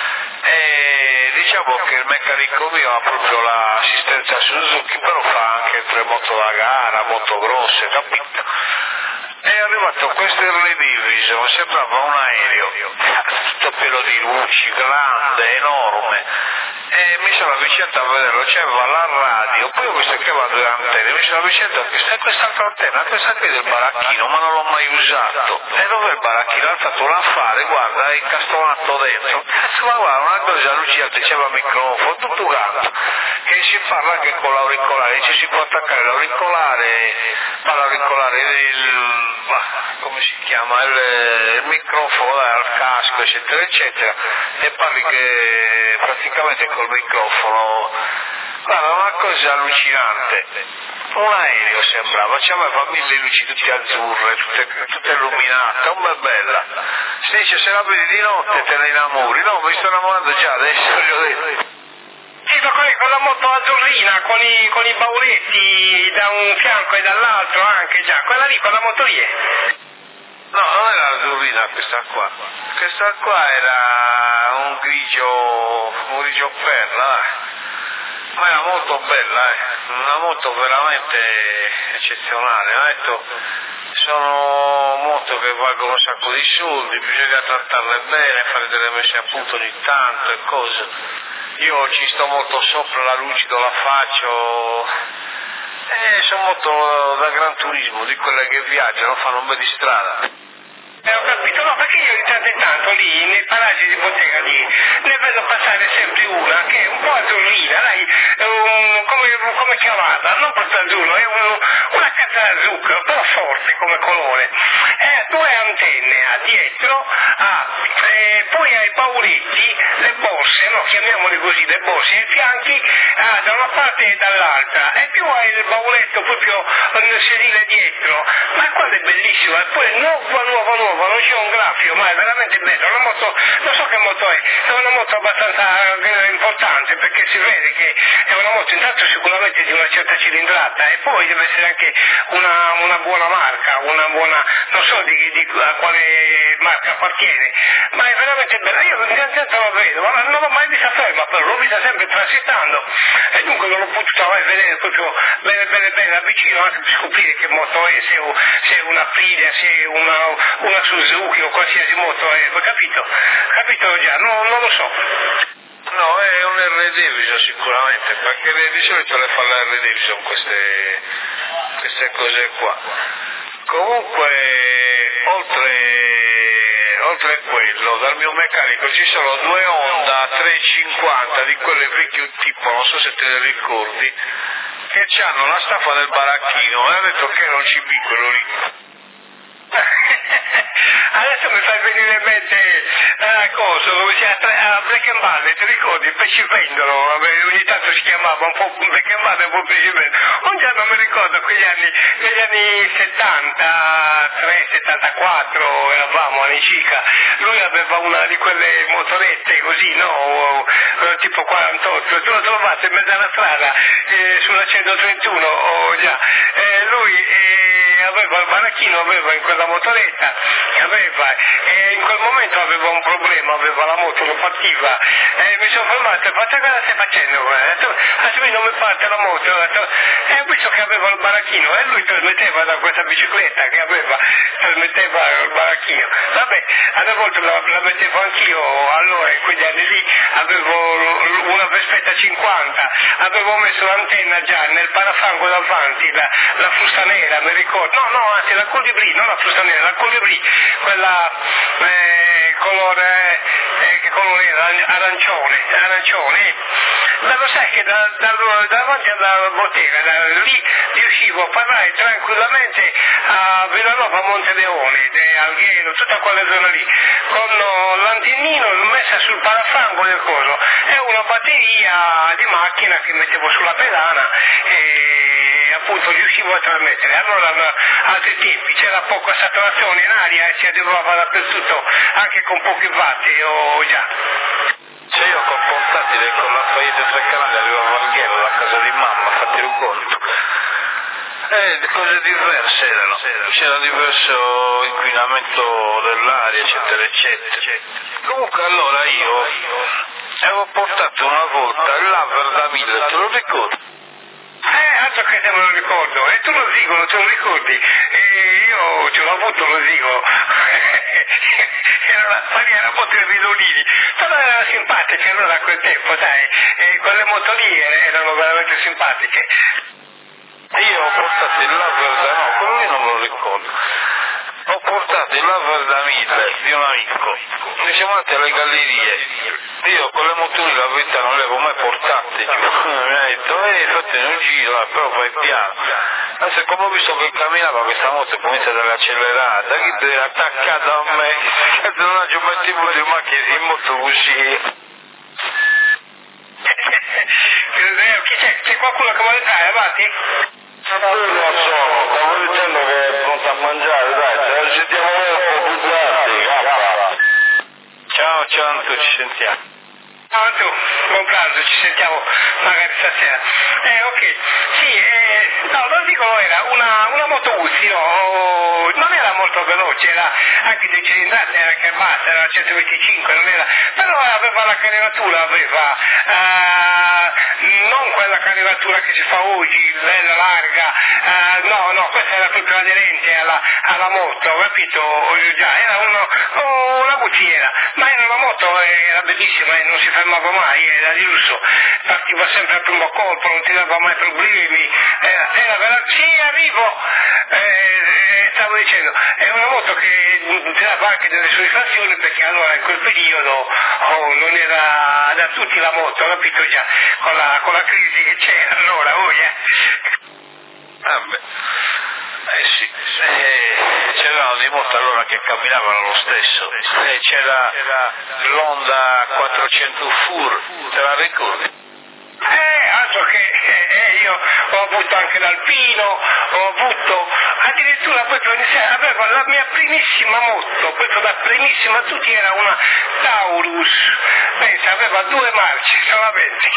e diciamo che il meccanico mio ha proprio l'assistenza Suzuki, però fa anche tre moto da gara, moto grosse, capito? È arrivato questo Harley Davidson, sembrava un aereo, tutto pieno di luci, grande, enorme, e mi sono avvicinato a vederlo, c'era la radio, poi ho visto che aveva due antenne, mi sono avvicinato a questa, quest'altra antenna, questa qui del baracchino, ma non l'ho mai usato, e dov'è il baracchino? Ha fatto un affare, guarda, è incastonato dentro, cazzo, ma guarda, una cosa allucinante, c'era il microfono, tutto gatto, che si parla anche con l'auricolare, ci si può attaccare l'auricolare, ma l'auricolare, il, ma, come si chiama, il, il microfono al casco, eccetera, eccetera, e parli che praticamente col microfono, guarda, una cosa allucinante, un aereo sembrava, c'aveva mille luci tutte azzurre, tutte, tutte illuminate, una bella, si dice se la vedi di notte te ne innamori, no, mi sto innamorando già adesso, gli ho detto. Sì, ma con la moto azzurrina, con i, con i bauletti da un fianco e dall'altro anche già, quella lì, quella moto lì è. No, non era azzurrina questa qua, questa qua era un grigio, un grigio perla, eh. Ma era molto bella, eh. Una moto veramente eccezionale, ho detto, sono moto che valgono un sacco di soldi, bisogna trattarle bene, fare delle messe a punto ogni tanto e cose. Io ci sto molto sopra, la lucido la faccio, e sono moto da gran turismo, di quelle che viaggiano, fanno un bel di strada. Eh, ho capito, no, perché io di tanto in tanto lì, nei paraggi di bottega lì, ne vedo passare sempre una che è un po' azzurrina, dai, um, come, come chiamata, non proprio azzurro, è un, una carta da zucchero, però forte come colore. Eh, due antenne ha dietro, ha, eh, poi ha i bauletti, le borse, no, chiamiamole così, le borse, ai fianchi, ah, da una parte e dall'altra, e più ha il bauletto proprio nel sedile dietro, ma quella è bellissima, e poi nuova, nuova, nuova. Non c'è un graffio, ma è veramente bello, una moto, non so che moto è, è una moto abbastanza importante perché si vede che è una moto intanto sicuramente di una certa cilindrata e poi deve essere anche una, una buona marca, una buona, non so di, di a quale marca appartiene, ma è veramente bella, io intanto la vedo, ma non l'ho mai vista ferma, però l'ho vista sempre transitando e dunque non l'ho potuta mai vedere proprio bene bene bene da vicino anche per scoprire che moto è, se, se è una Aprilia, se è una, una Suzuki o qualsiasi moto è, capito? Capito già, no, non lo so. No, è un Harley Davidson sicuramente, perché di solito le fa l'Harley Davidson queste, queste cose qua. Comunque, oltre, oltre a quello, dal mio meccanico ci sono due Honda trecentocinquanta, di quelle vecchie tipo, non so se te le ricordi, che hanno la staffa del baracchino, e ha detto che era un C B quello lì. Ah adesso mi fai venire in mente a cosa, dove si a, a Black and Ball, ti ricordi? Il pescivendolo, ogni tanto si chiamava un po' Black and Ball e un po' pescivendolo. Un giorno mi ricordo quegli anni, quegli anni settantatré, settantaquattro, eravamo all'incirca, lui aveva una di quelle motorette così, no? Tipo quarantotto, tu lo trovate in mezzo alla strada, eh, sulla centotrentuno, oh, già. Eh, lui eh, aveva il baracchino, aveva in quella motoretta, aveva, e in quel momento aveva un problema, aveva la moto, non partiva, e mi sono fermato e ho fatto: cosa stai facendo? Ho detto: ah sì, non mi parte la moto. Ho detto, e ho visto che aveva il baracchino e lui trasmetteva da questa bicicletta che aveva, trasmetteva il baracchino. Vabbè, alle volte la, la mettevo anch'io, allora in quegli anni lì avevo una Vespetta cinquanta, avevo messo l'antenna già nel parafango davanti, la, la frusta nera, mi ricordo, no, no, anzi la colibrì, non la frusta nera, la colibrì, quella eh, colore, eh, che colore era? Arancione, arancione. Ma lo sai che da, da, davanti alla bottega, da lì riuscivo a parlare tranquillamente a Villanova, Monteleone, Alghero, tutta quella zona lì, con l'antennino messa sul parafango del coso e una batteria di macchina che mettevo sulla pedana e appunto riuscivo a trasmettere. Allora a altri tempi c'era poca saturazione in aria e si arrivava dappertutto anche con pochi watt, o già. Se io con portatile con la Lafayette tre canali arrivavo a Alghero da casa di mamma, fatti un conto. Eh, cose diverse erano, c'era diverso inquinamento dell'aria, eccetera, eccetera. Comunque allora io avevo portato una volta il laver da mille, te lo ricordi? Eh, altro che te me lo ricordo, e tu lo zigo, te lo ricordi? E io ce l'ho avuto lo zigo, era una maniera molto di bidonini, però erano simpatiche allora a quel tempo, sai, e quelle moto lì erano veramente simpatiche. Io ho portato il laver da, no, quello lì non me lo ricordo, ho portato il laver da mille di un amico, mi siamo andati alle gallerie, io con le motori la verità non le avevo mai portate, mi ha detto: eh, fate un giro, però fai piano. Adesso come ho visto che camminava questa moto comincia ad accelerata, che è attaccata a me, e non ha già mettivo di macchina in moto così. Chi c'è? C'è qualcuno che vuole entrare, avanti? Non lo so, stavo dicendo che è pronto a mangiare, dai, ce la sentiamo un po' più tardi, cappa. Ciao, ciao Anto, ci sentiamo. Ciao Anto, buon pranzo, ci sentiamo magari stasera. Eh, ok, sì, eh, no, lo dico, era una, una moto Uzi, no, non era molto veloce, era anche di cilindrata, era che basta, era centoventicinque, non era, però aveva la caricatura, aveva, uh, non quella caricatura che si fa oggi, bella larga, uh, no, no, questa era proprio aderente alla, alla moto, capito? Già, era uno, oh, una Uzi, ma era una moto, era bellissima e non si fermava mai, era di lusso, partiva sempre al primo colpo, non ti dava mai problemi, era, era veramente, sì, arrivo, eh, stavo dicendo, è una moto che ti dava anche delle soddisfazioni perché allora in quel periodo oh, non era da tutti la moto, capito già, con la, con la crisi che c'era allora, oh, yeah. Vabbè, eh sì, eh, c'erano dei moto allora che camminavano lo stesso, eh, c'era l'Honda quattrocento Fur, te la ricordi? Eh, altro che eh, io ho avuto anche l'Alpino, ho avuto addirittura proprio aveva la mia primissima moto, proprio la primissima, tutti era una Taurus, pensa, aveva due marce solamente.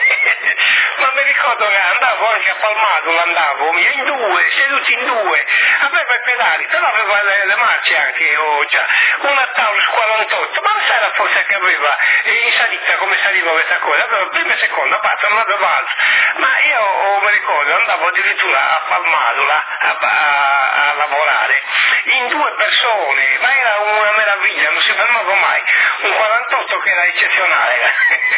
Ma mi ricordo che andavo anche a Palmado, andavo in due, seduti in due, aveva i pedali, però aveva le, le marce anche, oh, già, una Taurus quarantotto, ma non sai la forza che aveva in salita, come saliva questa cosa, aveva prima e seconda parte, non aveva altro, ma io oh, mi ricordo, andavo addirittura a Palmado là, a, a, a lavorare, in due persone, ma era una meraviglia, non si fermava mai, un quarantotto che era eccezionale.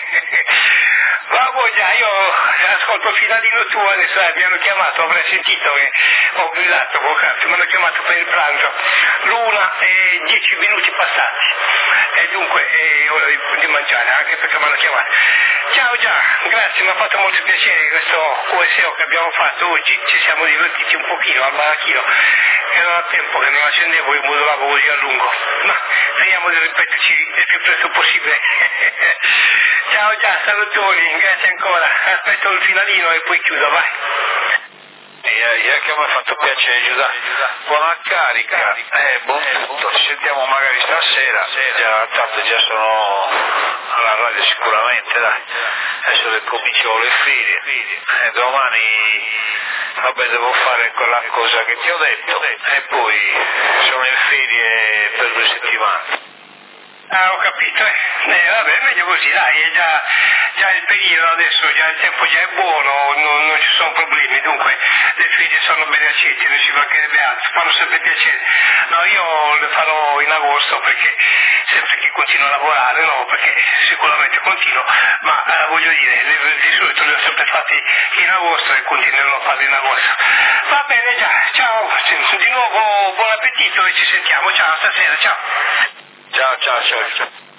Ma voi già, io ascolto Filadino tuo, adesso eh, mi hanno chiamato, avrei sentito che ho gridato poc'anzi, mi hanno chiamato per il pranzo, l'una e dieci minuti passati, e dunque è ora di, di mangiare, anche perché mi hanno chiamato. Ciao già, grazie, mi ha fatto molto piacere questo O S O che abbiamo fatto oggi, ci siamo divertiti un pochino al baracchino, che non ha tempo, che non accendevo il modulato così a lungo. Ma speriamo di ripeterci il più presto possibile. Ciao già, salutoni, grazie ancora. Aspetto il finalino e poi chiudo, vai. E anche a me ha fatto piacere, Giuseppe. Buona carica, eh, buon tutto. Ci sentiamo magari stasera. Già, tanto già sono alla radio sicuramente, dai. Adesso che comincio le ferie. Eh, domani, vabbè, devo fare quella cosa che ti ho detto. E poi sono in ferie per due settimane. Ah, ho capito, eh. eh vabbè, meglio così, dai, è già, già il periodo adesso, già il tempo già è buono, non, non ci sono problemi, dunque le ferie sono bene accette, non ci mancherebbe altro, fanno sempre piacere. No, io le farò in agosto perché sempre che continuo a lavorare, no, perché sicuramente continuo, ma eh, voglio dire, le, di solito le ho sempre fatte in agosto e continuerò a farle in agosto. Va bene già, ciao, di nuovo buon appetito e ci sentiamo, ciao, stasera, ciao. Ciao, ciao, ciao, ciao.